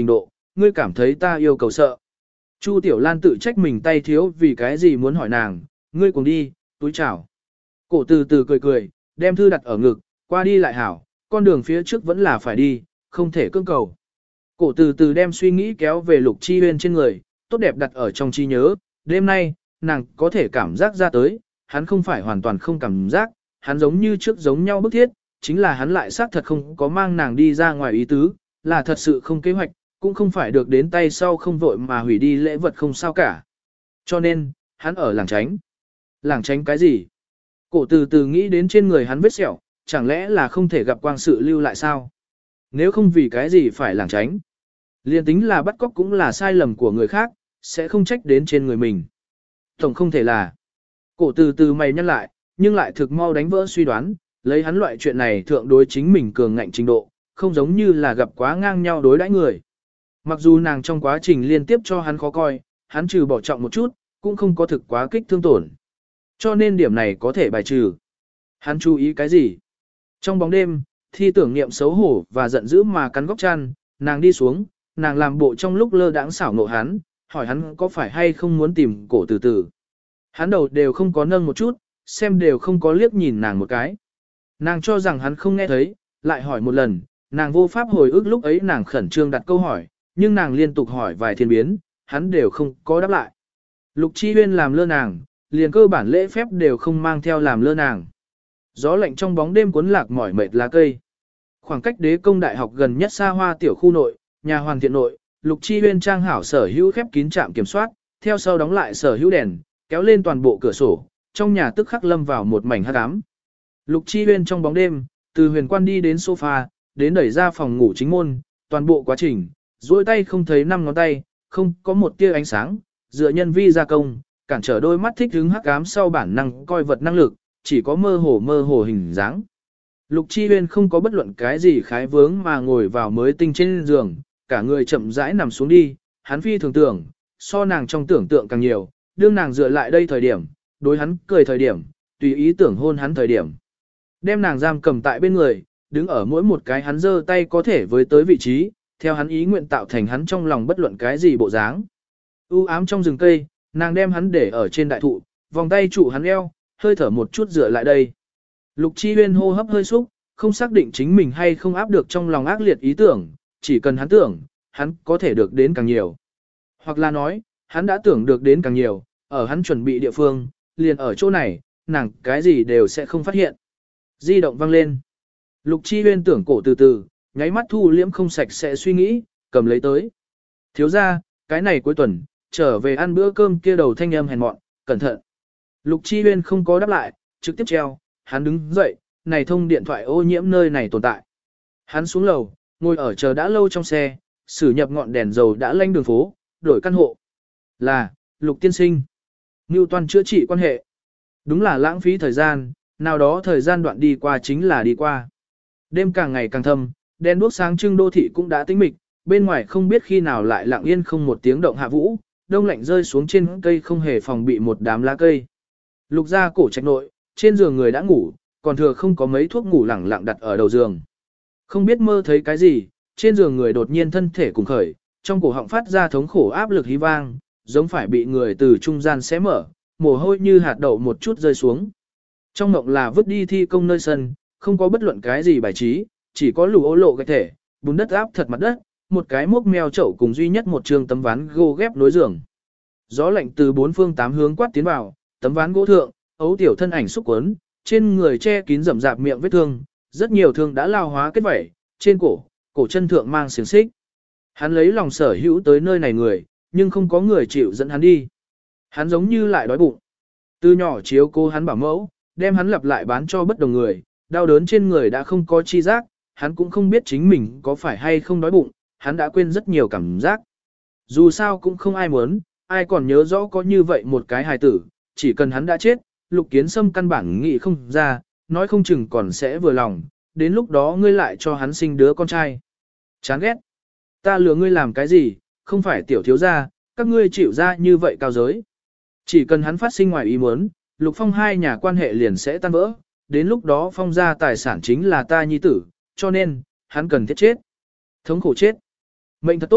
ngươi cảm thấy ta yêu cầu sợ. Chu Tiểu Lan tự trách mình tay thiếu vì cái gì muốn hỏi nàng, ngươi cùng đi, túi chào. Cổ từ từ cười cười, đem thư đặt ở ngực, qua đi lại hảo, con đường phía trước vẫn là phải đi, không thể cưỡng cầu. Cổ từ từ đem suy nghĩ kéo về Lục Chi Huyên trên người, tốt đẹp đặt ở trong trí nhớ, đêm nay, nàng có thể cảm giác ra tới, hắn không phải hoàn toàn không cảm giác, hắn giống như trước giống nhau bức thiết, chính là hắn lại xác thật không có mang nàng đi ra ngoài ý tứ, là thật sự không kế hoạch, cũng không phải được đến tay sau không vội mà hủy đi lễ vật không sao cả. Cho nên, hắn ở làng tránh. Làng tránh cái gì? Cổ từ từ nghĩ đến trên người hắn vết sẹo, chẳng lẽ là không thể gặp quang sự lưu lại sao? Nếu không vì cái gì phải làng tránh? Liên tính là bắt cóc cũng là sai lầm của người khác, sẽ không trách đến trên người mình. Tổng không thể là. Cổ từ từ mày nhăn lại, nhưng lại thực mau đánh vỡ suy đoán, lấy hắn loại chuyện này thượng đối chính mình cường ngạnh trình độ, không giống như là gặp quá ngang nhau đối đãi người. Mặc dù nàng trong quá trình liên tiếp cho hắn khó coi, hắn trừ bỏ trọng một chút, cũng không có thực quá kích thương tổn. Cho nên điểm này có thể bài trừ. Hắn chú ý cái gì? Trong bóng đêm, Thi tưởng niệm xấu hổ và giận dữ mà cắn góc chăn, nàng đi xuống, nàng làm bộ trong lúc lơ đãng xảo nộ hắn, hỏi hắn có phải hay không muốn tìm cổ từ từ. Hắn đầu đều không có nâng một chút, xem đều không có liếc nhìn nàng một cái. Nàng cho rằng hắn không nghe thấy, lại hỏi một lần, nàng vô pháp hồi ức lúc ấy nàng khẩn trương đặt câu hỏi, nhưng nàng liên tục hỏi vài thiên biến, hắn đều không có đáp lại. Lục Chi Huyên làm lơ nàng, liền cơ bản lễ phép đều không mang theo làm lơ nàng. Gió lạnh trong bóng đêm cuốn lạc mỏi mệt lá cây. Khoảng cách Đế Công Đại học gần nhất xa hoa tiểu khu nội, nhà Hoàng Thiện nội, Lục Chi Huyên trang hảo sở hữu khép kín trạm kiểm soát, theo sau đóng lại sở hữu đèn, kéo lên toàn bộ cửa sổ, trong nhà tức khắc lâm vào một mảnh hắc ám. Lục Chi Huyên trong bóng đêm, từ huyền quan đi đến sofa, đến đẩy ra phòng ngủ chính môn, toàn bộ quá trình, duỗi tay không thấy 5 ngón tay, không có một tia ánh sáng, dựa nhân vi gia công, cản trở đôi mắt thích hứng hắc ám sau bản năng coi vật năng lực, chỉ có mơ hồ hình dáng. Lục Chi Huyên không có bất luận cái gì khái vướng mà ngồi vào mới tinh trên giường, cả người chậm rãi nằm xuống đi, hắn phi thường tưởng, so nàng trong tưởng tượng càng nhiều, đương nàng dựa lại đây thời điểm, đối hắn cười thời điểm, tùy ý tưởng hôn hắn thời điểm. Đem nàng giam cầm tại bên người, đứng ở mỗi một cái hắn giơ tay có thể với tới vị trí, theo hắn ý nguyện tạo thành hắn trong lòng bất luận cái gì bộ dáng. U ám trong rừng cây, nàng đem hắn để ở trên đại thụ, vòng tay trụ hắn eo, hơi thở một chút dựa lại đây. Lục Chi Huyên hô hấp hơi xúc, không xác định chính mình hay không áp được trong lòng ác liệt ý tưởng, chỉ cần hắn tưởng, hắn có thể được đến càng nhiều. Hoặc là nói, hắn đã tưởng được đến càng nhiều, ở hắn chuẩn bị địa phương, liền ở chỗ này, nàng cái gì đều sẽ không phát hiện. Di động vang lên. Lục Chi Huyên tưởng cổ từ từ, nháy mắt thu liễm không sạch sẽ suy nghĩ, cầm lấy tới. Thiếu ra, cái này cuối tuần, trở về ăn bữa cơm kia đầu thanh âm hèn mọn, cẩn thận. Lục Chi Huyên không có đáp lại, trực tiếp treo, hắn đứng dậy, này thông điện thoại ô nhiễm nơi này tồn tại. Hắn xuống lầu, ngồi ở chờ đã lâu trong xe, sử nhập ngọn đèn dầu đã lanh đường phố, đổi căn hộ. Là, Lục tiên sinh. Newton chữa trị quan hệ. Đúng là lãng phí thời gian, nào đó thời gian đoạn đi qua chính là đi qua. Đêm càng ngày càng thâm, đèn đuốc sáng trưng đô thị cũng đã tĩnh mịch, bên ngoài không biết khi nào lại lặng yên không một tiếng động hạ vũ, đông lạnh rơi xuống trên cây không hề phòng bị một đám lá cây. Lục ra cổ trạch nội, trên giường người đã ngủ, còn thừa không có mấy thuốc ngủ lẳng lặng đặt ở đầu giường. Không biết mơ thấy cái gì, trên giường người đột nhiên thân thể cùng khởi, trong cổ họng phát ra thống khổ áp lực hí vang, giống phải bị người từ trung gian xé mở, mồ hôi như hạt đậu một chút rơi xuống. Trong mộng là vứt đi thi công nơi sân, không có bất luận cái gì bài trí, chỉ có lù ô lộ gạch thể, bùn đất áp thật mặt đất, một cái mốc mèo chậu cùng duy nhất một trường tấm ván gỗ ghép nối giường. Gió lạnh từ bốn phương tám hướng quát tiến vào, tấm ván gỗ thượng, ấu tiểu thân ảnh xúc quấn, trên người che kín rậm rạp miệng vết thương, rất nhiều thương đã lao hóa kết vẩy, trên cổ chân thượng mang xiềng xích. Hắn lấy lòng sở hữu tới nơi này người, nhưng không có người chịu dẫn hắn đi. Hắn giống như lại đói bụng. Từ nhỏ chiếu cô hắn bảo mẫu, đem hắn lặp lại bán cho bất đồng người, đau đớn trên người đã không có chi giác, hắn cũng không biết chính mình có phải hay không đói bụng, hắn đã quên rất nhiều cảm giác. Dù sao cũng không ai muốn, ai còn nhớ rõ có như vậy một cái hài tử, chỉ cần hắn đã chết, Lục Kiến Sâm căn bản nghĩ không ra, nói không chừng còn sẽ vừa lòng, đến lúc đó ngươi lại cho hắn sinh đứa con trai. Chán ghét. Ta lừa ngươi làm cái gì, không phải tiểu thiếu gia, các ngươi chịu ra như vậy cao giới. Chỉ cần hắn phát sinh ngoài ý muốn, Lục Phong hai nhà quan hệ liền sẽ tan vỡ, đến lúc đó Phong gia tài sản chính là ta nhi tử, cho nên, hắn cần thiết chết. Thống khổ chết. Mệnh thật tốt,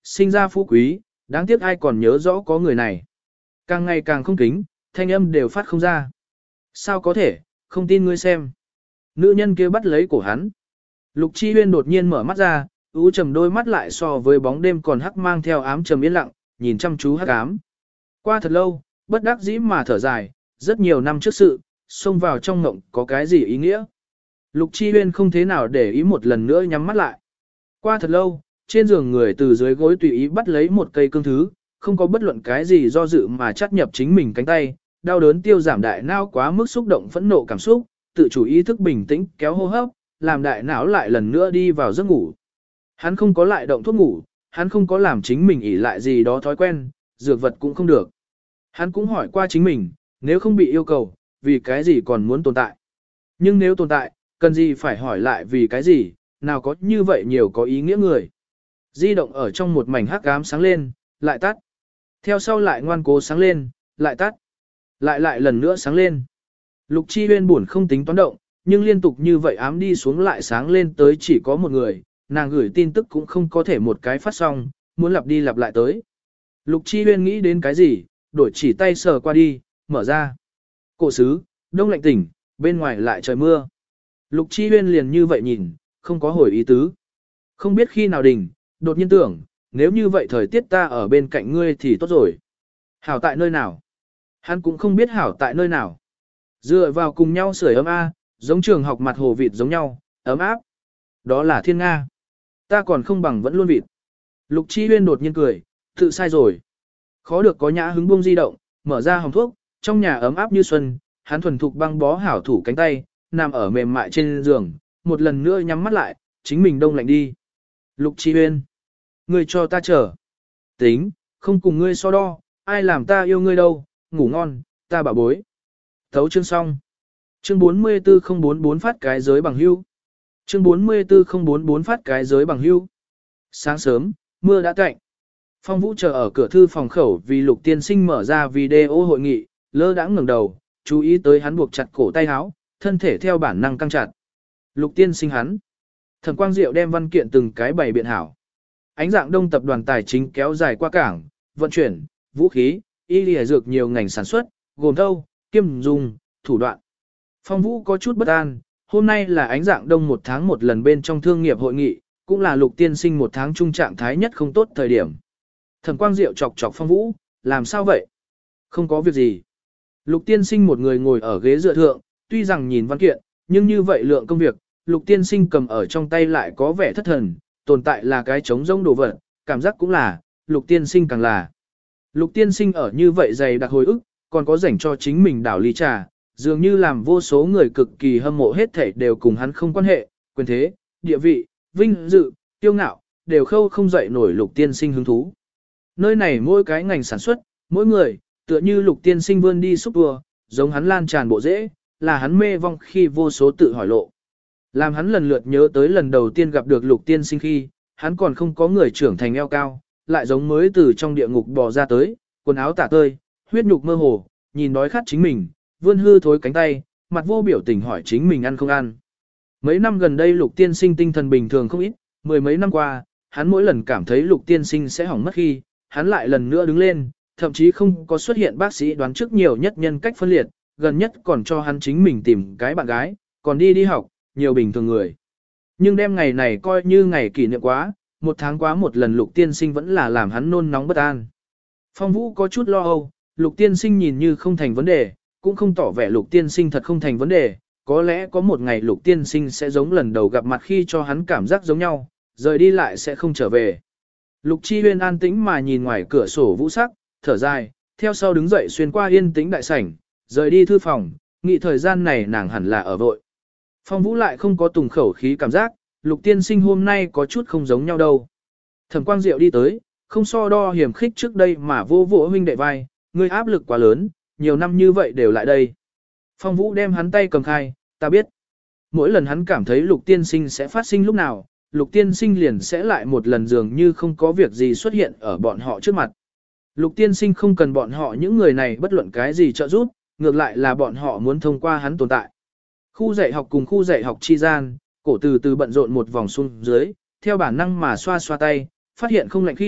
sinh ra phú quý, đáng tiếc ai còn nhớ rõ có người này. Càng ngày càng không kính, thanh âm đều phát không ra. Sao có thể, không tin ngươi xem. Nữ nhân kia bắt lấy cổ hắn. Lục Chi Huyên đột nhiên mở mắt ra, u trầm đôi mắt lại so với bóng đêm còn hắc mang theo ám trầm yên lặng, nhìn chăm chú hắc ám. Qua thật lâu, bất đắc dĩ mà thở dài, rất nhiều năm trước sự, xông vào trong ngộng có cái gì ý nghĩa. Lục Chi Huyên không thế nào để ý một lần nữa nhắm mắt lại. Qua thật lâu, trên giường người từ dưới gối tùy ý bắt lấy một cây cương thứ, không có bất luận cái gì do dự mà chắt nhập chính mình cánh tay, đau đớn tiêu giảm đại não quá mức xúc động phẫn nộ cảm xúc, tự chủ ý thức bình tĩnh kéo hô hấp, làm đại não lại lần nữa đi vào giấc ngủ. Hắn không có lại động thuốc ngủ, hắn không có làm chính mình ỷ lại gì đó thói quen, dược vật cũng không được. Hắn cũng hỏi qua chính mình, nếu không bị yêu cầu, vì cái gì còn muốn tồn tại. Nhưng nếu tồn tại, cần gì phải hỏi lại vì cái gì, nào có như vậy nhiều có ý nghĩa người. Di động ở trong một mảnh hắc ám sáng lên, lại tắt. Theo sau lại ngoan cố sáng lên, lại tắt. Lại lần nữa sáng lên. Lục Chi Huyên buồn không tính toán động, nhưng liên tục như vậy ám đi xuống lại sáng lên tới chỉ có một người, nàng gửi tin tức cũng không có thể một cái phát xong, muốn lặp đi lặp lại tới. Lục Chi Huyên nghĩ đến cái gì, đổi chỉ tay sờ qua đi, mở ra. Cổ sứ, đông lạnh tỉnh, bên ngoài lại trời mưa. Lục Chi Huyên liền như vậy nhìn, không có hồi ý tứ. Không biết khi nào đình, đột nhiên tưởng, nếu như vậy thời tiết ta ở bên cạnh ngươi thì tốt rồi. Hảo tại nơi nào? Hắn cũng không biết hảo tại nơi nào. Dựa vào cùng nhau sưởi ấm A, giống trường học mặt hồ vịt giống nhau, ấm áp. Đó là thiên Nga. Ta còn không bằng vẫn luôn vịt. Lục Chi Huyên đột nhiên cười, tự sai rồi. Khó được có nhã hứng buông di động, mở ra hòm thuốc, trong nhà ấm áp như xuân, hắn thuần thục băng bó hảo thủ cánh tay, nằm ở mềm mại trên giường, một lần nữa nhắm mắt lại, chính mình đông lạnh đi. Lục Chi Huyên, ngươi cho ta chờ. Tính, không cùng ngươi so đo, ai làm ta yêu ngươi đâu, ngủ ngon, ta bảo bối. Thấu chương xong. Chương 44044 phát cái giới bằng hưu. Chương 44044 phát cái giới bằng hưu. Sáng sớm, mưa đã tạnh. Phong Vũ chờ ở cửa thư phòng khẩu vì Lục Tiên Sinh mở ra video hội nghị, lơ đãng ngẩng đầu, chú ý tới hắn buộc chặt cổ tay áo, thân thể theo bản năng căng chặt. Lục Tiên Sinh hắn. Thẩm Quang Diệu đem văn kiện từng cái bày biện hảo. Ánh dạng đông tập đoàn tài chính kéo dài qua cảng, vận chuyển, vũ khí, y lìa dược nhiều ngành sản xuất, gồm thâu, kiêm dùng, thủ đoạn. Phong Vũ có chút bất an, hôm nay là ánh dạng đông một tháng một lần bên trong thương nghiệp hội nghị, cũng là Lục Tiên Sinh một tháng trung trạng thái nhất không tốt thời điểm. Thẩm Quang Diệu chọc chọc Phong Vũ, làm sao vậy? Không có việc gì. Lục Tiên Sinh một người ngồi ở ghế dựa thượng, tuy rằng nhìn văn kiện, nhưng như vậy lượng công việc, Lục Tiên Sinh cầm ở trong tay lại có vẻ thất thần, tồn tại là cái trống rỗng đồ vật, cảm giác cũng là, Lục Tiên Sinh càng là. Lục Tiên Sinh ở như vậy dày đặc hồi ức, còn có rảnh cho chính mình đảo ly trà, dường như làm vô số người cực kỳ hâm mộ hết thảy đều cùng hắn không quan hệ, quyền thế, địa vị, vinh dự, tiêu ngạo, đều khâu không dậy nổi Lục Tiên Sinh hứng thú. Nơi này mỗi cái ngành sản xuất, mỗi người, tựa như Lục Tiên Sinh vươn đi xúc đua, giống hắn lan tràn bộ rễ, là hắn mê vong khi vô số tự hỏi lộ. Làm hắn lần lượt nhớ tới lần đầu tiên gặp được Lục Tiên Sinh khi, hắn còn không có người trưởng thành eo cao, lại giống mới từ trong địa ngục bò ra tới, quần áo tả tơi, huyết nhục mơ hồ, nhìn đói khát chính mình, vươn hư thối cánh tay, mặt vô biểu tình hỏi chính mình ăn không ăn. Mấy năm gần đây Lục Tiên Sinh tinh thần bình thường không ít, mười mấy năm qua, hắn mỗi lần cảm thấy Lục Tiên Sinh sẽ hỏng mất khi, hắn lại lần nữa đứng lên, thậm chí không có xuất hiện bác sĩ đoán trước nhiều nhất nhân cách phân liệt, gần nhất còn cho hắn chính mình tìm cái bạn gái, còn đi học, nhiều bình thường người. Nhưng đêm ngày này coi như ngày kỷ niệm quá, một tháng quá một lần Lục Tiên Sinh vẫn là làm hắn nôn nóng bất an. Phong Vũ có chút lo âu, Lục Tiên Sinh nhìn như không thành vấn đề, cũng không tỏ vẻ Lục Tiên Sinh thật không thành vấn đề, có lẽ có một ngày Lục Tiên Sinh sẽ giống lần đầu gặp mặt khi cho hắn cảm giác giống nhau, rời đi lại sẽ không trở về. Lục Chi Huyên an tĩnh mà nhìn ngoài cửa sổ vũ sắc, thở dài, theo sau đứng dậy xuyên qua yên tĩnh đại sảnh, rời đi thư phòng, nghĩ thời gian này nàng hẳn là ở vội. Phong Vũ lại không có tùng khẩu khí cảm giác, Lục Tiên Sinh hôm nay có chút không giống nhau đâu. Thẩm Quang Diệu đi tới, không so đo hiểm khích trước đây mà vô vỗ huynh đệ vai, ngươi áp lực quá lớn, nhiều năm như vậy đều lại đây. Phong Vũ đem hắn tay cầm khai, ta biết. Mỗi lần hắn cảm thấy Lục Tiên Sinh sẽ phát sinh lúc nào, Lục Tiên Sinh liền sẽ lại một lần dường như không có việc gì xuất hiện ở bọn họ trước mặt. Lục Tiên Sinh không cần bọn họ những người này bất luận cái gì trợ giúp, ngược lại là bọn họ muốn thông qua hắn tồn tại. Khu dạy học cùng khu dạy học chi gian, cổ từ từ bận rộn một vòng xuống dưới, theo bản năng mà xoa xoa tay, phát hiện không lạnh khi,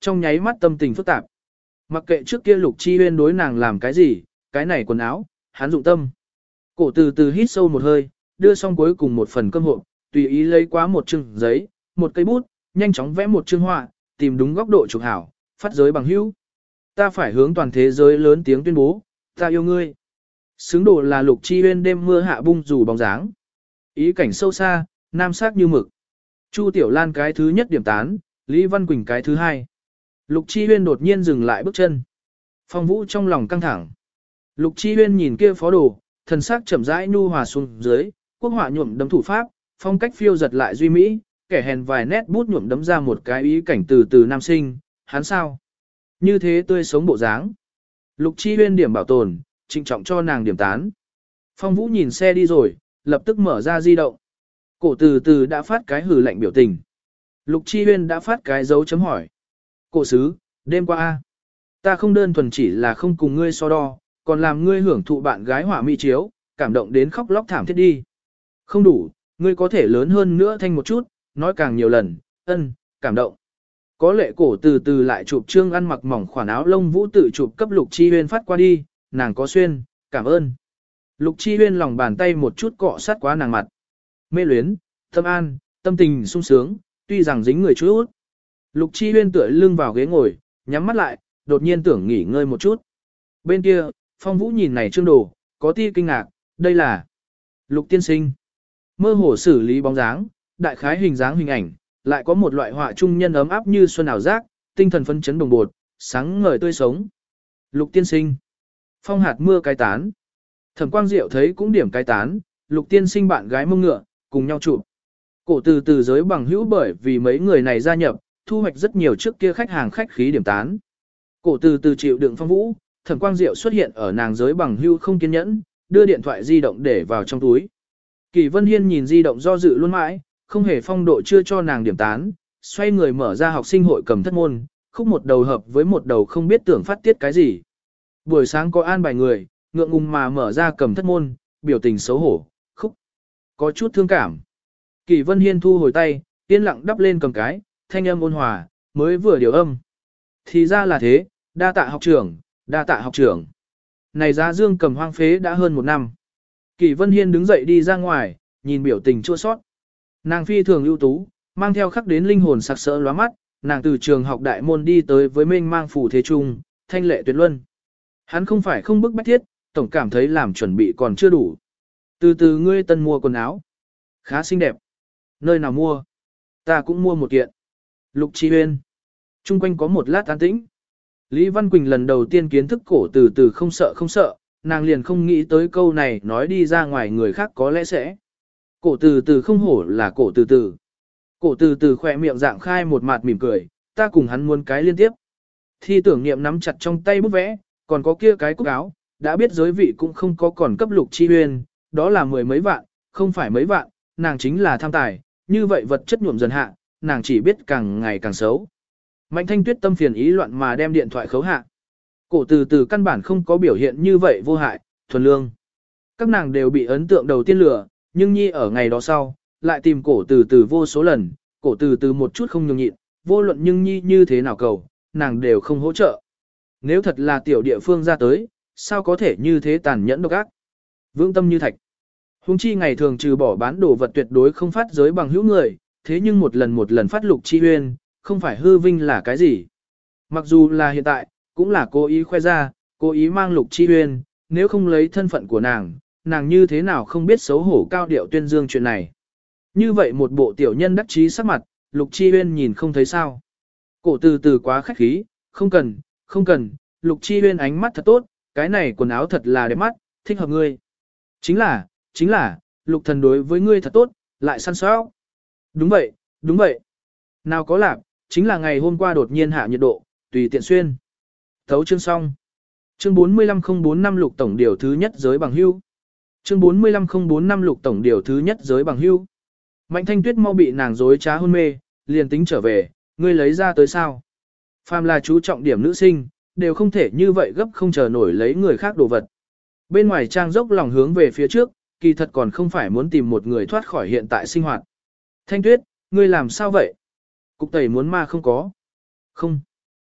trong nháy mắt tâm tình phức tạp. Mặc kệ trước kia Lục Chi Huyên đối nàng làm cái gì, cái này quần áo, hắn dụng tâm. Cổ từ từ hít sâu một hơi, đưa xong cuối cùng một phần cơm hộp, tùy ý lấy quá một chừng giấy, một cây bút, nhanh chóng vẽ một chương họa, tìm đúng góc độ chụp hảo, phát giới bằng hữu. Ta phải hướng toàn thế giới lớn tiếng tuyên bố, ta yêu ngươi. Xứng đồ là Lục Chi Huyên đêm mưa hạ bung dù bóng dáng. Ý cảnh sâu xa, nam sắc như mực. Chu Tiểu Lan cái thứ nhất điểm tán, Lý Văn Quỳnh cái thứ hai. Lục Chi Huyên đột nhiên dừng lại bước chân. Phong Vũ trong lòng căng thẳng. Lục Chi Huyên nhìn kia phó đồ, thần sắc chậm rãi nhu hòa xuống dưới, quốc họa nhuộm đấm thủ pháp, phong cách phiêu giật lại duy mỹ, kẻ hèn vài nét bút nhuộm đấm ra một cái ý cảnh từ từ nam sinh, hắn sao? Như thế tươi sống bộ dáng. Lục Chi Huyên điểm bảo tồn, trịnh trọng cho nàng điểm tán. Phong Vũ nhìn xe đi rồi, lập tức mở ra di động. Cổ từ từ đã phát cái hử lạnh biểu tình. Lục Chi Huyên đã phát cái dấu chấm hỏi. Cổ sứ, đêm qua a, ta không đơn thuần chỉ là không cùng ngươi so đo, còn làm ngươi hưởng thụ bạn gái họa mỹ chiếu, cảm động đến khóc lóc thảm thiết đi. Không đủ, ngươi có thể lớn hơn nữa thanh một chút, nói càng nhiều lần, cảm động. Có lệ cổ từ từ lại chụp trương ăn mặc mỏng khoản áo lông vũ tự chụp cấp Lục Chi Huyên phát qua đi, nàng có xuyên, cảm ơn. Lục Chi Huyên lòng bàn tay một chút cọ sát quá nàng mặt. Mê luyến, tâm an, tâm tình sung sướng, tuy rằng dính người chút. Lục Chi Huyên tựa lưng vào ghế ngồi, nhắm mắt lại, đột nhiên tưởng nghỉ ngơi một chút. Bên kia, Phong Vũ nhìn này trương đồ, có ti kinh ngạc, đây là Lục tiên sinh. Mơ hồ xử lý bóng dáng, đại khái hình dáng hình ảnh, lại có một loại họa trung nhân ấm áp như xuân ảo giác, tinh thần phấn chấn đồng bột, sáng ngời tươi sống. Lục tiên sinh. Phong hạt mưa cái tán. Thẩm Quang Diệu thấy cũng điểm cái tán, Lục tiên sinh bạn gái mông ngựa, cùng nhau chụp. Cổ từ từ giới bằng hữu bởi vì mấy người này gia nhập, thu hoạch rất nhiều trước kia khách hàng khách khí điểm tán. Cổ từ từ chịu đựng Phong Vũ, Thẩm Quang Diệu xuất hiện ở nàng giới bằng hữu không kiên nhẫn, đưa điện thoại di động để vào trong túi. Kỳ Vân Hiên nhìn di động do dự luôn mãi, không hề phong độ chưa cho nàng điểm tán, xoay người mở ra học sinh hội cầm thất môn, khúc một đầu hợp với một đầu không biết tưởng phát tiết cái gì. Buổi sáng có an bài người, ngượng ngùng mà mở ra cầm thất môn, biểu tình xấu hổ, khúc. Có chút thương cảm. Kỳ Vân Hiên thu hồi tay, yên lặng đắp lên cầm cái, thanh âm ôn hòa, mới vừa điều âm. Thì ra là thế, đa tạ học trưởng, đa tạ học trưởng. Này giá dương cầm hoang phế đã hơn 1 năm. Kỳ Vân Hiên đứng dậy đi ra ngoài, nhìn biểu tình chua sót. Nàng phi thường ưu tú, mang theo khắc đến linh hồn sặc sỡ lóa mắt, nàng từ trường học đại môn đi tới với mênh mang phủ thế trung, thanh lệ tuyệt luân. Hắn không phải không bức bách thiết, tổng cảm thấy làm chuẩn bị còn chưa đủ. Từ từ ngươi tân mua quần áo. Khá xinh đẹp. Nơi nào mua? Ta cũng mua một kiện. Lục Chi Huyên. Trung quanh có một lát an tĩnh. Lý Văn Quỳnh lần đầu tiên kiến thức cổ từ từ không sợ, nàng liền không nghĩ tới câu này nói đi ra ngoài người khác có lẽ sẽ. Cổ từ từ không hổ là cổ từ từ. Cổ từ từ khỏe miệng dạng khai một mặt mỉm cười, ta cùng hắn muốn cái liên tiếp. Thi tưởng niệm nắm chặt trong tay bút vẽ, còn có kia cái cúc áo, đã biết giới vị cũng không có còn cấp Lục Chi Huyên, đó là 10 mấy vạn, không phải mấy vạn, nàng chính là tham tài, như vậy vật chất nhuộm dần hạ, nàng chỉ biết càng ngày càng xấu. Mạnh Thanh Tuyết tâm phiền ý loạn mà đem điện thoại khấu hạ. Cổ từ từ căn bản không có biểu hiện như vậy vô hại, thuần lương. Các nàng đều bị ấn tượng đầu tiên lừa, nhưng Nhi ở ngày đó sau, lại tìm cổ từ từ vô số lần, cổ từ từ một chút không nhường nhịn, vô luận nhưng Nhi như thế nào cầu, nàng đều không hỗ trợ. Nếu thật là tiểu địa phương ra tới, sao có thể như thế tàn nhẫn độc ác? Vững tâm như thạch. Hùng chi ngày thường trừ bỏ bán đồ vật tuyệt đối không phát giới bằng hữu người, thế nhưng một lần phát Lục Chi Huyên, không phải hư vinh là cái gì. Mặc dù là hiện tại, cũng là cố ý khoe ra, cố ý mang Lục Chi Huyên, nếu không lấy thân phận của nàng, nàng như thế nào không biết xấu hổ cao điệu tuyên dương chuyện này. Như vậy một bộ tiểu nhân đắc chí sắc mặt, Lục Chi Huyên nhìn không thấy sao. Cổ từ từ quá khách khí, không cần, Lục Chi Huyên ánh mắt thật tốt, cái này quần áo thật là đẹp mắt, thích hợp ngươi. Chính là, Lục thần đối với ngươi thật tốt, lại săn sóc. Đúng vậy. Nào có lạc, chính là ngày hôm qua đột nhiên hạ nhiệt độ, tùy tiện xuyên. Thấu chương xong. Chương 45045 Lục tổng điều thứ nhất giới bằng hưu. Chương 45045 Lục tổng điều thứ nhất giới bằng hưu. Mạnh Thanh Tuyết mau bị nàng dối trá hôn mê, liền tính trở về, ngươi lấy ra tới sao? Phàm là chú trọng điểm nữ sinh, đều không thể như vậy gấp không chờ nổi lấy người khác đồ vật. Bên ngoài trang dốc lòng hướng về phía trước, kỳ thật còn không phải muốn tìm một người thoát khỏi hiện tại sinh hoạt. Thanh Tuyết, ngươi làm sao vậy? Cục tẩy muốn ma không có. Không.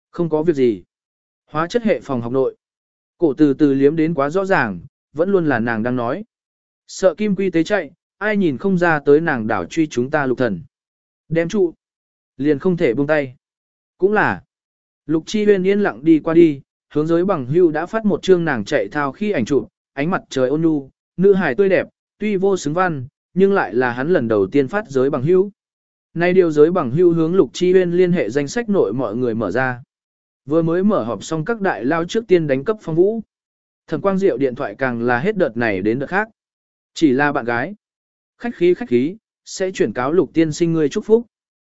Không có việc gì. Hóa chất hệ phòng học nội. Cổ từ từ liếm đến quá rõ ràng, vẫn luôn là nàng đang nói. Sợ kim quy tế chạy, ai nhìn không ra tới nàng đảo truy chúng ta Lục Thần. Đem trụ. Liền không thể buông tay. Cũng là. Lục Chi Huyên yên lặng đi qua đi, hướng giới bằng hưu đã phát một chương nàng chạy thao khi ảnh chụp, ánh mặt trời ôn nhu, nữ hài tươi đẹp, tuy vô xứng văn, nhưng lại là hắn lần đầu tiên phát giới bằng hưu. Nay điều giới bằng hưu hướng Lục Chi Huyên liên hệ danh sách nội mọi người mở ra. Vừa mới mở họp xong các đại lao trước tiên đánh cấp Phong Vũ. Thẩm Quang Diệu điện thoại càng là hết đợt này đến đợt khác. Chỉ là bạn gái. Khách khí, sẽ chuyển cáo Lục tiên sinh ngươi chúc phúc.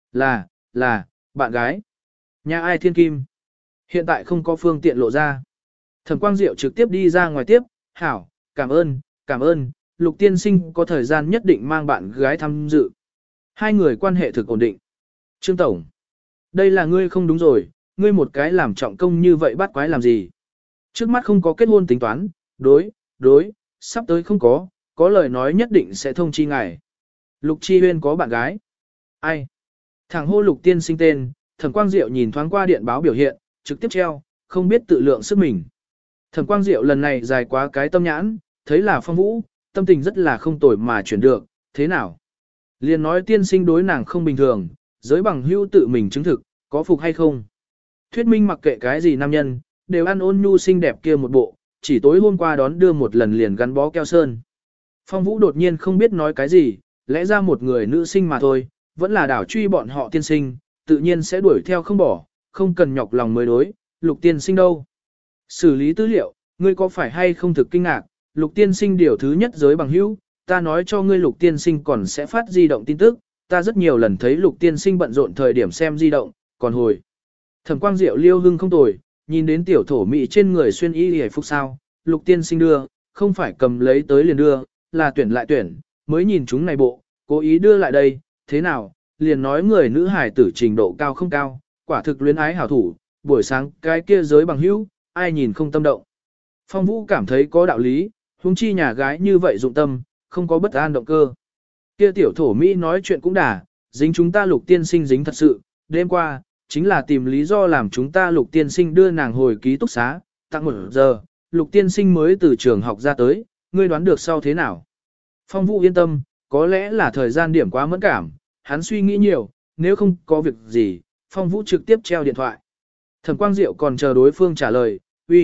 Là, bạn gái. Nhà ai thiên kim. Hiện tại không có phương tiện lộ ra. Thẩm Quang Diệu trực tiếp đi ra ngoài tiếp. Hảo, cảm ơn, Lục tiên sinh có thời gian nhất định mang bạn gái tham dự. Hai người quan hệ thực ổn định. Trương Tổng. Đây là ngươi không đúng rồi, ngươi một cái làm trọng công như vậy bắt quái làm gì. Trước mắt không có kết hôn tính toán, đối, sắp tới không có lời nói nhất định sẽ thông chi ngài. Lục Chi Huyên có bạn gái. Ai? Thằng hô Lục tiên sinh tên, Thẩm Quang Diệu nhìn thoáng qua điện báo biểu hiện, trực tiếp treo, không biết tự lượng sức mình. Thẩm Quang Diệu lần này dài quá cái tâm nhãn, thấy là Phong Vũ, tâm tình rất là không tồi mà chuyển được, thế nào? Liền nói tiên sinh đối nàng không bình thường, giới bằng hữu tự mình chứng thực, có phục hay không? Thuyết minh mặc kệ cái gì nam nhân, đều ăn ôn nhu xinh đẹp kia một bộ, chỉ tối hôm qua đón đưa một lần liền gắn bó keo sơn. Phong Vũ đột nhiên không biết nói cái gì, lẽ ra một người nữ sinh mà thôi, vẫn là đảo truy bọn họ tiên sinh, tự nhiên sẽ đuổi theo không bỏ, không cần nhọc lòng mới đối, Lục tiên sinh đâu. Xử lý tư liệu, ngươi có phải hay không thực kinh ngạc, Lục tiên sinh điều thứ nhất giới bằng hữu, ta nói cho ngươi Lục tiên sinh còn sẽ phát di động tin tức, ta rất nhiều lần thấy Lục tiên sinh bận rộn thời điểm xem di động, còn hồi. Thẩm Quang Diệu liêu hưng không tồi, nhìn đến tiểu thổ mị trên người xuyên y hề phục sao, Lục tiên sinh đưa, không phải cầm lấy tới liền đưa, là tuyển lại tuyển, mới nhìn chúng này bộ, cố ý đưa lại đây, thế nào, liền nói người nữ hải tử trình độ cao không cao, quả thực luyến ái hảo thủ, buổi sáng cái kia giới bằng hữu, ai nhìn không tâm động. Phong Vũ cảm thấy có đạo lý, huống chi nhà gái như vậy dụng tâm, không có bất an động cơ. Kia tiểu thổ Mỹ nói chuyện cũng đà, dính chúng ta Lục tiên sinh dính thật sự, đêm qua, chính là tìm lý do làm chúng ta Lục tiên sinh đưa nàng hồi ký túc xá, tặng 1 giờ, Lục tiên sinh mới từ trường học ra tới, ngươi đoán được sau thế nào? Phong Vũ yên tâm, có lẽ là thời gian điểm quá mẫn cảm, hắn suy nghĩ nhiều, nếu không có việc gì, Phong Vũ trực tiếp treo điện thoại. Thẩm Quang Diệu còn chờ đối phương trả lời,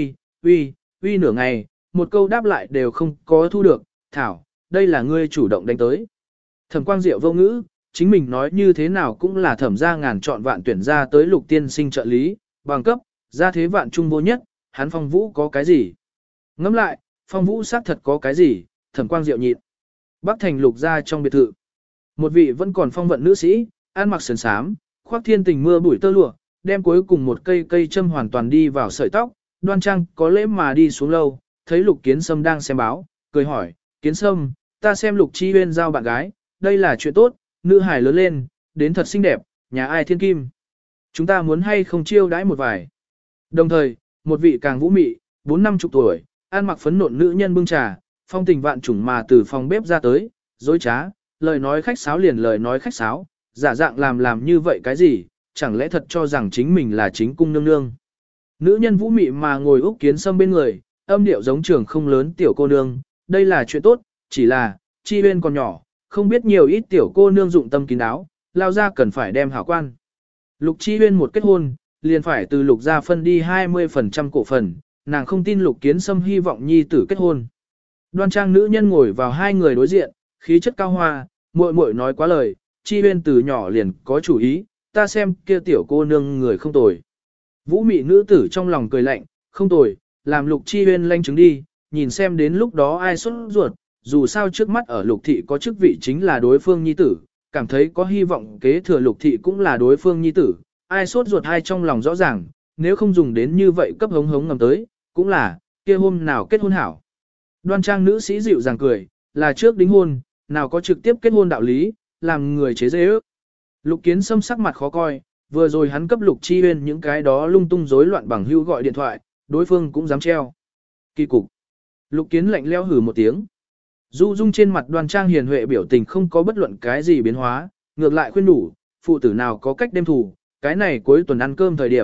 uy nửa ngày, một câu đáp lại đều không có thu được, thảo, đây là ngươi chủ động đánh tới. Thẩm Quang Diệu vô ngữ, chính mình nói như thế nào cũng là thẩm ra ngàn chọn vạn tuyển ra tới Lục tiên sinh trợ lý, bằng cấp, ra thế vạn trung vô nhất, hắn Phong Vũ có cái gì? Ngẫm lại, Phong Vũ xác thật có cái gì, Thẩm Quang Diệu nhịn. Bắc thành Lục ra trong biệt thự. Một vị vẫn còn phong vận nữ sĩ, ăn mặc sườn sám, khoác thiên tình mưa bụi tơ lụa, đem cuối cùng một cây châm hoàn toàn đi vào sợi tóc, đoan trang có lễ mà đi xuống lâu, thấy Lục Kiến Sâm đang xem báo, cười hỏi, Kiến Sâm, ta xem Lục Chi Huyên giao bạn gái, đây là chuyện tốt, nữ hài lớn lên, đến thật xinh đẹp, nhà ai thiên kim. Chúng ta muốn hay không chiêu đãi một vài. Đồng thời, một vị càng vũ mị, 4-50 tuổi, ăn mặc phấn nộn nữ nhân bưng trà, phong tình vạn trùng mà từ phòng bếp ra tới, dối trá, lời nói khách sáo liền lời nói khách sáo, giả dạng làm như vậy cái gì, chẳng lẽ thật cho rằng chính mình là chính cung nương nương. Nữ nhân vũ mị mà ngồi Úc Kiến Sâm bên người, âm điệu giống trường không lớn tiểu cô nương, đây là chuyện tốt, chỉ là, Chi Huyên còn nhỏ, không biết nhiều ít tiểu cô nương dụng tâm kín đáo, lao ra cần phải đem hảo quan. Lục Chi Huyên một kết hôn, liền phải từ Lục gia phân đi 20% cổ phần, nàng không tin Lục Kiến Sâm hy vọng nhi tử kết hôn. Đoan trang nữ nhân ngồi vào hai người đối diện, khí chất cao hoa, muội muội nói quá lời, Chi Huyên từ nhỏ liền có chủ ý, ta xem kia tiểu cô nương người không tồi. Vũ mị nữ tử trong lòng cười lạnh, không tồi, làm Lục Chi Huyên lanh chứng đi, nhìn xem đến lúc đó ai xuất ruột, dù sao trước mắt ở Lục thị có chức vị chính là đối phương nhi tử, cảm thấy có hy vọng kế thừa Lục thị cũng là đối phương nhi tử, ai sốt ruột hai trong lòng rõ ràng, nếu không dùng đến như vậy cấp hống hống ngầm tới, cũng là, kia hôm nào kết hôn hảo. Đoan trang nữ sĩ dịu dàng cười, là trước đính hôn, nào có trực tiếp kết hôn đạo lý, làm người chế dễ ước. Lục Kiến Sâm sắc mặt khó coi, vừa rồi hắn cấp Lục Chi Huyên những cái đó lung tung rối loạn bằng hưu gọi điện thoại, đối phương cũng dám treo. Kỳ cục. Lục Kiến lạnh leo hừ một tiếng. Du Dung trên mặt Đoan trang hiền huệ biểu tình không có bất luận cái gì biến hóa, ngược lại khuyên đủ, phụ tử nào có cách đem thủ, cái này cuối tuần ăn cơm thời điểm,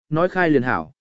nói khai liền hảo.